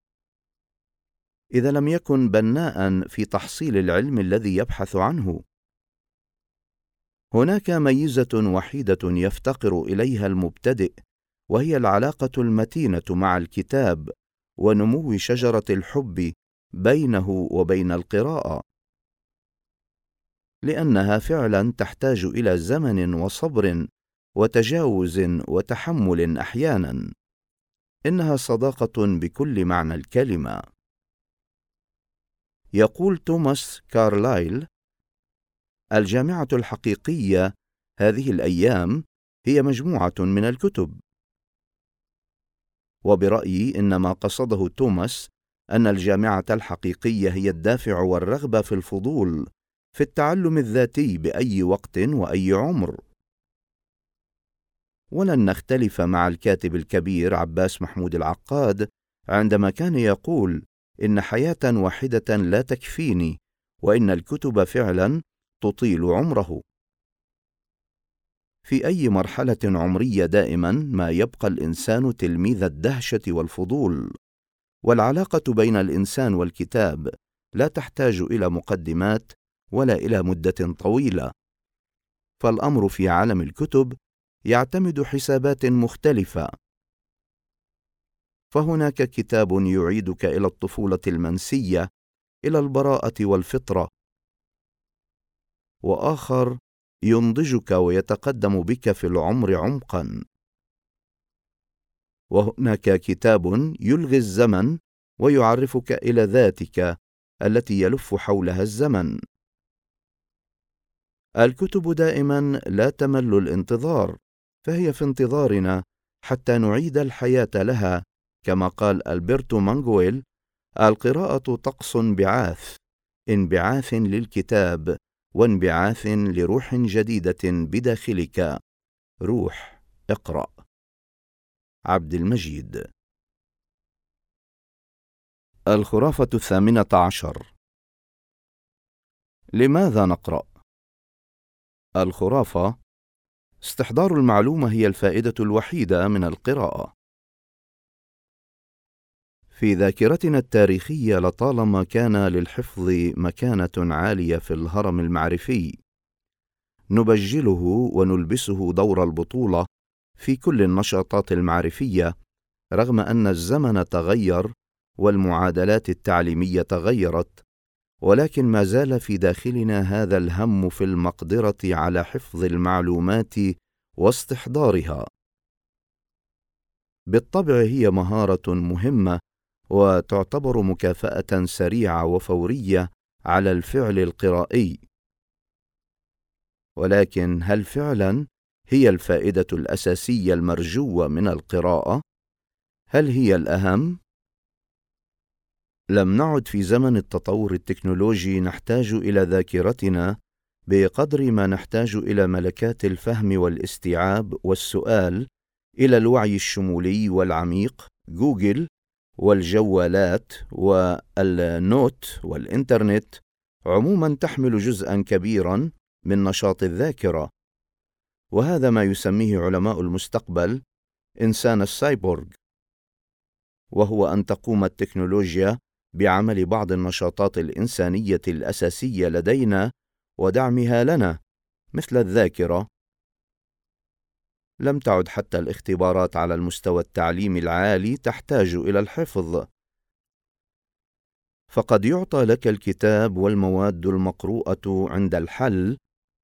إذا لم يكن بناء في تحصيل العلم الذي يبحث عنه. هناك ميزة وحيدة يفتقر إليها المبتدئ، وهي العلاقة المتينة مع الكتاب ونمو شجرة الحب بينه وبين القراءة، لأنها فعلا تحتاج إلى زمن وصبر وتجاوز وتحمل أحيانا. إنها صداقة بكل معنى الكلمة. يقول توماس كارلايل: الجامعة الحقيقية هذه الأيام هي مجموعة من الكتب. وبرأيي إن ما قصده توماس أن الجامعة الحقيقية هي الدافع والرغبة في الفضول، في التعلم الذاتي بأي وقت وأي عمر. ولن نختلف مع الكاتب الكبير عباس محمود العقاد عندما كان يقول إن حياة واحدة لا تكفيني، وإن الكتب فعلا تطيل عمره. في أي مرحلة عمرية دائما ما يبقى الإنسان تلميذ الدهشة والفضول، والعلاقة بين الإنسان والكتاب لا تحتاج إلى مقدمات ولا إلى مدة طويلة. فالأمر في عالم الكتب يعتمد حسابات مختلفة. فهناك كتاب يعيدك إلى الطفولة المنسية، إلى البراءة والفطرة، وآخر ينضجك ويتقدم بك في العمر عمقا. وهناك كتاب يلغي الزمن ويعرفك إلى ذاتك التي يلف حولها الزمن. الكتب دائما لا تمل الانتظار، فهي في انتظارنا حتى نعيد الحياة لها. كما قال ألبرتو مانغويل: القراءة طقس انبعاث، انبعاث للكتاب وانبعاث لروح جديدة بداخلك. روح، اقرأ. عبد المجيد. الخرافة 18. لماذا نقرأ؟ الخرافة: استحضار المعلومة هي الفائدة الوحيدة من القراءة. في ذاكرتنا التاريخية لطالما كان للحفظ مكانة عالية في الهرم المعرفي، نبجله ونلبسه دور البطولة في كل النشاطات المعرفية، رغم أن الزمن تغير والمعادلات التعليمية تغيرت، ولكن ما زال في داخلنا هذا الهم في المقدرة على حفظ المعلومات واستحضارها. بالطبع هي مهارة مهمة، وتعتبر مكافأة سريعة وفورية على الفعل القرائي. ولكن هل فعلا هي الفائدة الأساسية المرجوة من القراءة؟ هل هي الأهم؟ لم نعد في زمن التطور التكنولوجي نحتاج إلى ذاكرتنا بقدر ما نحتاج إلى ملكات الفهم والاستيعاب والسؤال، إلى الوعي الشمولي والعميق، جوجل والجوالات والنوت والإنترنت عموما تحمل جزءا كبيرا من نشاط الذاكرة. وهذا ما يسميه علماء المستقبل إنسان السايبورغ، وهو أن تقوم التكنولوجيا بعمل بعض النشاطات الإنسانية الأساسية لدينا ودعمها لنا، مثل الذاكرة. لم تعد حتى الاختبارات على المستوى التعليمي العالي تحتاج إلى الحفظ، فقد يعطى لك الكتاب والمواد المقروءة عند الحل.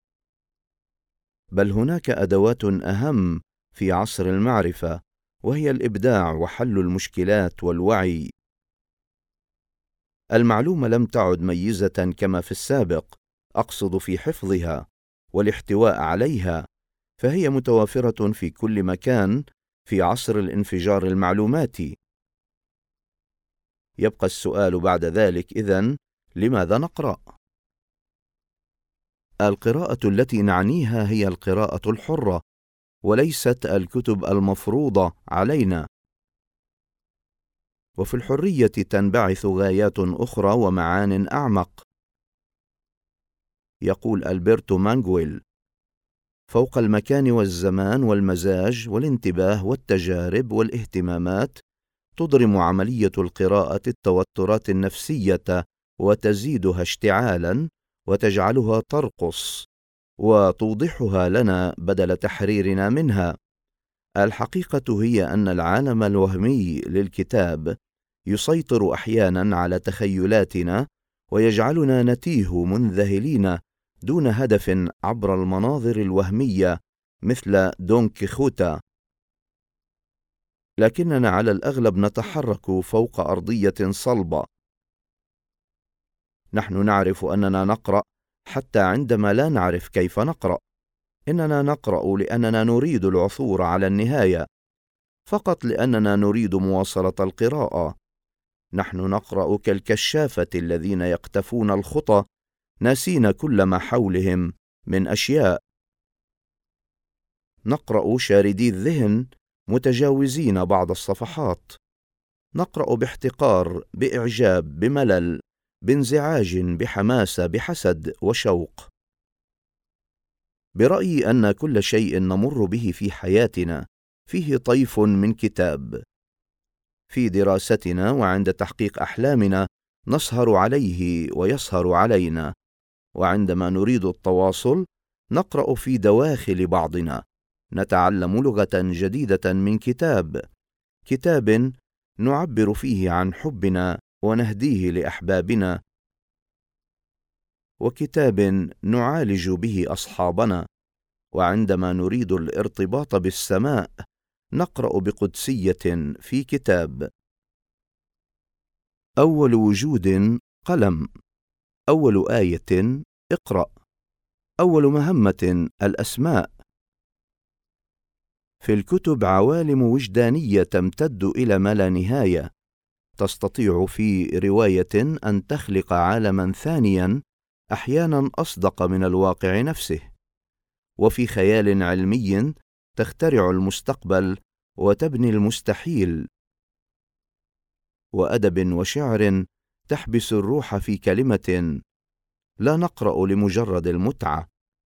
بل هناك أدوات أهم في عصر المعرفة، وهي الإبداع وحل المشكلات والوعي. المعلومة لم تعد ميزة كما في السابق، أقصد في حفظها والاحتواء عليها، فهي متوافرة في كل مكان في عصر الانفجار المعلوماتي. يبقى السؤال بعد ذلك إذن: لماذا نقرأ؟ القراءة التي نعنيها هي القراءة الحرة، وليست الكتب المفروضة علينا. وفي الحرية تنبعث غايات أخرى ومعان أعمق. يقول ألبرتو مانغويل: فوق المكان والزمان والمزاج والانتباه والتجارب والاهتمامات، تضرم عملية القراءة التوترات النفسية وتزيدها اشتعالا وتجعلها ترقص وتوضحها لنا بدل تحريرنا منها. الحقيقة هي أن العالم الوهمي للكتاب يسيطر أحيانا على تخيلاتنا ويجعلنا نتيه منذهلين دون هدف عبر المناظر الوهمية مثل دون كيخوتا. لكننا على الأغلب نتحرك فوق أرضية صلبة. نحن نعرف أننا نقرأ حتى عندما لا نعرف كيف نقرأ. إننا نقرأ لأننا نريد العثور على النهاية، فقط لأننا نريد مواصلة القراءة. نحن نقرأ كالكشافة الذين يقتفون الخطى، ناسين كل ما حولهم من أشياء. نقرأ شاردي الذهن، متجاوزين بعض الصفحات. نقرأ باحتقار، بإعجاب، بملل، بانزعاج، بحماسة، بحسد وشوق. برأيي أن كل شيء نمر به في حياتنا فيه طيف من كتاب. في دراستنا وعند تحقيق أحلامنا نسهر عليه ويسهر علينا، وعندما نريد التواصل نقرأ في دواخل بعضنا. نتعلم لغة جديدة من كتاب نعبر فيه عن حبنا ونهديه لأحبابنا، وكتاب نعالج به أصحابنا. وعندما نريد الارتباط بالسماء نقرأ بقدسية في كتاب. أول وجود قلم، أول آية اقرأ، أول مهمة الأسماء. في الكتب عوالم وجدانية تمتد إلى ما لا نهاية، تستطيع في رواية أن تخلق عالماً ثانياً أحياناً أصدق من الواقع نفسه، وفي خيال علمي تخترع المستقبل وتبني المستحيل، وأدب وشعر تحبس الروح في كلمة. لا نقرأ لمجرد المتعة،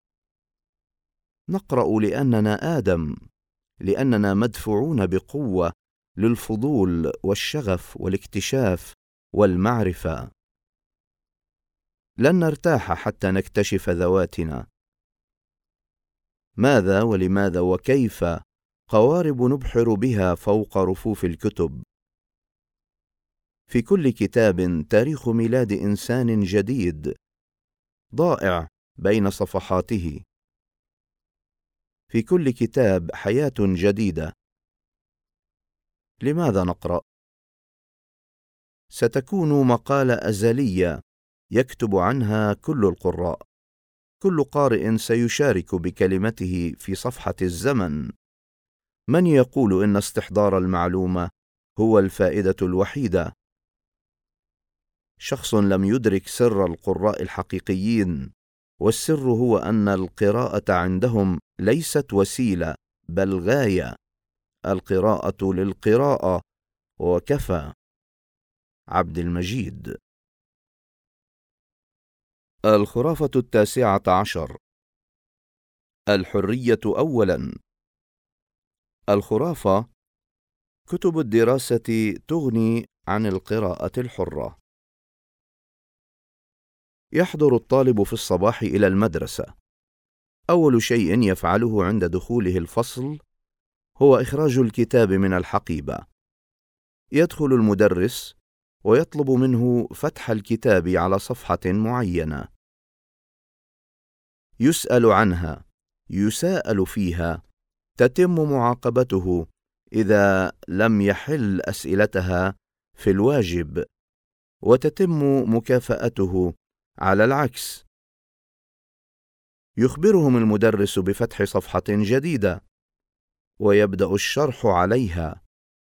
نقرأ لأننا آدم، لأننا مدفوعون بقوة للفضول والشغف والاكتشاف والمعرفة. لن نرتاح حتى نكتشف ذواتنا. ماذا ولماذا وكيف قوارب نبحر بها فوق رفوف الكتب. في كل كتاب تاريخ ميلاد إنسان جديد ضائع بين صفحاته. في كل كتاب حياة جديدة. لماذا نقرأ؟ ستكون مقالة أزلية يكتب عنها كل القراء. كل قارئ سيشارك بكلمته في صفحة الزمن. من يقول إن استحضار المعلومة هو الفائدة الوحيدة؟ شخص لم يدرك سر القراء الحقيقيين، والسر هو أن القراءة عندهم ليست وسيلة بل غاية. القراءة للقراءة وكفى. عبد المجيد. الخرافة 19. الحرية أولاً. الخرافة: كتب الدراسة تغني عن القراءة الحرة. يحضر الطالب في الصباح إلى المدرسة. أول شيء يفعله عند دخوله الفصل هو إخراج الكتاب من الحقيبة. يدخل المدرس ويطلب منه فتح الكتاب على صفحة معينة. يسأل عنها، يساءل فيها، تتم معاقبته إذا لم يحل أسئلتها في الواجب، وتتم مكافأته على العكس. يخبرهم المدرس بفتح صفحة جديدة ويبدأ الشرح عليها.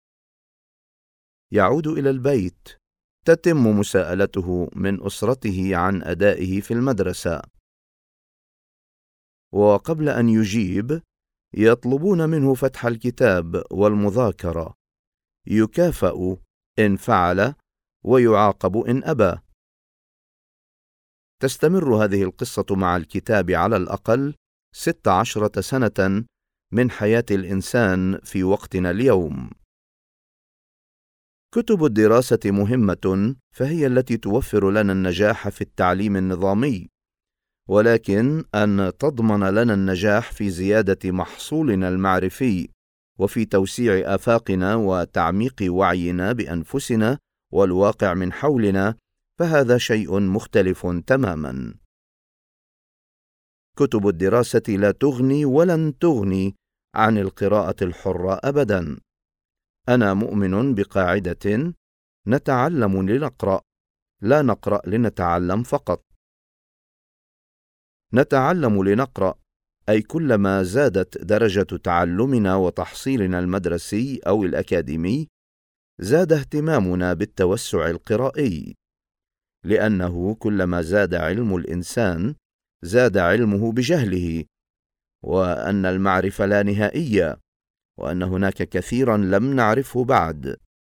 يعود إلى البيت، تتم مساءلته من أسرته عن أدائه في المدرسة، وقبل أن يجيب يطلبون منه فتح الكتاب والمذاكرة. يكافأ إن فعل ويعاقب إن أبى. تستمر هذه القصة مع الكتاب على الأقل 16 سنة من حياة الإنسان في وقتنا اليوم. كتب الدراسة مهمة، فهي التي توفر لنا النجاح في التعليم النظامي، ولكن أن تضمن لنا النجاح في زيادة محصولنا المعرفي وفي توسيع آفاقنا وتعميق وعينا بأنفسنا والواقع من حولنا، فهذا شيء مختلف تماما. كتب الدراسة لا تغني ولن تغني عن القراءة الحرة أبدا. أنا مؤمن بقاعدة: نتعلم لنقرأ، لا نقرأ لنتعلم فقط. نتعلم لنقرأ، أي كلما زادت درجة تعلمنا وتحصيلنا المدرسي أو الأكاديمي، زاد اهتمامنا بالتوسع القرائي، لأنه كلما زاد علم الإنسان زاد علمه بجهله، وأن المعرفة لا نهائية، وأن هناك كثيرا لم نعرفه بعد.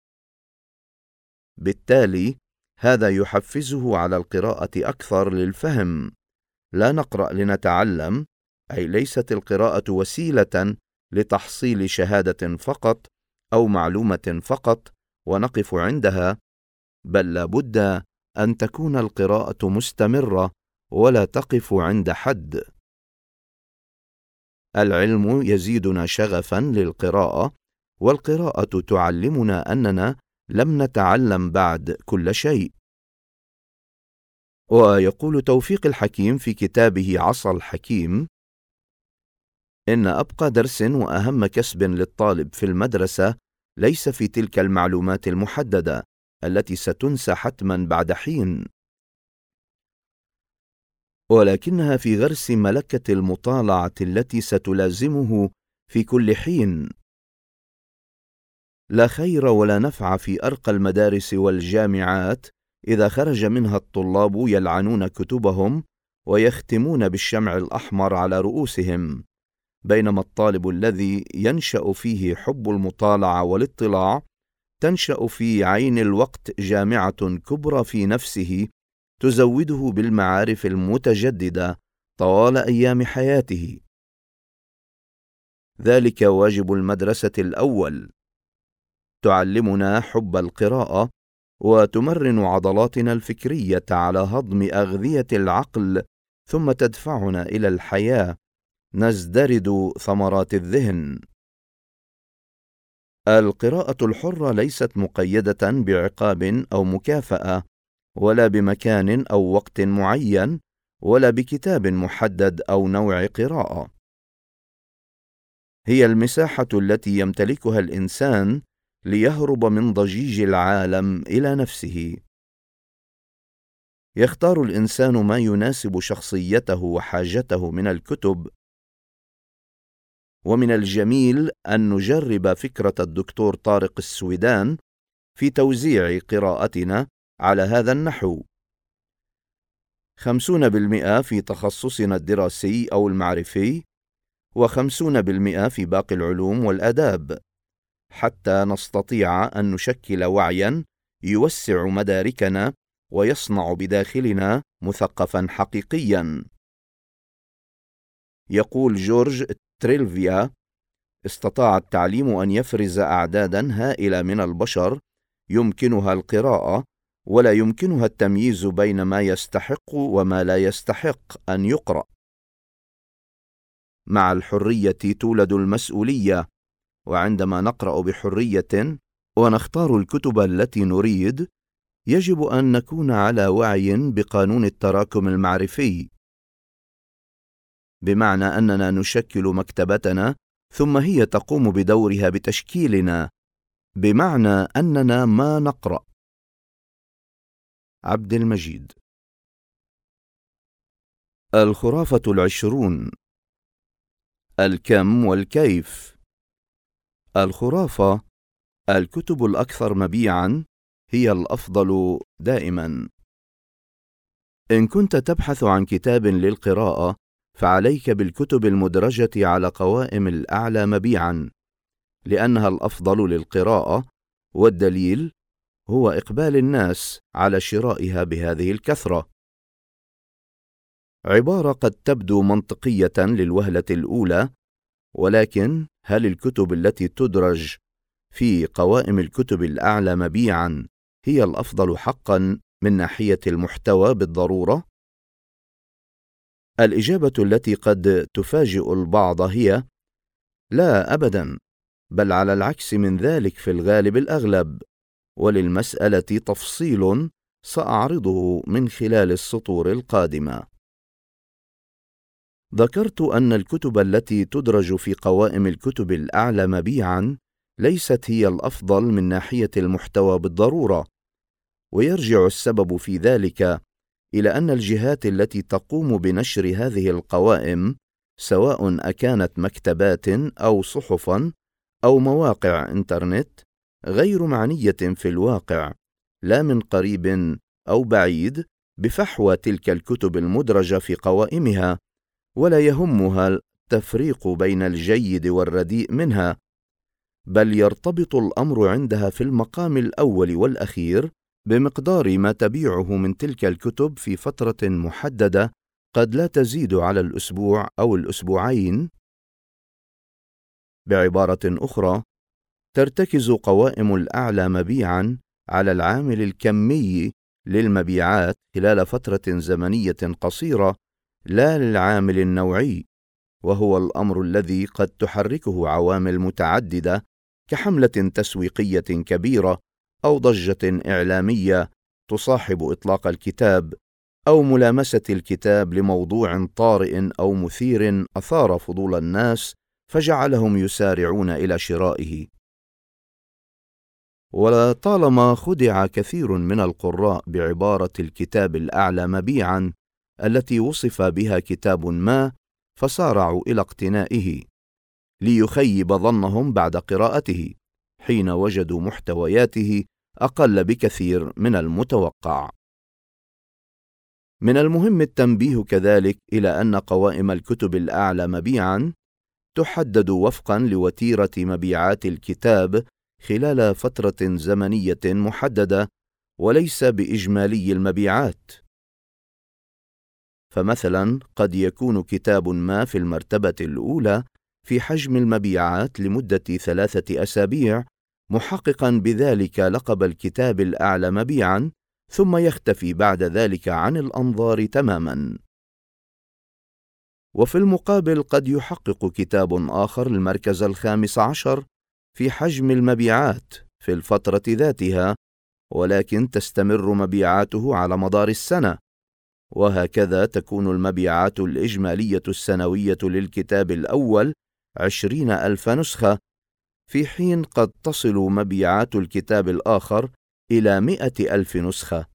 بالتالي هذا يحفزه على القراءة أكثر للفهم. لا نقرأ لنتعلم، أي ليست القراءة وسيلة لتحصيل شهادة فقط أو معلومة فقط ونقف عندها، بل لابد أن تكون القراءة مستمرة ولا تقف عند حد. العلم يزيدنا شغفا للقراءة، والقراءة تعلمنا أننا لم نتعلم بعد كل شيء. ويقول توفيق الحكيم في كتابه عصا الحكيم: إن أبقى درس وأهم كسب للطالب في المدرسة ليس في تلك المعلومات المحددة التي ستنسى حتما بعد حين، ولكنها في غرس ملكة المطالعة التي ستلازمه في كل حين. لا خير ولا نفع في أرقى المدارس والجامعات إذا خرج منها الطلاب يلعنون كتبهم ويختمون بالشمع الأحمر على رؤوسهم، بينما الطالب الذي ينشأ فيه حب المطالعة والاطلاع تنشأ في عين الوقت جامعة كبرى في نفسه تزوده بالمعارف المتجددة طوال أيام حياته. ذلك واجب المدرسة الأول، تعلمنا حب القراءة وتمرن عضلاتنا الفكرية على هضم أغذية العقل، ثم تدفعنا إلى الحياة نزدرد ثمرات الذهن. القراءة الحرة ليست مقيدة بعقاب أو مكافأة، ولا بمكان أو وقت معين، ولا بكتاب محدد أو نوع قراءة. هي المساحة التي يمتلكها الإنسان ليهرب من ضجيج العالم إلى نفسه. يختار الإنسان ما يناسب شخصيته وحاجته من الكتب، ومن الجميل أن نجرب فكرة الدكتور طارق السويدان في توزيع قراءتنا على هذا النحو: 50% في تخصصنا الدراسي أو المعرفي، و50% في باقي العلوم والآداب، حتى نستطيع أن نشكل وعيا يوسع مداركنا ويصنع بداخلنا مثقفا حقيقيا. يقول جورج تريلفيا: استطاع التعليم أن يفرز أعدادا هائلة من البشر يمكنها القراءة، ولا يمكنها التمييز بين ما يستحق وما لا يستحق أن يقرأ. مع الحرية تولد المسؤولية، وعندما نقرأ بحرية ونختار الكتب التي نريد، يجب أن نكون على وعي بقانون التراكم المعرفي، بمعنى أننا نشكل مكتبتنا ثم هي تقوم بدورها بتشكيلنا، بمعنى أننا ما نقرأ. عبد المجيد. الخرافة 20: الكم والكيف. الخرافة: الكتب الأكثر مبيعاً هي الأفضل دائماً. إن كنت تبحث عن كتاب للقراءة، فعليك بالكتب المدرجة على قوائم الأعلى مبيعاً، لأنها الأفضل للقراءة، والدليل هو إقبال الناس على شرائها بهذه الكثرة. عبارة قد تبدو منطقية للوهلة الأولى، ولكن هل الكتب التي تدرج في قوائم الكتب الأعلى مبيعاً هي الأفضل حقاً من ناحية المحتوى بالضرورة؟ الإجابة التي قد تفاجئ البعض هي: لا أبداً، بل على العكس من ذلك في الغالب الأغلب، وللمسألة تفصيل سأعرضه من خلال السطور القادمة. ذكرت أن الكتب التي تدرج في قوائم الكتب الأعلى مبيعاً ليست هي الأفضل من ناحية المحتوى بالضرورة، ويرجع السبب في ذلك إلى أن الجهات التي تقوم بنشر هذه القوائم، سواء أكانت مكتبات أو صحفاً أو مواقع إنترنت، غير معنية في الواقع، لا من قريب أو بعيد، بفحوى تلك الكتب المدرجة في قوائمها، ولا يهمها التفريق بين الجيد والرديء منها، بل يرتبط الأمر عندها في المقام الأول والأخير بمقدار ما تبيعه من تلك الكتب في فترة محددة قد لا تزيد على الأسبوع أو الأسبوعين. بعبارة أخرى، ترتكز قوائم الأعلى مبيعاً على العامل الكمي للمبيعات خلال فترة زمنية قصيرة، لا للعامل النوعي، وهو الأمر الذي قد تحركه عوامل متعددة كحملة تسويقية كبيرة، أو ضجة إعلامية تصاحب إطلاق الكتاب، أو ملامسة الكتاب لموضوع طارئ أو مثير أثار فضول الناس فجعلهم يسارعون إلى شرائه. ولطالما خدع كثير من القراء بعبارة الكتاب الأعلى مبيعاً التي وصف بها كتاب ما، فسارعوا إلى اقتنائه، ليخيب ظنهم بعد قراءته، حين وجدوا محتوياته أقل بكثير من المتوقع. من المهم التنبيه كذلك إلى أن قوائم الكتب الأعلى مبيعاً تحدد وفقاً لوتيرة مبيعات الكتاب خلال فترة زمنية محددة، وليس بإجمالي المبيعات. فمثلاً قد يكون كتاب ما في المرتبة الأولى في حجم المبيعات لمدة 3 أسابيع، محققاً بذلك لقب الكتاب الأعلى مبيعاً، ثم يختفي بعد ذلك عن الأنظار تماماً. وفي المقابل قد يحقق كتاب آخر المركز 15 في حجم المبيعات في الفترة ذاتها، ولكن تستمر مبيعاته على مدار السنة، وهكذا تكون المبيعات الإجمالية السنوية للكتاب الأول 20,000 نسخة، في حين قد تصل مبيعات الكتاب الآخر إلى 100,000 نسخة،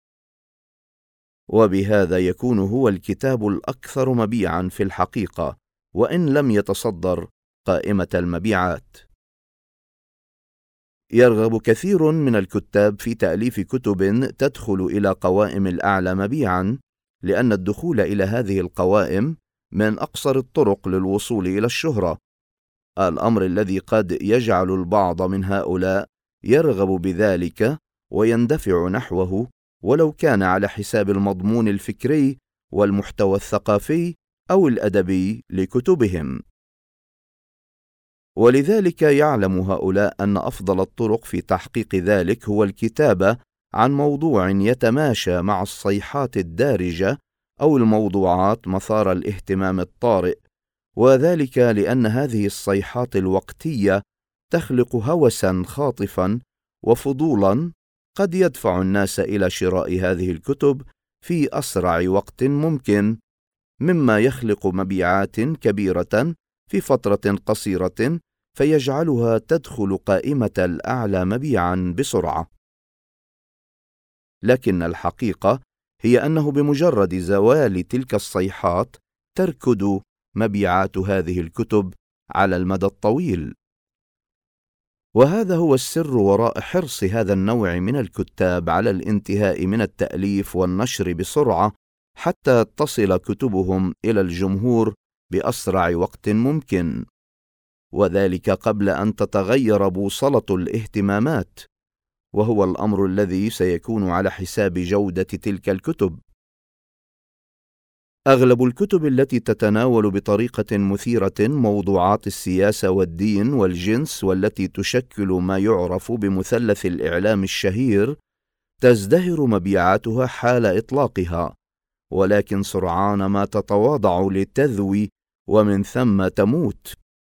وبهذا يكون هو الكتاب الأكثر مبيعاً في الحقيقة، وإن لم يتصدر قائمة المبيعات. يرغب كثير من الكتاب في تأليف كتب تدخل إلى قوائم الأعلى مبيعاً، لأن الدخول إلى هذه القوائم من أقصر الطرق للوصول إلى الشهرة، الأمر الذي قد يجعل البعض من هؤلاء يرغب بذلك ويندفع نحوه، ولو كان على حساب المضمون الفكري والمحتوى الثقافي أو الأدبي لكتبهم. ولذلك يعلم هؤلاء أن أفضل الطرق في تحقيق ذلك هو الكتابة عن موضوع يتماشى مع الصيحات الدارجة أو الموضوعات مثار الاهتمام الطارئ، وذلك لأن هذه الصيحات الوقتية تخلق هوساً خاطفاً وفضولاً قد يدفع الناس إلى شراء هذه الكتب في أسرع وقت ممكن، مما يخلق مبيعات كبيرة في فترة قصيرة، فيجعلها تدخل قائمة الأعلى مبيعاً بسرعة. لكن الحقيقة هي أنه بمجرد زوال تلك الصيحات تركض مبيعات هذه الكتب على المدى الطويل. وهذا هو السر وراء حرص هذا النوع من الكتاب على الانتهاء من التأليف والنشر بسرعة، حتى تصل كتبهم إلى الجمهور بأسرع وقت ممكن، وذلك قبل أن تتغير بوصلة الاهتمامات، وهو الأمر الذي سيكون على حساب جودة تلك الكتب. أغلب الكتب التي تتناول بطريقة مثيرة موضوعات السياسة والدين والجنس، والتي تشكل ما يعرف بمثلث الإعلام الشهير، تزدهر مبيعاتها حال إطلاقها، ولكن سرعان ما تتواضع لتذوي ومن ثم تموت.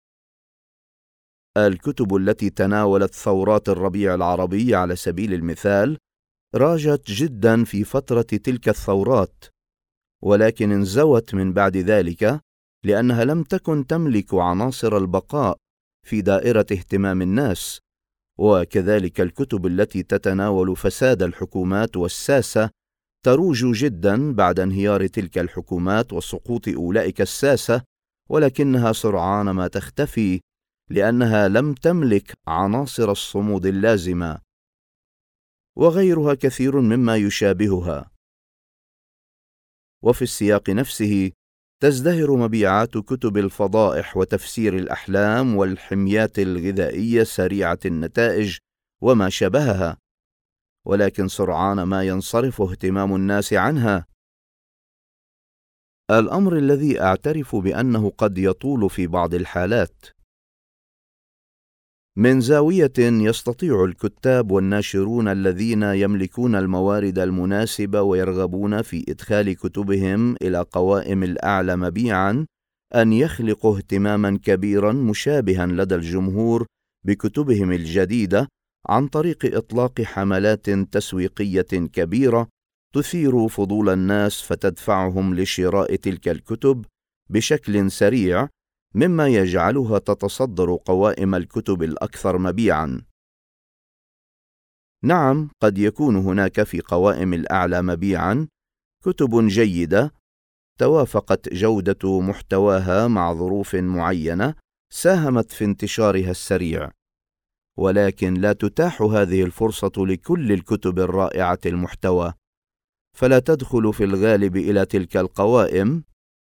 الكتب التي تناولت ثورات الربيع العربي على سبيل المثال راجت جدا في فترة تلك الثورات، ولكن انزوت من بعد ذلك لأنها لم تكن تملك عناصر البقاء في دائرة اهتمام الناس. وكذلك الكتب التي تتناول فساد الحكومات والساسة تروج جدا بعد انهيار تلك الحكومات وسقوط أولئك الساسة، ولكنها سرعان ما تختفي لأنها لم تملك عناصر الصمود اللازمة، وغيرها كثير مما يشابهها. وفي السياق نفسه تزدهر مبيعات كتب الفضائح وتفسير الأحلام والحميات الغذائية سريعة النتائج وما شابهها، ولكن سرعان ما ينصرف اهتمام الناس عنها. الأمر الذي أعترف بأنه قد يطول في بعض الحالات. من زاوية يستطيع الكتاب والناشرون الذين يملكون الموارد المناسبة ويرغبون في إدخال كتبهم إلى قوائم الأعلى مبيعاً أن يخلقوا اهتماماً كبيراً مشابهاً لدى الجمهور بكتبهم الجديدة عن طريق إطلاق حملات تسويقية كبيرة تثير فضول الناس فتدفعهم لشراء تلك الكتب بشكل سريع، مما يجعلها تتصدر قوائم الكتب الأكثر مبيعاً. نعم، قد يكون هناك في قوائم الأعلى مبيعاً كتب جيدة توافقت جودة محتواها مع ظروف معينة ساهمت في انتشارها السريع، ولكن لا تتاح هذه الفرصة لكل الكتب الرائعة المحتوى، فلا تدخل في الغالب إلى تلك القوائم.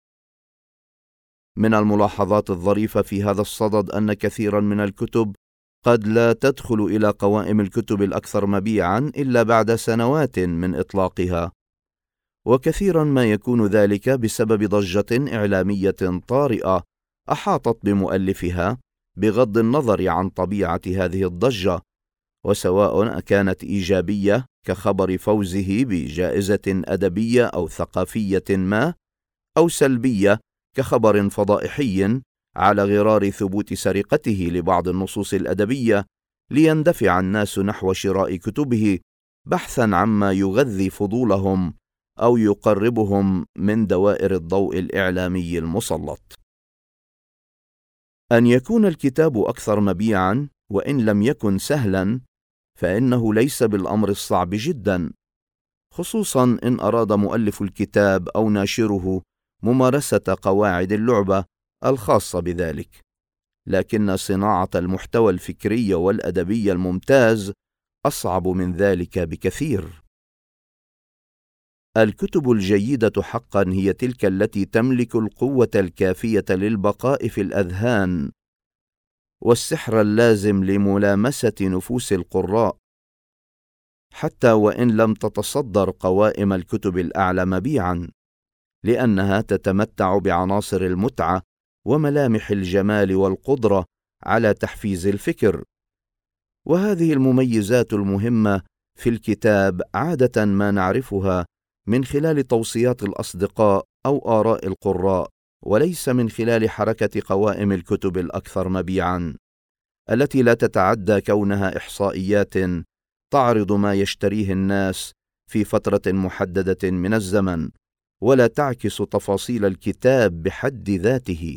من الملاحظات الظريفة في هذا الصدد أن كثيرا من الكتب قد لا تدخل إلى قوائم الكتب الأكثر مبيعاً إلا بعد سنوات من إطلاقها، وكثيرا ما يكون ذلك بسبب ضجة إعلامية طارئة أحاطت بمؤلفها بغض النظر عن طبيعة هذه الضجة، وسواء كانت إيجابية كخبر فوزه بجائزة أدبية أو ثقافية ما، أو سلبية كخبر فضائحي على غرار ثبوت سرقته لبعض النصوص الأدبية ليندفع الناس نحو شراء كتبه بحثا عما يغذي فضولهم أو يقربهم من دوائر الضوء الإعلامي المسلط. أن يكون الكتاب أكثر مبيعاً وإن لم يكن سهلاً فإنه ليس بالأمر الصعب جداً، خصوصاً إن أراد مؤلف الكتاب أو ناشره ممارسة قواعد اللعبة الخاصة بذلك، لكن صناعة المحتوى الفكري والأدبي الممتاز أصعب من ذلك بكثير. الكتب الجيدة حقا هي تلك التي تملك القوة الكافية للبقاء في الأذهان والسحر اللازم لملامسة نفوس القراء، حتى وإن لم تتصدر قوائم الكتب الأعلى مبيعا، لأنها تتمتع بعناصر المتعة وملامح الجمال والقدرة على تحفيز الفكر، وهذه المميزات المهمة في الكتاب عادة ما نعرفها من خلال توصيات الأصدقاء أو آراء القراء، وليس من خلال حركة قوائم الكتب الأكثر مبيعاً التي لا تتعدى كونها إحصائيات تعرض ما يشتريه الناس في فترة محددة من الزمن، ولا تعكس تفاصيل الكتاب بحد ذاته.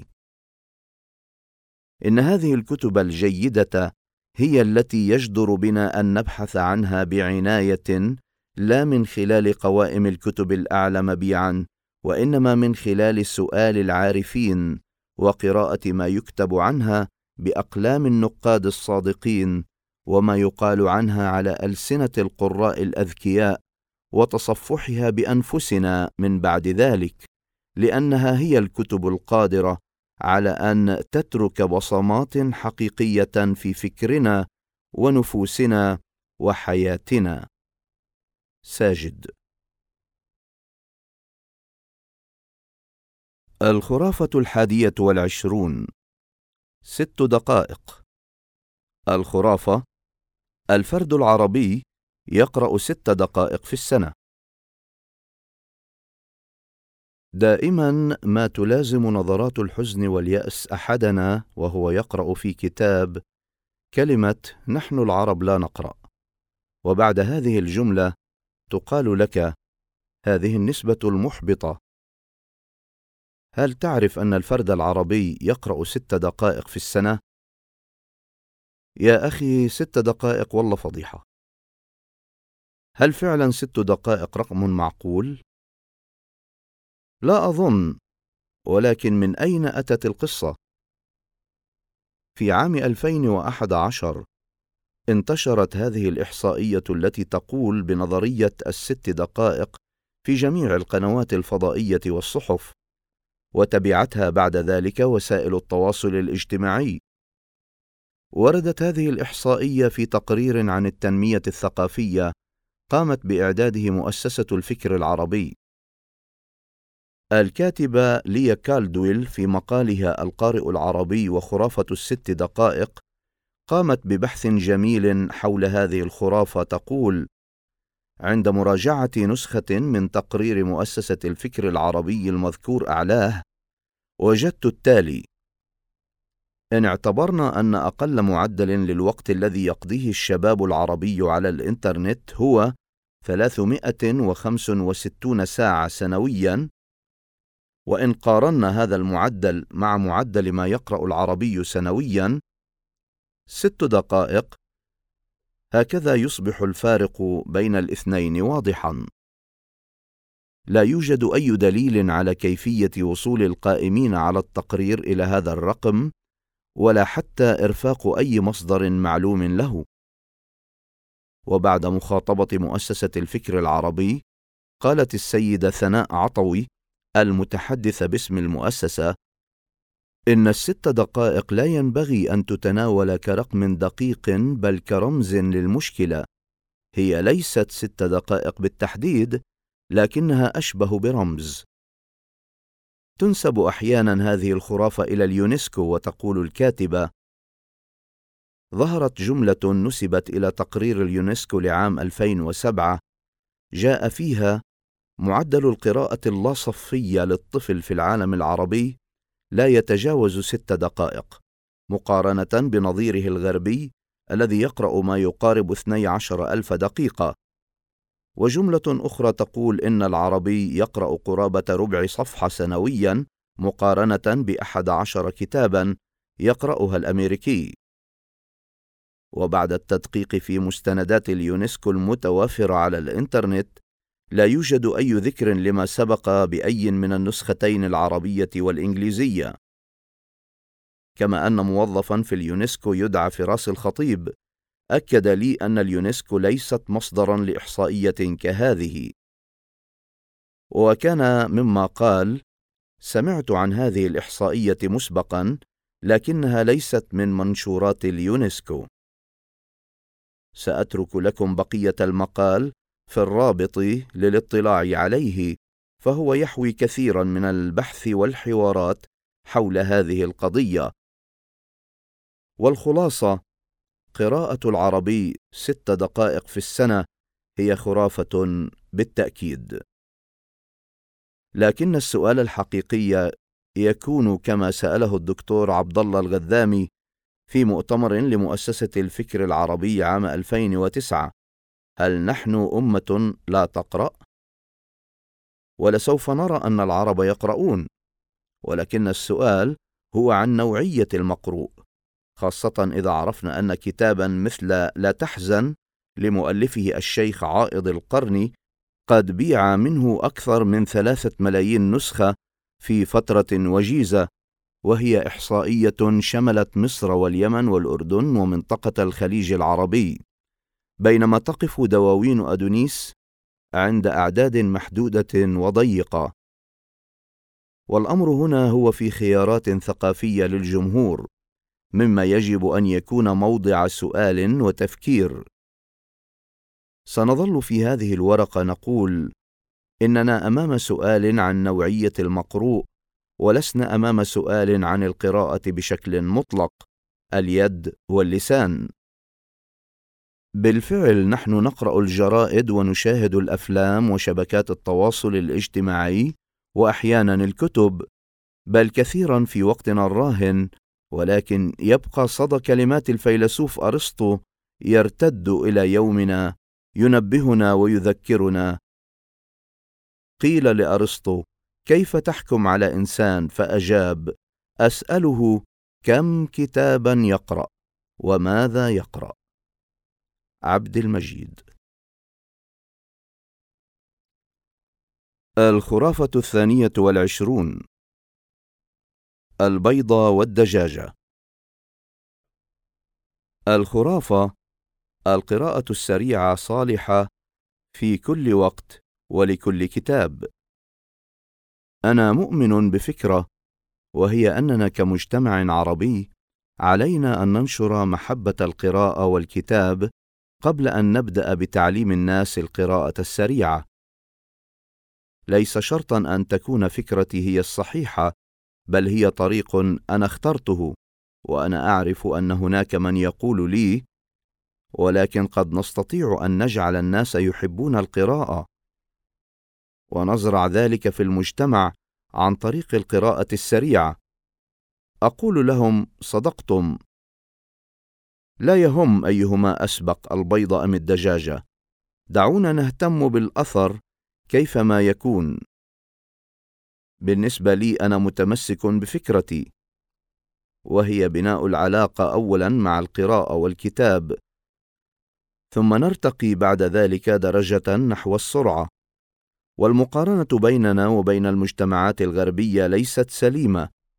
إن هذه الكتب الجيدة هي التي يجدر بنا أن نبحث عنها بعناية، لا من خلال قوائم الكتب الأعلى مبيعاً، وإنما من خلال سؤال العارفين وقراءة ما يكتب عنها بأقلام النقاد الصادقين، وما يقال عنها على ألسنة القراء الأذكياء، وتصفحها بأنفسنا من بعد ذلك، لأنها هي الكتب القادرة على أن تترك بصمات حقيقية في فكرنا ونفوسنا وحياتنا. ساجد. الخرافة 21. 6 دقائق. الخرافة: الفرد العربي يقرأ 6 دقائق في السنة. دائما ما تلازم نظرات الحزن واليأس أحدنا وهو يقرأ في كتاب كلمة "نحن العرب لا نقرأ"، وبعد هذه الجملة تقال لك: هذه النسبة المحبطة. هل تعرف أن الفرد العربي يقرأ 6 دقائق في السنة؟ يا أخي، 6 دقائق والله فضيحة. هل فعلا 6 دقائق رقم معقول؟ لا أظن، ولكن من أين أتت القصة؟ في عام 2011 انتشرت هذه الإحصائية التي تقول بنظرية 6 دقائق في جميع القنوات الفضائية والصحف، وتبعتها بعد ذلك وسائل التواصل الاجتماعي. وردت هذه الإحصائية في تقرير عن التنمية الثقافية قامت بإعداده مؤسسة الفكر العربي. الكاتبة ليا كالدويل في مقالها القارئ العربي وخرافة 6 دقائق قامت ببحث جميل حول هذه الخرافة. تقول: عند مراجعة نسخة من تقرير مؤسسة الفكر العربي المذكور أعلاه، وجدت التالي: إن اعتبرنا أن أقل معدل للوقت الذي يقضيه الشباب العربي على الإنترنت هو 365 ساعة سنوياً، وإن قارنا هذا المعدل مع معدل ما يقرأ العربي سنوياً 6 دقائق، هكذا يصبح الفارق بين الاثنين واضحاً. لا يوجد أي دليل على كيفية وصول القائمين على التقرير إلى هذا الرقم، ولا حتى إرفاق أي مصدر معلوم له. وبعد مخاطبة مؤسسة الفكر العربي، قالت السيدة ثناء عطوي المتحدثة باسم المؤسسة: إن ال6 دقائق لا ينبغي أن تتناول كرقم دقيق بل كرمز للمشكلة. هي ليست 6 دقائق بالتحديد، لكنها أشبه برمز. تنسب أحيانا هذه الخرافة إلى اليونسكو، وتقول الكاتبة: ظهرت جملة نسبت إلى تقرير اليونسكو لعام 2007 جاء فيها: معدل القراءة اللاصفية للطفل في العالم العربي لا يتجاوز 6 دقائق، مقارنة بنظيره الغربي الذي يقرأ ما يقارب 12,000 دقيقة. وجملة أخرى تقول إن العربي يقرأ قرابة ربع صفحة سنويا، مقارنة ب11 كتابا يقرأها الأمريكي. وبعد التدقيق في مستندات اليونسكو المتوافرة على الإنترنت، لا يوجد أي ذكر لما سبق بأي من النسختين العربية والإنجليزية. كما أن موظفا في اليونسكو يدعى فراس الخطيب أكد لي أن اليونسكو ليست مصدرا لإحصائية كهذه. وكان مما قال: سمعت عن هذه الإحصائية مسبقا، لكنها ليست من منشورات اليونسكو. سأترك لكم بقية المقال في الرابط للاطلاع عليه، فهو يحوي كثيرا من البحث والحوارات حول هذه القضية. والخلاصة: قراءة العربي 6 دقائق في السنة هي خرافة بالتأكيد. لكن السؤال الحقيقي يكون كما سأله الدكتور عبد الله الغذامي في مؤتمر لمؤسسة الفكر العربي عام 2009: هل نحن أمة لا تقرأ؟ ولسوف نرى أن العرب يقرؤون، ولكن السؤال هو عن نوعية المقروء، خاصة إذا عرفنا أن كتابا مثل لا تحزن لمؤلفه الشيخ عائض القرني قد بيع منه أكثر من 3 ملايين نسخة في فترة وجيزة، وهي إحصائية شملت مصر واليمن والأردن ومنطقة الخليج العربي، بينما تقف دواوين أدونيس عند أعداد محدودة وضيقة. والأمر هنا هو في خيارات ثقافية للجمهور، مما يجب أن يكون موضع سؤال وتفكير. سنظل في هذه الورقة نقول إننا أمام سؤال عن نوعية المقروء، ولسنا أمام سؤال عن القراءة بشكل مطلق، اليد واللسان. بالفعل نحن نقرأ الجرائد ونشاهد الأفلام وشبكات التواصل الاجتماعي وأحيانا الكتب، بل كثيرا في وقتنا الراهن، ولكن يبقى صدى كلمات الفيلسوف أرسطو يرتد إلى يومنا، ينبهنا ويذكرنا. قيل لأرسطو: كيف تحكم على إنسان؟ فأجاب: أسأله كم كتابا يقرأ وماذا يقرأ. عبد المجيد. الخرافة 22: البيضة والدجاجة. الخرافة: القراءة السريعة صالحة في كل وقت ولكل كتاب. أنا مؤمن بفكرة، وهي أننا كمجتمع عربي علينا أن ننشر محبة القراءة والكتاب قبل أن نبدأ بتعليم الناس القراءة السريعة. ليس شرطا أن تكون فكرتي هي الصحيحة، بل هي طريق أنا اخترته، وأنا أعرف أن هناك من يقول لي: ولكن قد نستطيع أن نجعل الناس يحبون القراءة، ونزرع ذلك في المجتمع عن طريق القراءة السريعة. أقول لهم: صدقتم، لا يهم أيهما أسبق، البيض أم الدجاجة، دعونا نهتم بالأثر كيفما يكون. بالنسبة لي أنا متمسك بفكرتي، وهي بناء العلاقة أولا مع القراءة والكتاب، ثم نرتقي بعد ذلك درجة نحو السرعة. والمقارنة بيننا وبين المجتمعات الغربية ليست سليمة،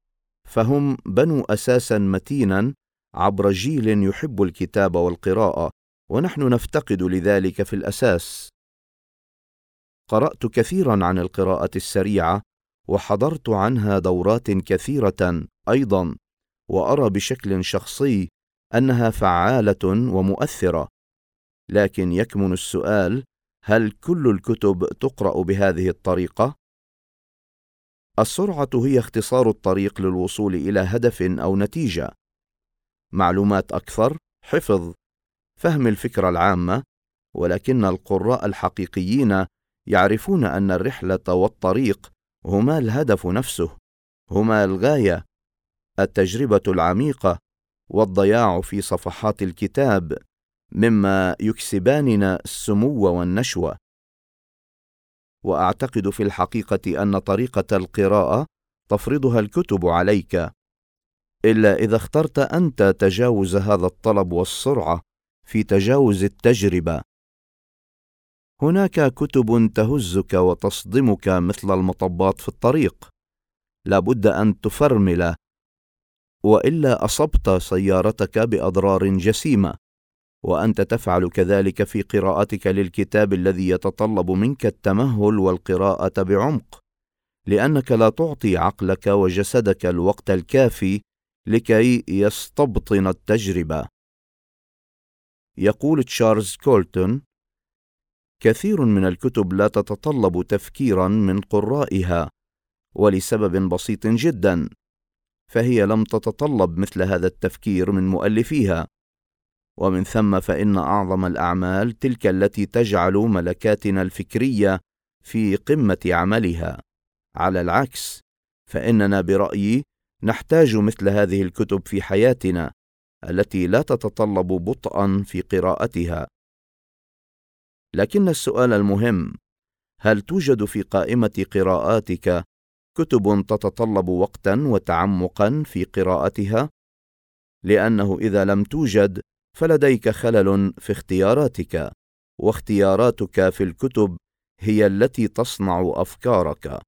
فهم بنوا أساسا متينا عبر جيل يحب الكتاب والقراءة، ونحن نفتقد لذلك في الأساس. قرأت كثيرا عن القراءة السريعة، وحضرت عنها دورات كثيرة أيضا، وأرى بشكل شخصي أنها فعالة ومؤثرة. لكن يكمن السؤال: هل كل الكتب تقرأ بهذه الطريقة؟ السرعة هي اختصار الطريق للوصول إلى هدف أو نتيجة. معلومات أكثر، حفظ، فهم الفكرة العامة، ولكن القراء الحقيقيين يعرفون أن الرحلة والطريق هما الهدف نفسه، هما الغاية، التجربة العميقة والضياع في صفحات الكتاب، مما يكسباننا السمو والنشوة. وأعتقد في الحقيقة أن طريقة القراءة تفرضها الكتب عليك، إلا إذا اخترت أنت تجاوز هذا الطلب والسرعة في تجاوز التجربة. هناك كتب تهزك وتصدمك مثل المطبات في الطريق، لابد أن تفرمل، وإلا أصبت سيارتك بأضرار جسيمة. وأنت تفعل كذلك في قراءتك للكتاب الذي يتطلب منك التمهل والقراءة بعمق، لأنك لا تعطي عقلك وجسدك الوقت الكافي لكي يستبطن التجربة. يقول تشارلز كولتون: كثير من الكتب لا تتطلب تفكيرا من قرائها، ولسبب بسيط جدا، فهي لم تتطلب مثل هذا التفكير من مؤلفيها. ومن ثم فإن أعظم الأعمال تلك التي تجعل ملكاتنا الفكرية في قمة عملها. على العكس، فإننا برأيي نحتاج مثل هذه الكتب في حياتنا التي لا تتطلب بطئا في قراءتها. لكن السؤال المهم: هل توجد في قائمة قراءاتك كتب تتطلب وقتا وتعمقا في قراءتها؟ لأنه إذا لم توجد فلديك خلل في اختياراتك، واختياراتك في الكتب هي التي تصنع أفكارك.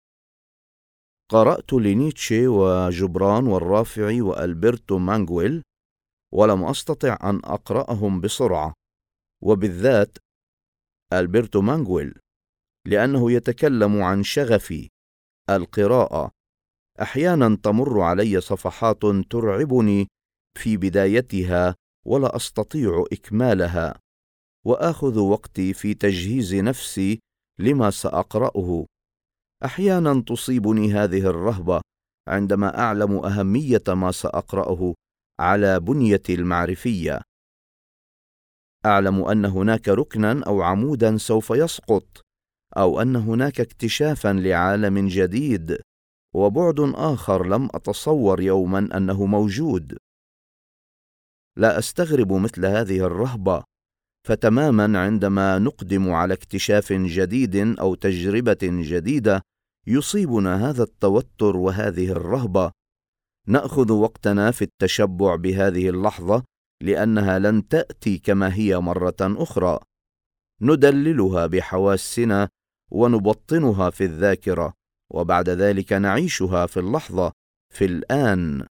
قرأت لنيتشه وجبران والرافعي وألبرتو مانغويل، ولم أستطع أن أقرأهم بسرعة، وبالذات ألبرتو مانغويل، لأنه يتكلم عن شغفي القراءة. أحيانا تمر علي صفحات ترعبني في بدايتها ولا أستطيع إكمالها، وآخذ وقتي في تجهيز نفسي لما سأقرأه. أحيانا تصيبني هذه الرهبة عندما أعلم أهمية ما سأقرأه على بنيتي المعرفية. أعلم أن هناك ركنا أو عمودا سوف يسقط، أو أن هناك اكتشافا لعالم جديد وبعد آخر لم أتصور يوما أنه موجود. لا أستغرب مثل هذه الرهبة، فتماما عندما نقدم على اكتشاف جديد أو تجربة جديدة يصيبنا هذا التوتر وهذه الرهبة، نأخذ وقتنا في التشبع بهذه اللحظة لأنها لن تأتي كما هي مرة أخرى. ندللها بحواسنا ونبطنها في الذاكرة، وبعد ذلك نعيشها في اللحظة، في الآن.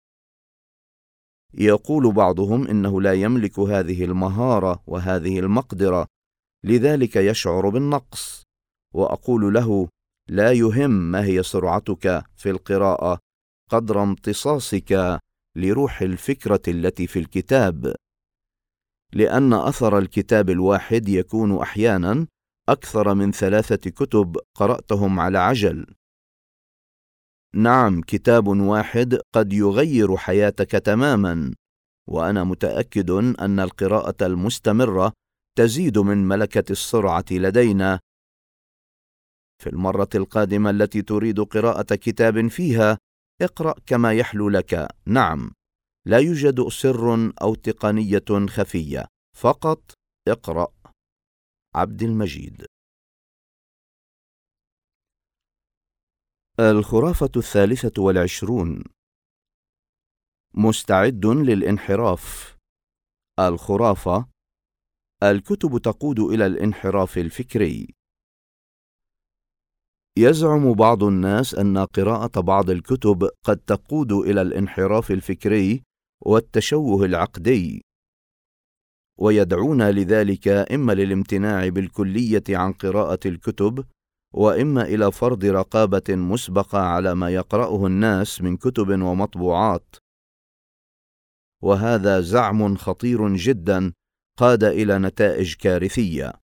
يقول بعضهم إنه لا يملك هذه المهارة وهذه المقدرة، لذلك يشعر بالنقص. وأقول له: لا يهم ما هي سرعتك في القراءة قدر امتصاصك لروح الفكرة التي في الكتاب، لأن أثر الكتاب الواحد يكون أحيانا أكثر من 3 كتب قرأتهم على عجل. نعم، كتاب واحد قد يغير حياتك تماما، وأنا متأكد أن القراءة المستمرة تزيد من ملكة السرعة لدينا. في المرة القادمة التي تريد قراءة كتاب فيها، اقرأ كما يحلو لك. نعم، لا يوجد سر أو تقنية خفية، فقط اقرأ. عبد المجيد. الخرافة 23. مستعد للانحراف. الخرافة: الكتب تقود إلى الانحراف الفكري. يزعم بعض الناس أن قراءة بعض الكتب قد تقود إلى الانحراف الفكري والتشوه العقدي، ويدعون لذلك إما للامتناع بالكلية عن قراءة الكتب، وإما إلى فرض رقابة مسبقة على ما يقرأه الناس من كتب ومطبوعات. وهذا زعم خطير جدا قاد إلى نتائج كارثية.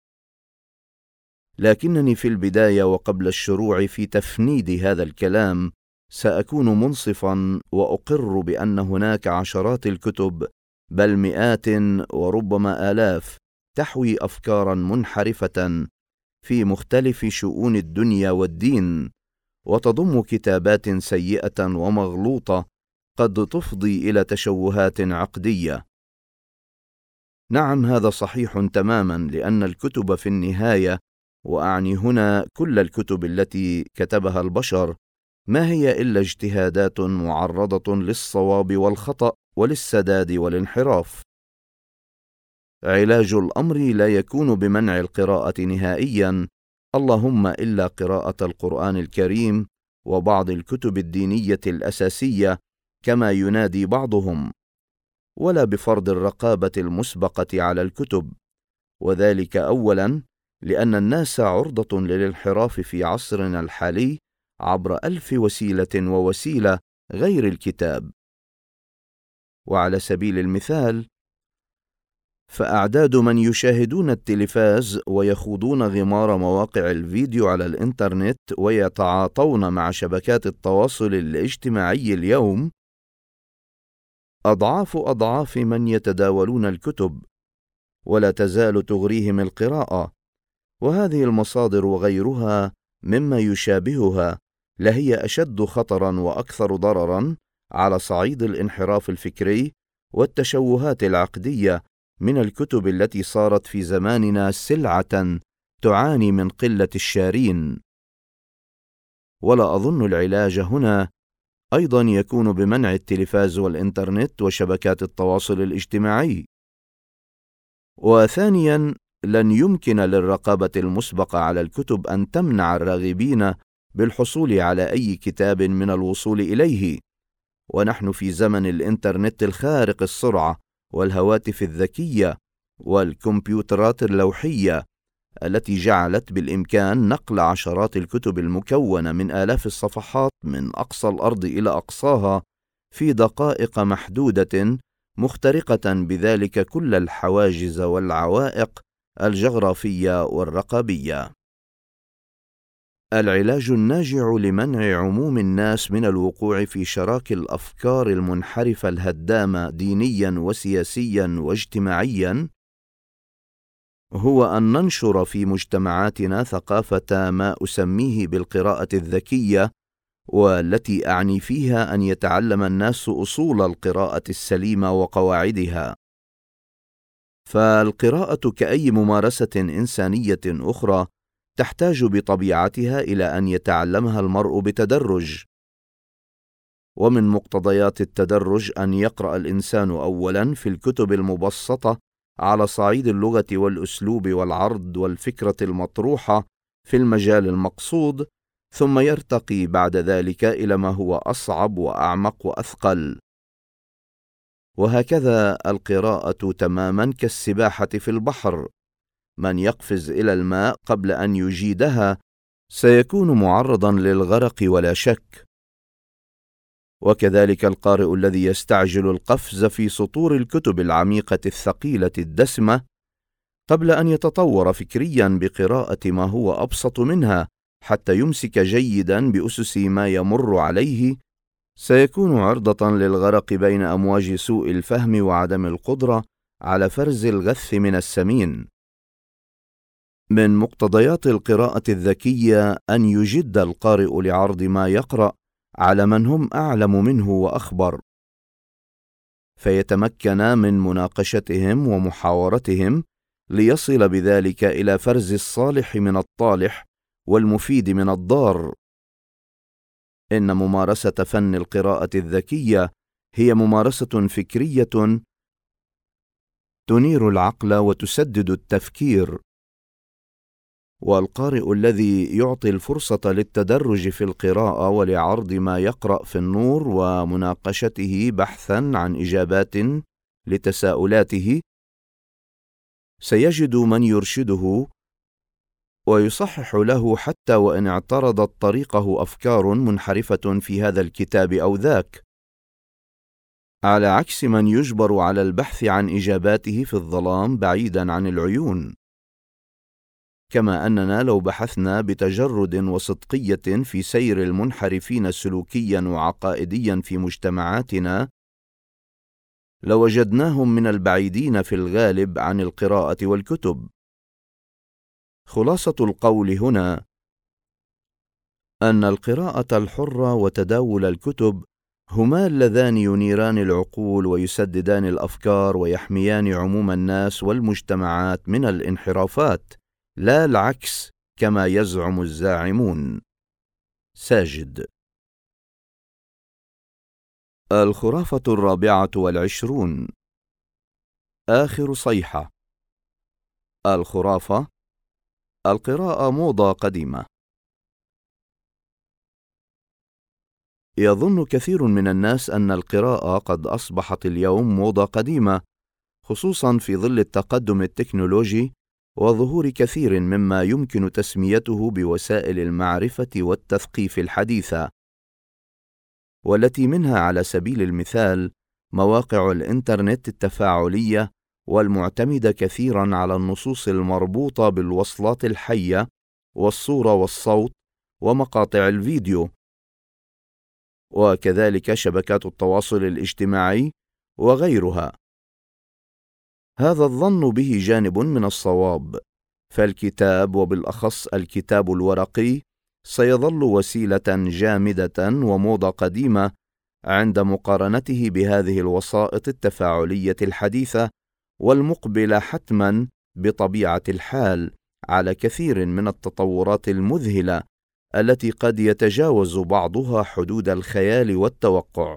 لكنني في البداية وقبل الشروع في تفنيد هذا الكلام سأكون منصفا وأقر بأن هناك عشرات الكتب، بل مئات وربما آلاف، تحوي أفكارا منحرفة في مختلف شؤون الدنيا والدين، وتضم كتابات سيئة ومغلوطة قد تفضي إلى تشوهات عقدية. نعم، هذا صحيح تماما، لأن الكتب في النهاية، وأعني هنا كل الكتب التي كتبها البشر، ما هي إلا اجتهادات معرضة للصواب والخطأ وللسداد والانحراف. علاج الأمر لا يكون بمنع القراءة نهائيا، اللهم إلا قراءة القرآن الكريم وبعض الكتب الدينية الأساسية كما ينادي بعضهم، ولا بفرض الرقابة المسبقة على الكتب، وذلك أولا لأن الناس عرضة للانحراف في عصرنا الحالي عبر 1000 وسيلة ووسيلة غير الكتاب. وعلى سبيل المثال، فأعداد من يشاهدون التلفاز ويخوضون غمار مواقع الفيديو على الإنترنت ويتعاطون مع شبكات التواصل الاجتماعي اليوم أضعاف من يتداولون الكتب، ولا تزال تغريهم القراءة. وهذه المصادر وغيرها مما يشابهها لهي أشد خطرا وأكثر ضررا على صعيد الانحراف الفكري والتشوهات العقدية من الكتب التي صارت في زماننا سلعة تعاني من قلة الشارين. ولا أظن العلاج هنا أيضا يكون بمنع التلفاز والإنترنت وشبكات التواصل الاجتماعي. وثانيا، لن يمكن للرقابة المسبقة على الكتب أن تمنع الراغبين بالحصول على أي كتاب من الوصول إليه، ونحن في زمن الإنترنت الخارق السرعة والهواتف الذكية والكمبيوترات اللوحية التي جعلت بالإمكان نقل عشرات الكتب المكونة من آلاف الصفحات من أقصى الأرض إلى أقصاها في دقائق محدودة، مخترقة بذلك كل الحواجز والعوائق الجغرافية والرقابية. العلاج الناجع لمنع عموم الناس من الوقوع في شراك الأفكار المنحرفة الهدامة دينيا وسياسيا واجتماعيا هو أن ننشر في مجتمعاتنا ثقافة ما أسميه بالقراءة الذكية، والتي أعني فيها أن يتعلم الناس أصول القراءة السليمة وقواعدها. فالقراءة كأي ممارسة إنسانية أخرى تحتاج بطبيعتها إلى أن يتعلمها المرء بتدرج، ومن مقتضيات التدرج أن يقرأ الإنسان أولا في الكتب المبسطة على صعيد اللغة والأسلوب والعرض والفكرة المطروحة في المجال المقصود، ثم يرتقي بعد ذلك إلى ما هو أصعب وأعمق وأثقل. وهكذا القراءة تماما كالسباحة في البحر، من يقفز إلى الماء قبل أن يجيدها سيكون معرضا للغرق ولا شك. وكذلك القارئ الذي يستعجل القفز في سطور الكتب العميقة الثقيلة الدسمة قبل أن يتطور فكريا بقراءة ما هو أبسط منها حتى يمسك جيدا بأسس ما يمر عليه، سيكون عرضة للغرق بين أمواج سوء الفهم وعدم القدرة على فرز الغث من السمين. من مقتضيات القراءة الذكية أن يجد القارئ لعرض ما يقرأ على من هم أعلم منه وأخبر، فيتمكن من مناقشتهم ومحاورتهم ليصل بذلك إلى فرز الصالح من الطالح والمفيد من الضار. إن ممارسة فن القراءة الذكية هي ممارسة فكرية تنير العقل وتسدد التفكير، والقارئ الذي يعطي الفرصة للتدرج في القراءة ولعرض ما يقرأ في النور ومناقشته بحثا عن إجابات لتساؤلاته سيجد من يرشده ويصحح له حتى وإن اعترضت طريقه أفكار منحرفة في هذا الكتاب أو ذاك، على عكس من يجبر على البحث عن إجاباته في الظلام بعيدا عن العيون. كما أننا لو بحثنا بتجرد وصدقية في سير المنحرفين سلوكيا وعقائديا في مجتمعاتنا لوجدناهم من البعيدين في الغالب عن القراءة والكتب. خلاصة القول هنا أن القراءة الحرة وتداول الكتب هما اللذان ينيران العقول ويسددان الأفكار ويحميان عموم الناس والمجتمعات من الانحرافات، لا العكس كما يزعم الزاعمون. ساجد. الخرافة 24. آخر صيحة. الخرافة: القراءة موضة قديمة. يظن كثير من الناس أن القراءة قد أصبحت اليوم موضة قديمة، خصوصا في ظل التقدم التكنولوجي وظهور كثير مما يمكن تسميته بوسائل المعرفة والتثقيف الحديثة، والتي منها على سبيل المثال مواقع الإنترنت التفاعلية والمعتمدة كثيرا على النصوص المربوطة بالوصلات الحية والصورة والصوت ومقاطع الفيديو، وكذلك شبكات التواصل الاجتماعي وغيرها. هذا الظن به جانب من الصواب، فالكتاب وبالأخص الكتاب الورقي سيظل وسيلة جامدة وموضة قديمة عند مقارنته بهذه الوسائط التفاعلية الحديثة والمقبلة حتما بطبيعة الحال على كثير من التطورات المذهلة التي قد يتجاوز بعضها حدود الخيال والتوقع.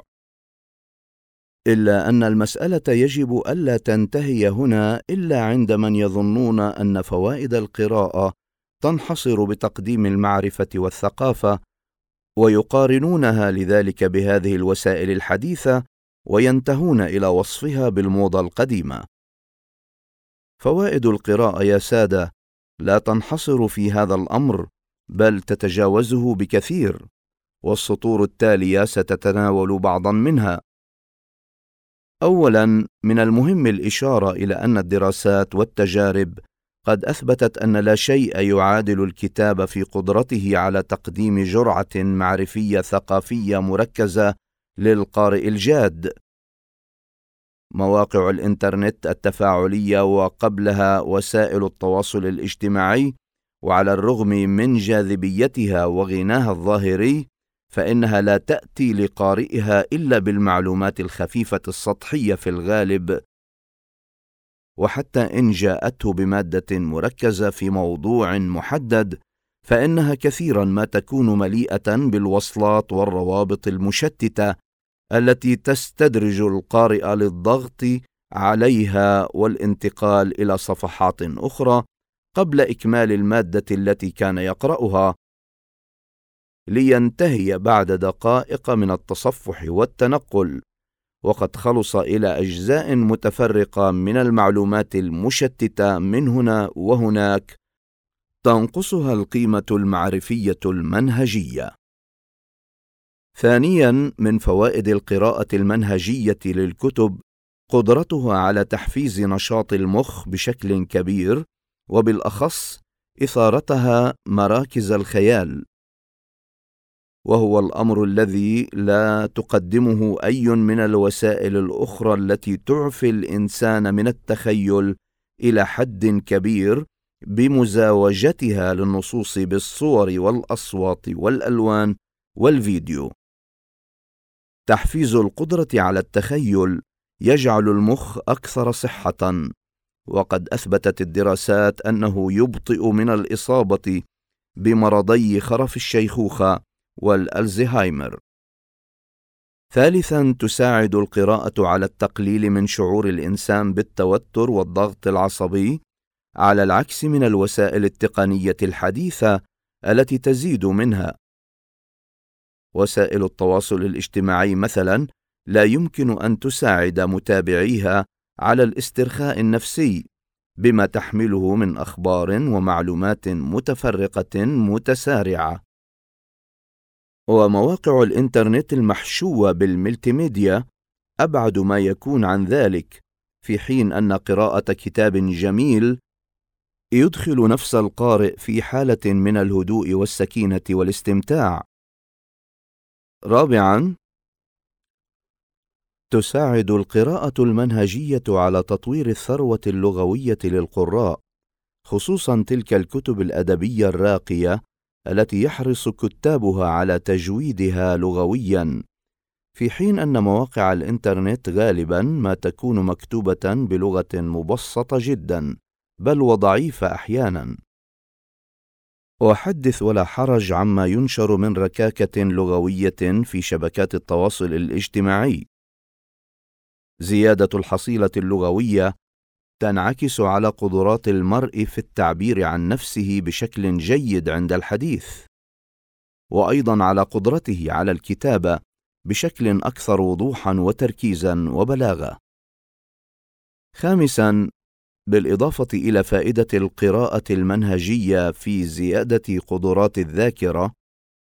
إلا أن المسألة يجب ألا تنتهي هنا إلا عند من يظنون أن فوائد القراءة تنحصر بتقديم المعرفة والثقافة، ويقارنونها لذلك بهذه الوسائل الحديثة وينتهون إلى وصفها بالموضة القديمة. فوائد القراءة يا سادة لا تنحصر في هذا الأمر، بل تتجاوزه بكثير، والسطور التالية ستتناول بعضا منها. أولا، من المهم الإشارة إلى أن الدراسات والتجارب قد أثبتت أن لا شيء يعادل الكتاب في قدرته على تقديم جرعة معرفية ثقافية مركزة للقارئ الجاد. مواقع الإنترنت التفاعلية وقبلها وسائل التواصل الاجتماعي، وعلى الرغم من جاذبيتها وغناها الظاهري، فإنها لا تأتي لقارئها إلا بالمعلومات الخفيفة السطحية في الغالب، وحتى إن جاءته بمادة مركزة في موضوع محدد فإنها كثيرا ما تكون مليئة بالوصلات والروابط المشتتة التي تستدرج القارئ للضغط عليها والانتقال إلى صفحات أخرى قبل إكمال المادة التي كان يقرأها، لينتهي بعد دقائق من التصفح والتنقل وقد خلص إلى أجزاء متفرقة من المعلومات المشتتة من هنا وهناك تنقصها القيمة المعرفية المنهجية. ثانياً، من فوائد القراءة المنهجية للكتب قدرتها على تحفيز نشاط المخ بشكل كبير، وبالأخص إثارتها مراكز الخيال، وهو الأمر الذي لا تقدمه أي من الوسائل الأخرى التي تعفي الإنسان من التخيل إلى حد كبير بمزاوجتها للنصوص بالصور والأصوات والألوان والفيديو. تحفيز القدرة على التخيل يجعل المخ أكثر صحة، وقد أثبتت الدراسات أنه يبطئ من الإصابة بمرضي خرف الشيخوخة والألزهايمر. ثالثاً، تساعد القراءة على التقليل من شعور الإنسان بالتوتر والضغط العصبي، على العكس من الوسائل التقنية الحديثة التي تزيد منها. وسائل التواصل الاجتماعي مثلا لا يمكن أن تساعد متابعيها على الاسترخاء النفسي بما تحمله من أخبار ومعلومات متفرقة متسارعة. ومواقع الإنترنت المحشوة بالملتيميديا أبعد ما يكون عن ذلك، في حين أن قراءة كتاب جميل يدخل نفس القارئ في حالة من الهدوء والسكينة والاستمتاع. رابعاً، تساعد القراءة المنهجية على تطوير الثروة اللغوية للقراء، خصوصاً تلك الكتب الأدبية الراقية التي يحرص كتابها على تجويدها لغوياً، في حين أن مواقع الإنترنت غالباً ما تكون مكتوبة بلغة مبسطة جداً، بل وضعيفة أحياناً. وحدث ولا حرج عما ينشر من ركاكة لغوية في شبكات التواصل الاجتماعي. زيادة الحصيلة اللغوية تنعكس على قدرات المرء في التعبير عن نفسه بشكل جيد عند الحديث، وأيضاً على قدرته على الكتابة بشكل أكثر وضوحاً وتركيزاً وبلاغة. خامساً، بالإضافة إلى فائدة القراءة المنهجية في زيادة قدرات الذاكرة،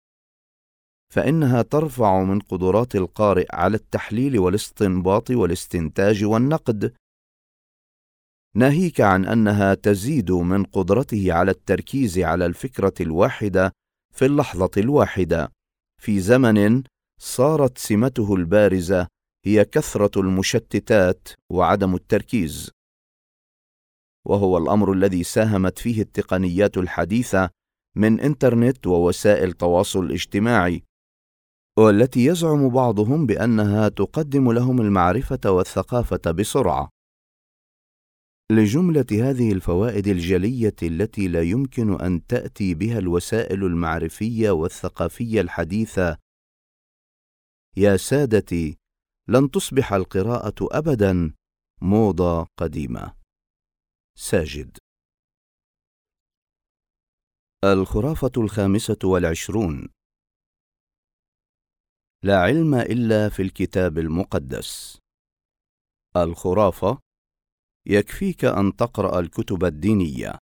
فإنها ترفع من قدرات القارئ على التحليل والاستنباط والاستنتاج والنقد، ناهيك عن أنها تزيد من قدرته على التركيز على الفكرة الواحدة في اللحظة الواحدة، في زمن صارت سمته البارزة هي كثرة المشتتات وعدم التركيز، وهو الأمر الذي ساهمت فيه التقنيات الحديثة من إنترنت ووسائل تواصل اجتماعي، والتي يزعم بعضهم بأنها تقدم لهم المعرفة والثقافة بسرعة. لجملة هذه الفوائد الجلية التي لا يمكن أن تأتي بها الوسائل المعرفية والثقافية الحديثة، يا سادتي، لن تصبح القراءة أبداً موضة قديمة. ساجد. الخرافة 25. لا علم إلا في الكتاب المقدس. الخرافة: يكفيك أن تقرأ الكتب الدينية.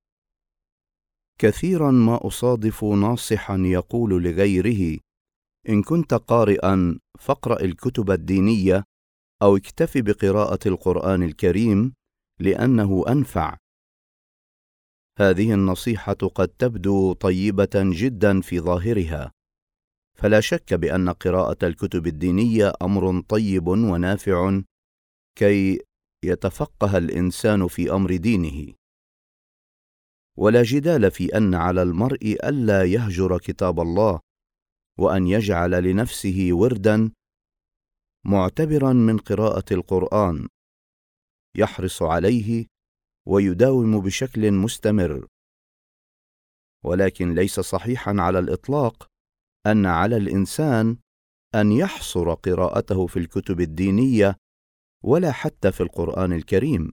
كثيرا ما أصادف ناصحا يقول لغيره: إن كنت قارئا فاقرأ الكتب الدينية، أو اكتف بقراءة القرآن الكريم لأنه أنفع. هذه النصيحة قد تبدو طيبة جدا في ظاهرها، فلا شك بأن قراءة الكتب الدينية أمر طيب ونافع كي يتفقه الإنسان في أمر دينه، ولا جدال في أن على المرء ألا يهجر كتاب الله، وأن يجعل لنفسه وردا معتبرا من قراءة القرآن يحرص عليه ويداوم بشكل مستمر. ولكن ليس صحيحا على الإطلاق أن على الإنسان أن يحصر قراءته في الكتب الدينية ولا حتى في القرآن الكريم.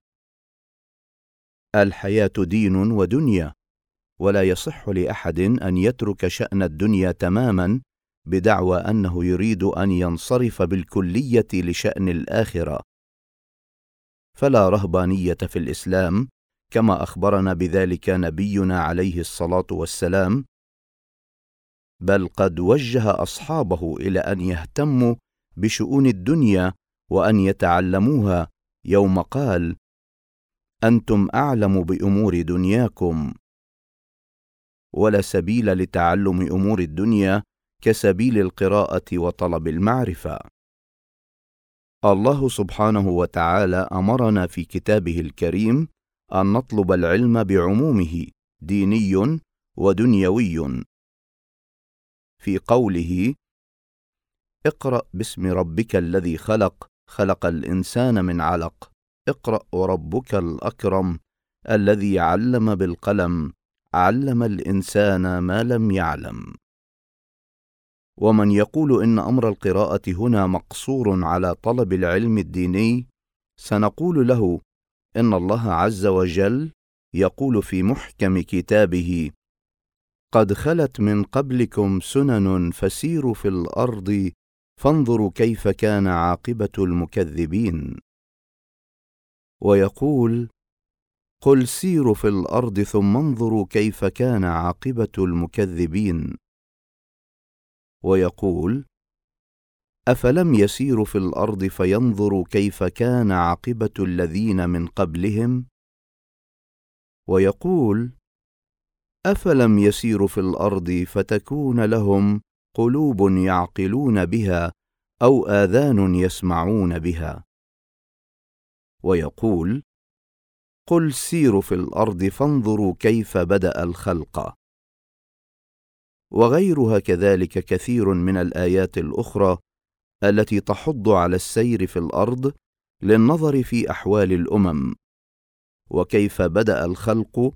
الحياة دين ودنيا، ولا يصح لأحد أن يترك شأن الدنيا تماما بدعوى أنه يريد أن ينصرف بالكلية لشأن الآخرة. فلا رهبانية في الإسلام كما أخبرنا بذلك نبينا عليه الصلاة والسلام، بل قد وجه أصحابه إلى أن يهتموا بشؤون الدنيا وأن يتعلموها، يوم قال: أنتم أعلم بأمور دنياكم. ولا سبيل لتعلم أمور الدنيا كسبيل القراءة وطلب المعرفة. الله سبحانه وتعالى أمرنا في كتابه الكريم أن نطلب العلم بعمومه، ديني ودنيوي، في قوله: اقرأ باسم ربك الذي خلق، خلق الإنسان من علق، اقرأ وربك الأكرم الذي علم بالقلم، علم الإنسان ما لم يعلم. ومن يقول إن أمر القراءة هنا مقصور على طلب العلم الديني، سنقول له إن الله عز وجل يقول في محكم كتابه: قد خلت من قبلكم سنن فسيروا في الأرض فانظروا كيف كان عاقبة المكذبين. ويقول: قل سيروا في الأرض ثم انظروا كيف كان عاقبة المكذبين. ويقول: أفلم يسيروا في الأرض فينظروا كيف كان عاقبة الذين من قبلهم. ويقول: أفلم يسيروا في الأرض فتكون لهم قلوب يعقلون بها أو آذان يسمعون بها. ويقول: قل سيروا في الأرض فانظروا كيف بدأ الخلق. وغيرها كذلك كثير من الآيات الأخرى التي تحض على السير في الأرض للنظر في أحوال الأمم وكيف بدأ الخلق،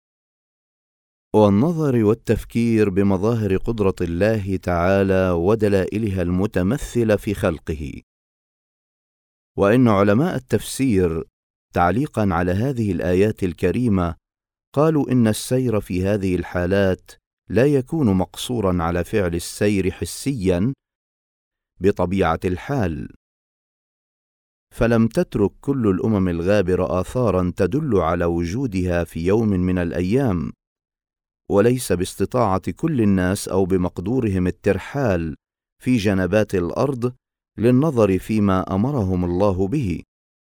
والنظر والتفكير بمظاهر قدرة الله تعالى ودلائلها المتمثلة في خلقه. وإن علماء التفسير تعليقا على هذه الآيات الكريمة قالوا إن السير في هذه الحالات لا يكون مقصورا على فعل السير حسيا بطبيعة الحال، فلم تترك كل الأمم الغابرة آثارا تدل على وجودها في يوم من الأيام، وليس باستطاعة كل الناس أو بمقدورهم الترحال في جنبات الأرض للنظر فيما أمرهم الله به،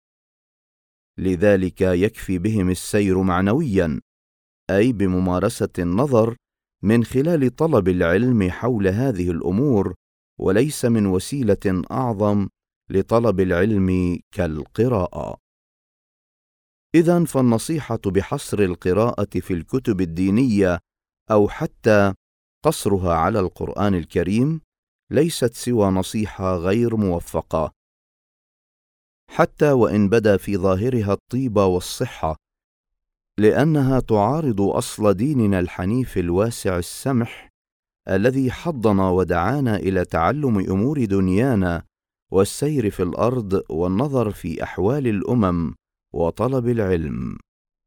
لذلك يكفي بهم السير معنويا، أي بممارسة النظر من خلال طلب العلم حول هذه الأمور، وليس من وسيلة أعظم لطلب العلم كالقراءة. إذن فالنصيحة بحصر القراءة في الكتب الدينية أو حتى قصرها على القرآن الكريم ليست سوى نصيحة غير موفقة، حتى وإن بدا في ظاهرها الطيب والصحة، لأنها تعارض أصل ديننا الحنيف الواسع السمح الذي حضنا ودعانا إلى تعلم أمور دنيانا والسير في الأرض والنظر في أحوال الأمم وطلب العلم.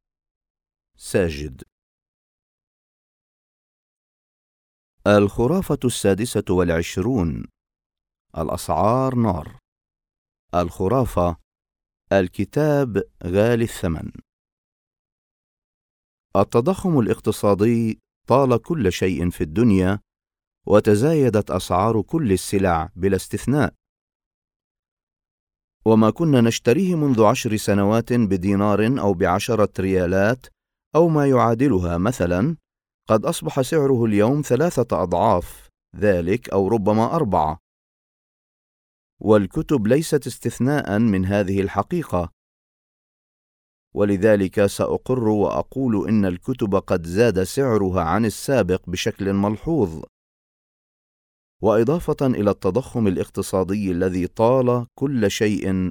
ساجد. الخرافة 26. الأسعار نار. الخرافة: الكتاب غالي الثمن. التضخم الاقتصادي طال كل شيء في الدنيا، وتزايدت أسعار كل السلع بلا استثناء، وما كنا نشتريه منذ 10 سنوات بدينار أو ب10 ريالات أو ما يعادلها مثلا، قد أصبح سعره اليوم 3 أضعاف ذلك أو ربما 4. والكتب ليست استثناء من هذه الحقيقة، ولذلك سأقر وأقول إن الكتب قد زاد سعرها عن السابق بشكل ملحوظ. وإضافة إلى التضخم الاقتصادي الذي طال كل شيء،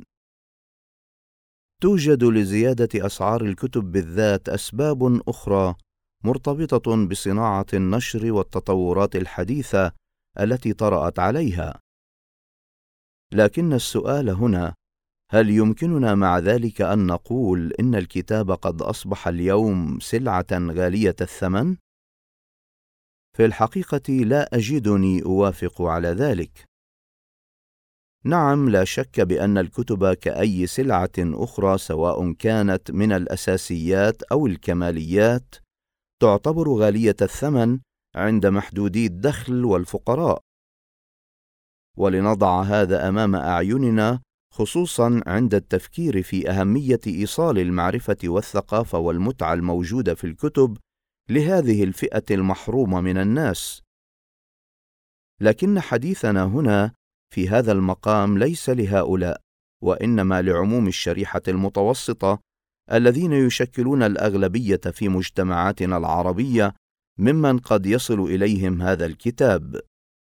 توجد لزيادة أسعار الكتب بالذات أسباب أخرى مرتبطة بصناعة النشر والتطورات الحديثة التي طرأت عليها. لكن السؤال هنا: هل يمكننا مع ذلك أن نقول إن الكتاب قد أصبح اليوم سلعة غالية الثمن؟ في الحقيقة لا أجدني أوافق على ذلك. نعم، لا شك بأن الكتب كأي سلعة أخرى سواء كانت من الأساسيات أو الكماليات تعتبر غالية الثمن عند محدودي الدخل والفقراء. ولنضع هذا أمام أعيننا، خصوصا عند التفكير في أهمية إيصال المعرفة والثقافة والمتعة الموجودة في الكتب لهذه الفئة المحرومة من الناس. لكن حديثنا هنا في هذا المقام ليس لهؤلاء، وإنما لعموم الشريحة المتوسطة الذين يشكلون الأغلبية في مجتمعاتنا العربية ممن قد يصل إليهم هذا الكتاب.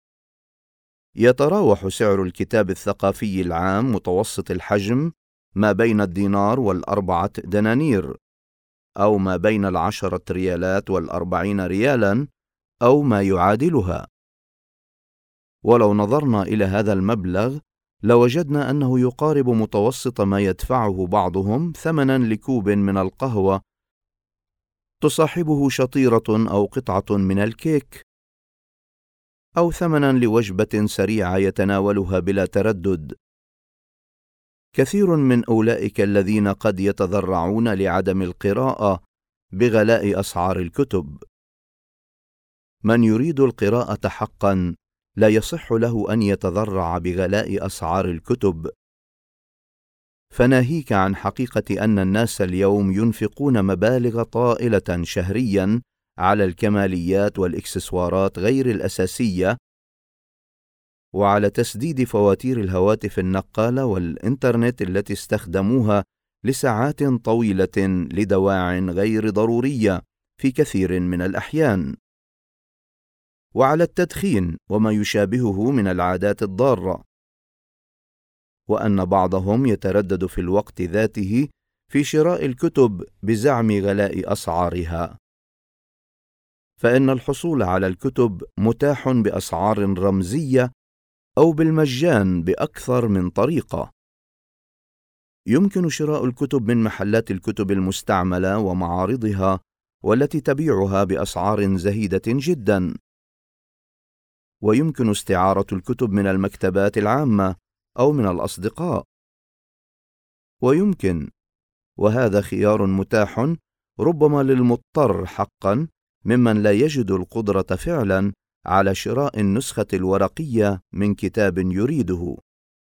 يتراوح سعر الكتاب الثقافي العام متوسط الحجم ما بين الدينار و4 دنانير، أو ما بين 10 ريالات و40 ريالا أو ما يعادلها. ولو نظرنا إلى هذا المبلغ لوجدنا أنه يقارب متوسط ما يدفعه بعضهم ثمنا لكوب من القهوة تصاحبه شطيرة أو قطعة من الكيك، أو ثمناً لوجبة سريعة يتناولها بلا تردد. كثير من أولئك الذين قد يتذرعون لعدم القراءة بغلاء أسعار الكتب. من يريد القراءة حقاً لا يصح له أن يتذرع بغلاء أسعار الكتب، فناهيك عن حقيقة أن الناس اليوم ينفقون مبالغ طائلة شهرياً على الكماليات والإكسسوارات غير الأساسية، وعلى تسديد فواتير الهواتف النقالة والإنترنت التي استخدموها لساعات طويلة لدواع غير ضرورية في كثير من الأحيان، وعلى التدخين وما يشابهه من العادات الضارة، وأن بعضهم يتردد في الوقت ذاته في شراء الكتب بزعم غلاء أسعارها، فإن الحصول على الكتب متاح بأسعار رمزية أو بالمجان بأكثر من طريقة. يمكن شراء الكتب من محلات الكتب المستعملة ومعارضها، والتي تبيعها بأسعار زهيدة جدا. ويمكن استعارة الكتب من المكتبات العامة أو من الأصدقاء. ويمكن، وهذا خيار متاح ربما للمضطر حقا ممن لا يجد القدرة فعلا على شراء النسخة الورقية من كتاب يريده،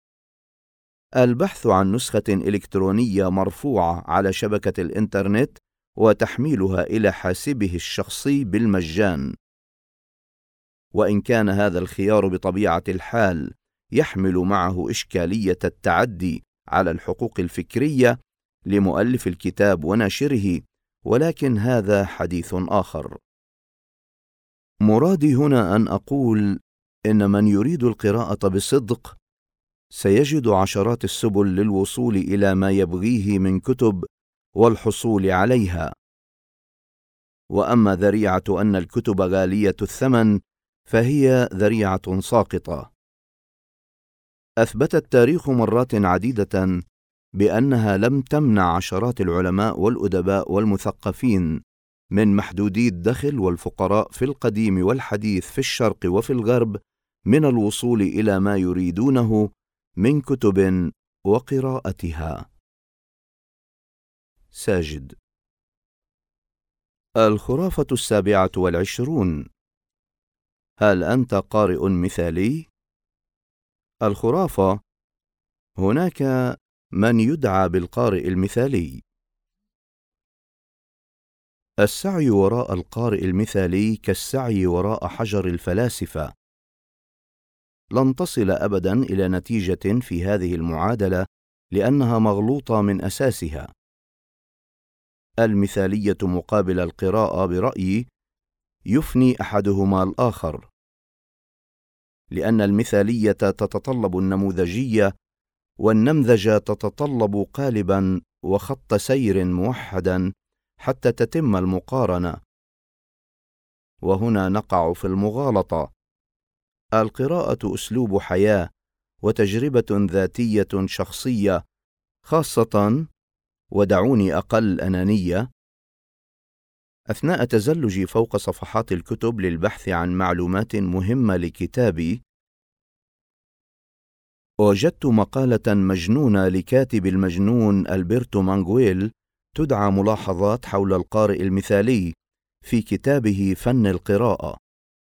البحث عن نسخة إلكترونية مرفوعة على شبكة الإنترنت وتحميلها إلى حاسبه الشخصي بالمجان. وإن كان هذا الخيار بطبيعة الحال يحمل معه إشكالية التعدي على الحقوق الفكرية لمؤلف الكتاب وناشره، ولكن هذا حديث آخر. مرادي هنا أن أقول إن من يريد القراءة بصدق سيجد عشرات السبل للوصول إلى ما يبغيه من كتب والحصول عليها. وأما ذريعة أن الكتب غالية الثمن فهي ذريعة ساقطة. أثبت التاريخ مرات عديدة بأنها لم تمنع عشرات العلماء والأدباء والمثقفين من محدودي الدخل والفقراء في القديم والحديث في الشرق وفي الغرب من الوصول إلى ما يريدونه من كتب وقراءتها. ساجد. الخرافة 27. هل أنت قارئ مثالي؟ الخرافة: هناك من يدعى بالقارئ المثالي. السعي وراء القارئ المثالي كالسعي وراء حجر الفلاسفة. لن تصل أبدا إلى نتيجة في هذه المعادلة لأنها مغلوطة من أساسها. المثالية مقابل القراءة برأيي يفني أحدهما الآخر، لأن المثالية تتطلب النموذجية، والنمذجة تتطلب قالبا وخط سير موحدا حتى تتم المقارنة. وهنا نقع في المغالطة. القراءة أسلوب حياة وتجربة ذاتية شخصية، خاصة، ودعوني أقل أنانية، أثناء تزلجي فوق صفحات الكتب للبحث عن معلومات مهمة لكتابي، وجدت مقالة مجنونة لكاتب المجنون ألبرتو مانغويل تدعى ملاحظات حول القارئ المثالي في كتابه فن القراءة.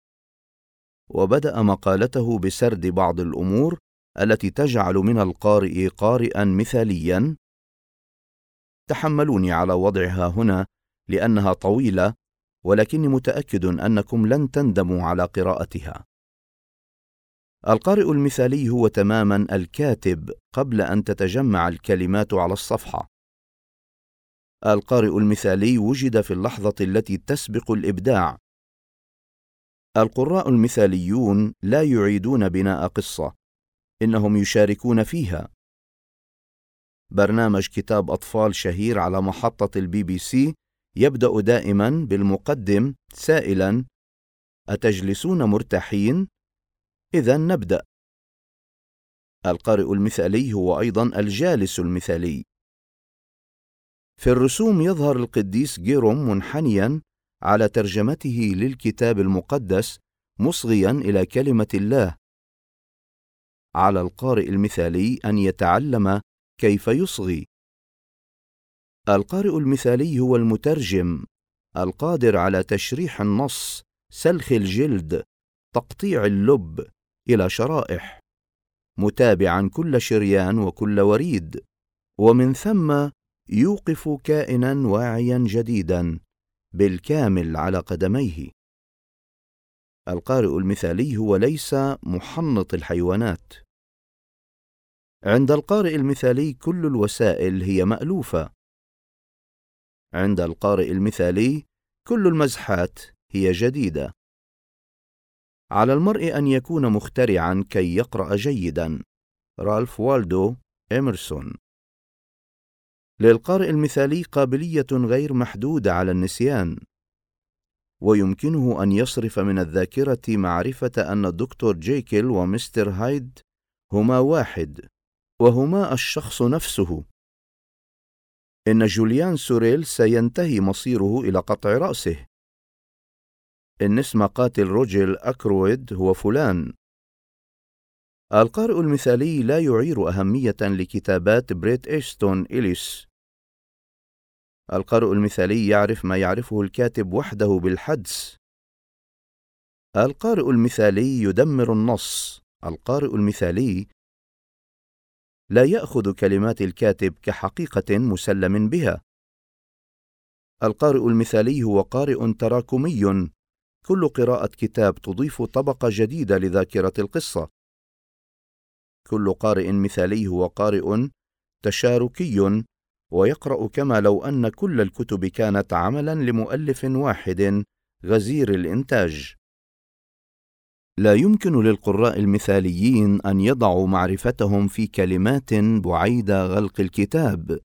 وبدأ مقالته بسرد بعض الأمور التي تجعل من القارئ قارئا مثاليا. تحملوني على وضعها هنا لأنها طويلة، ولكني متأكد أنكم لن تندموا على قراءتها. القارئ المثالي هو تماما الكاتب قبل أن تتجمع الكلمات على الصفحة. القارئ المثالي وجد في اللحظة التي تسبق الإبداع. القراء المثاليون لا يعيدون بناء قصة، إنهم يشاركون فيها. برنامج كتاب أطفال شهير على محطة الBBC يبدأ دائما بالمقدم سائلا: أتجلسون مرتاحين؟ إذن نبدأ. القارئ المثالي هو أيضا الجالس المثالي. في الرسوم يظهر القديس جيروم منحنيا على ترجمته للكتاب المقدس مصغيا إلى كلمة الله. على القارئ المثالي أن يتعلم كيف يصغي. القارئ المثالي هو المترجم القادر على تشريح النص، سلخ الجلد، تقطيع اللب إلى شرائح، متابعا كل شريان وكل وريد، ومن ثم يوقف كائنا واعيا جديدا بالكامل على قدميه. القارئ المثالي هو ليس محنط الحيوانات. عند القارئ المثالي كل الوسائل هي مألوفة. عند القارئ المثالي كل المزحات هي جديدة. على المرء أن يكون مخترعا كي يقرأ جيدا. رالف والدو إمرسون. للقارئ المثالي قابلية غير محدودة على النسيان، ويمكنه أن يصرف من الذاكرة معرفة أن الدكتور جيكل ومستر هايد هما واحد، وهما الشخص نفسه. إن جوليان سوريل سينتهي مصيره إلى قطع رأسه. إن اسم قاتل روجر أكرويد هو فلان. القارئ المثالي لا يعير أهمية لكتابات بريت إيستون إليس. القارئ المثالي يعرف ما يعرفه الكاتب وحده بالحدس. القارئ المثالي يدمر النص. القارئ المثالي لا يأخذ كلمات الكاتب كحقيقة مسلم بها. القارئ المثالي هو قارئ تراكمي. كل قراءة كتاب تضيف طبقة جديدة لذاكرة القصة. كل قارئ مثالي هو قارئ تشاركي، ويقرأ كما لو أن كل الكتب كانت عملا لمؤلف واحد غزير الإنتاج. لا يمكن للقراء المثاليين أن يضعوا معرفتهم في كلمات بعيد غلق الكتاب.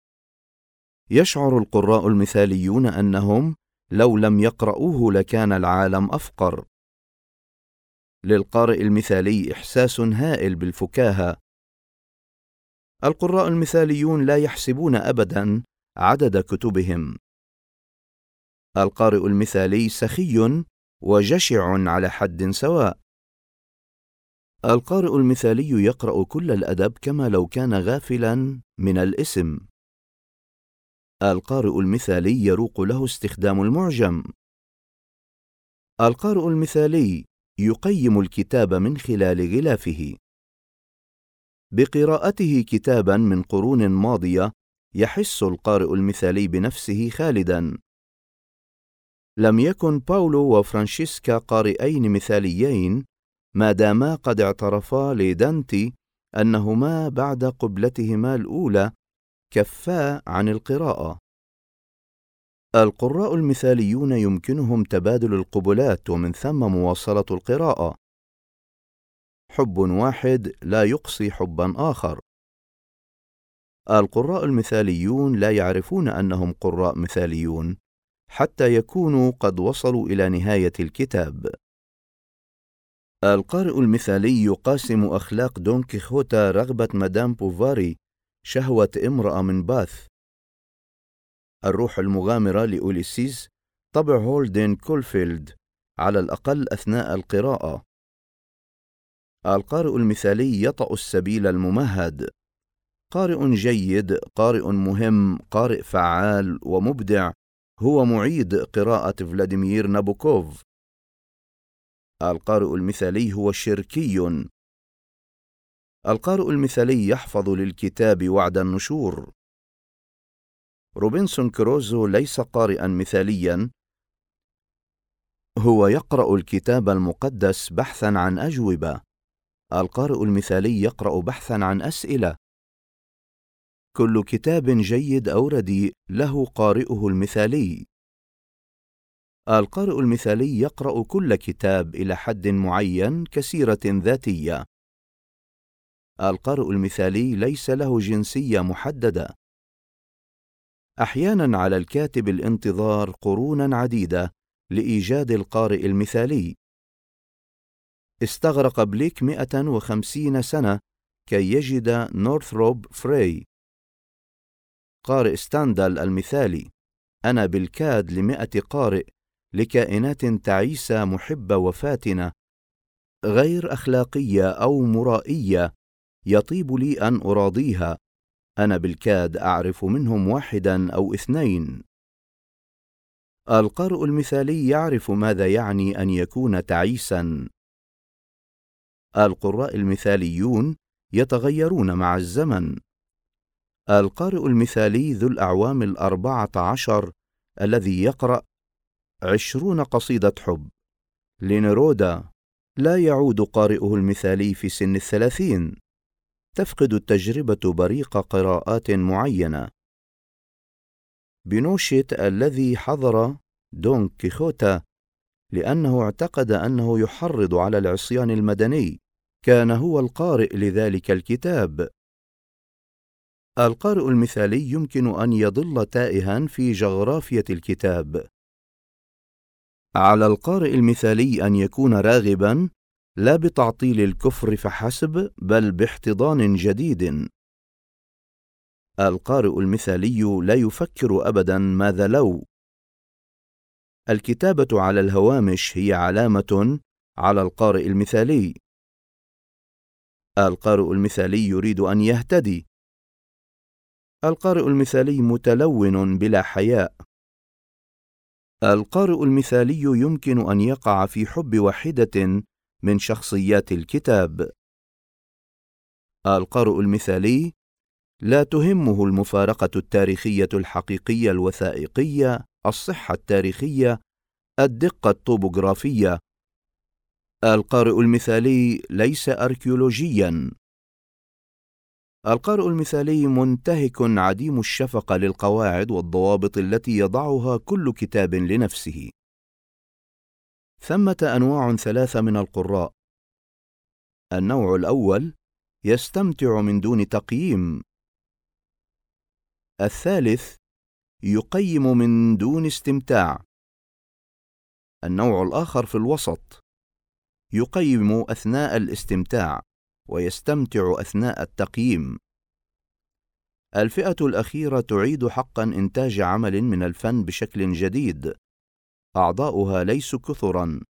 يشعر القراء المثاليون أنهم لو لم يقرؤوه لكان العالم أفقر. للقارئ المثالي إحساس هائل بالفكاهة. القراء المثاليون لا يحسبون أبدا عدد كتبهم. القارئ المثالي سخي وجشع على حد سواء. القارئ المثالي يقرأ كل الأدب كما لو كان غافلا من الاسم. القارئ المثالي يروق له استخدام المعجم. القارئ المثالي يقيم الكتاب من خلال غلافه. بقراءته كتابا من قرون ماضية يحس القارئ المثالي بنفسه خالدا. لم يكن باولو وفرانشيسكا قارئين مثاليين ما داما قد اعترفا لدانتي أنهما بعد قبلتهما الأولى كفا عن القراءة. القراء المثاليون يمكنهم تبادل القبلات ومن ثم مواصلة القراءة. حب واحد لا يقصي حبا آخر. القراء المثاليون لا يعرفون أنهم قراء مثاليون حتى يكونوا قد وصلوا إلى نهاية الكتاب. القارئ المثالي يقاسم أخلاق دون كيخوتا رغبة مدام بوفاري، شهوة امرأة من باث. الروح المغامرة لأوليسيس، طبع هولدن كولفيلد على الأقل أثناء القراءة. القارئ المثالي يطأ السبيل الممهد. قارئ جيد، قارئ مهم، قارئ فعال ومبدع هو معيد قراءة فلاديمير نابوكوف. القارئ المثالي هو شركي. القارئ المثالي يحفظ للكتاب وعد النشور. روبنسون كروزو ليس قارئا مثاليا، هو يقرأ الكتاب المقدس بحثا عن أجوبة. القارئ المثالي يقرأ بحثا عن أسئلة. كل كتاب جيد أو رديء له قارئه المثالي. القارئ المثالي يقرأ كل كتاب إلى حد معين كسيرة ذاتية. القارئ المثالي ليس له جنسية محددة. أحيانا على الكاتب الانتظار قرونا عديدة لإيجاد القارئ المثالي. استغرق بليك 150 سنة كي يجد نورثروب فري. قارئ ستاندل المثالي: أنا بالكاد ل100 قارئ لكائنات تعيسة محبة وفاتنة غير أخلاقية أو مرائية يطيب لي أن أراضيها. أنا بالكاد أعرف منهم 1 أو 2. القارئ المثالي يعرف ماذا يعني أن يكون تعيسا. القراء المثاليون يتغيرون مع الزمن. القارئ المثالي ذو الأعوام 14 الذي يقرأ 20 قصيدة حب لنيرودا لا يعود قارئه المثالي في سن 30. تفقد التجربة بريق قراءات معينة. بينوشيت الذي حضر دون كيخوتا لأنه اعتقد أنه يحرض على العصيان المدني كان هو القارئ لذلك الكتاب. القارئ المثالي يمكن أن يظل تائها في جغرافية الكتاب. على القارئ المثالي أن يكون راغبا لا بتعطيل الكفر فحسب بل باحتضان جديد. القارئ المثالي لا يفكر أبدا ماذا لو. الكتابة على الهوامش هي علامة على القارئ المثالي. القارئ المثالي يريد أن يهتدي. القارئ المثالي متلون بلا حياء. القارئ المثالي يمكن أن يقع في حب واحدة من شخصيات الكتاب. القارئ المثالي لا تهمه المفارقة التاريخية الحقيقية الوثائقية، الصحة التاريخية، الدقة الطوبوغرافية. القارئ المثالي ليس أركيولوجيا. القارئ المثالي منتهك عديم الشفقة للقواعد والضوابط التي يضعها كل كتاب لنفسه. ثمة أنواع 3 من القراء. النوع الأول يستمتع من دون تقييم. الثالث يقيم من دون استمتاع. النوع الآخر في الوسط يقيم أثناء الاستمتاع ويستمتع أثناء التقييم. الفئة الأخيرة تعيد حقا إنتاج عمل من الفن بشكل جديد. أعضاؤها ليسوا كثرا.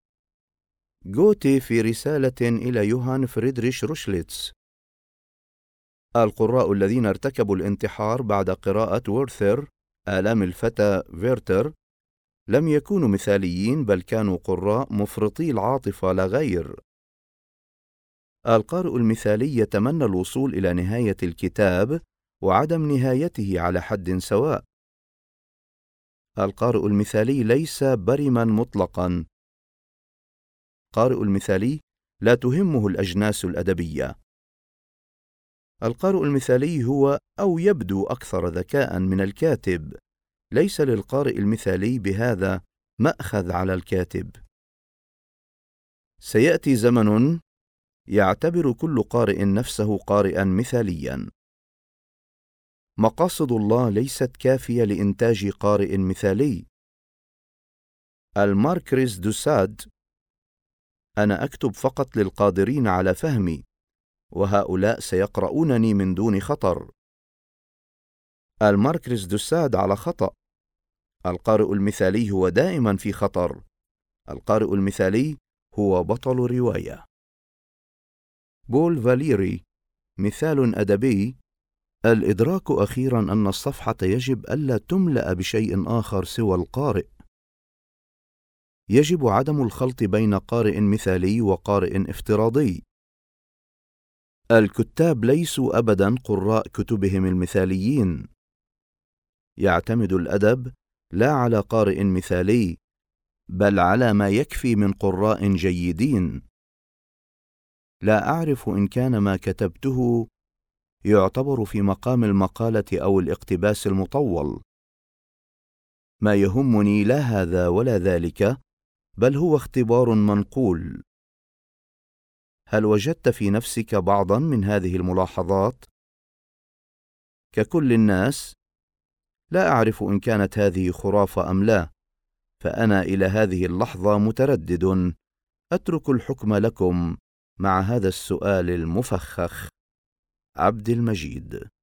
غوتي في رسالة إلى يوهان فريدريش روشليتس: القراء الذين ارتكبوا الانتحار بعد قراءة وورثر آلام الفتى فيرتر لم يكونوا مثاليين بل كانوا قراء مفرطي العاطفة لا غير. القارئ المثالي يتمنى الوصول إلى نهاية الكتاب وعدم نهايته على حد سواء. القارئ المثالي ليس برما مطلقا. القارئ المثالي لا تهمه الأجناس الأدبية. القارئ المثالي هو أو يبدو أكثر ذكاء من الكاتب. ليس للقارئ المثالي بهذا مأخذ على الكاتب. سيأتي زمن يعتبر كل قارئ نفسه قارئا مثاليا. مقاصد الله ليست كافية لإنتاج قارئ مثالي. الماركريز دو ساد: أنا أكتب فقط للقادرين على فهمي، وهؤلاء سيقرؤونني من دون خطر. الماركريز دو ساد على خطأ. القارئ المثالي هو دائما في خطر. القارئ المثالي هو بطل رواية. بول فاليري: مثال أدبي: الإدراك أخيرا أن الصفحة يجب ألا تملأ بشيء آخر سوى القارئ. يجب عدم الخلط بين قارئ مثالي وقارئ افتراضي. الكتاب ليسوا أبدا قراء كتبهم المثاليين. يعتمد الأدب لا على قارئ مثالي بل على ما يكفي من قراء جيدين. لا أعرف إن كان ما كتبته يعتبر في مقام المقالة أو الاقتباس المطول. ما يهمني لا هذا ولا ذلك، بل هو اختبار منقول. هل وجدت في نفسك بعضا من هذه الملاحظات؟ ككل الناس، لا أعرف إن كانت هذه خرافة أم لا، فأنا إلى هذه اللحظة متردد. أترك الحكم لكم مع هذا السؤال المفخخ. عبد المجيد.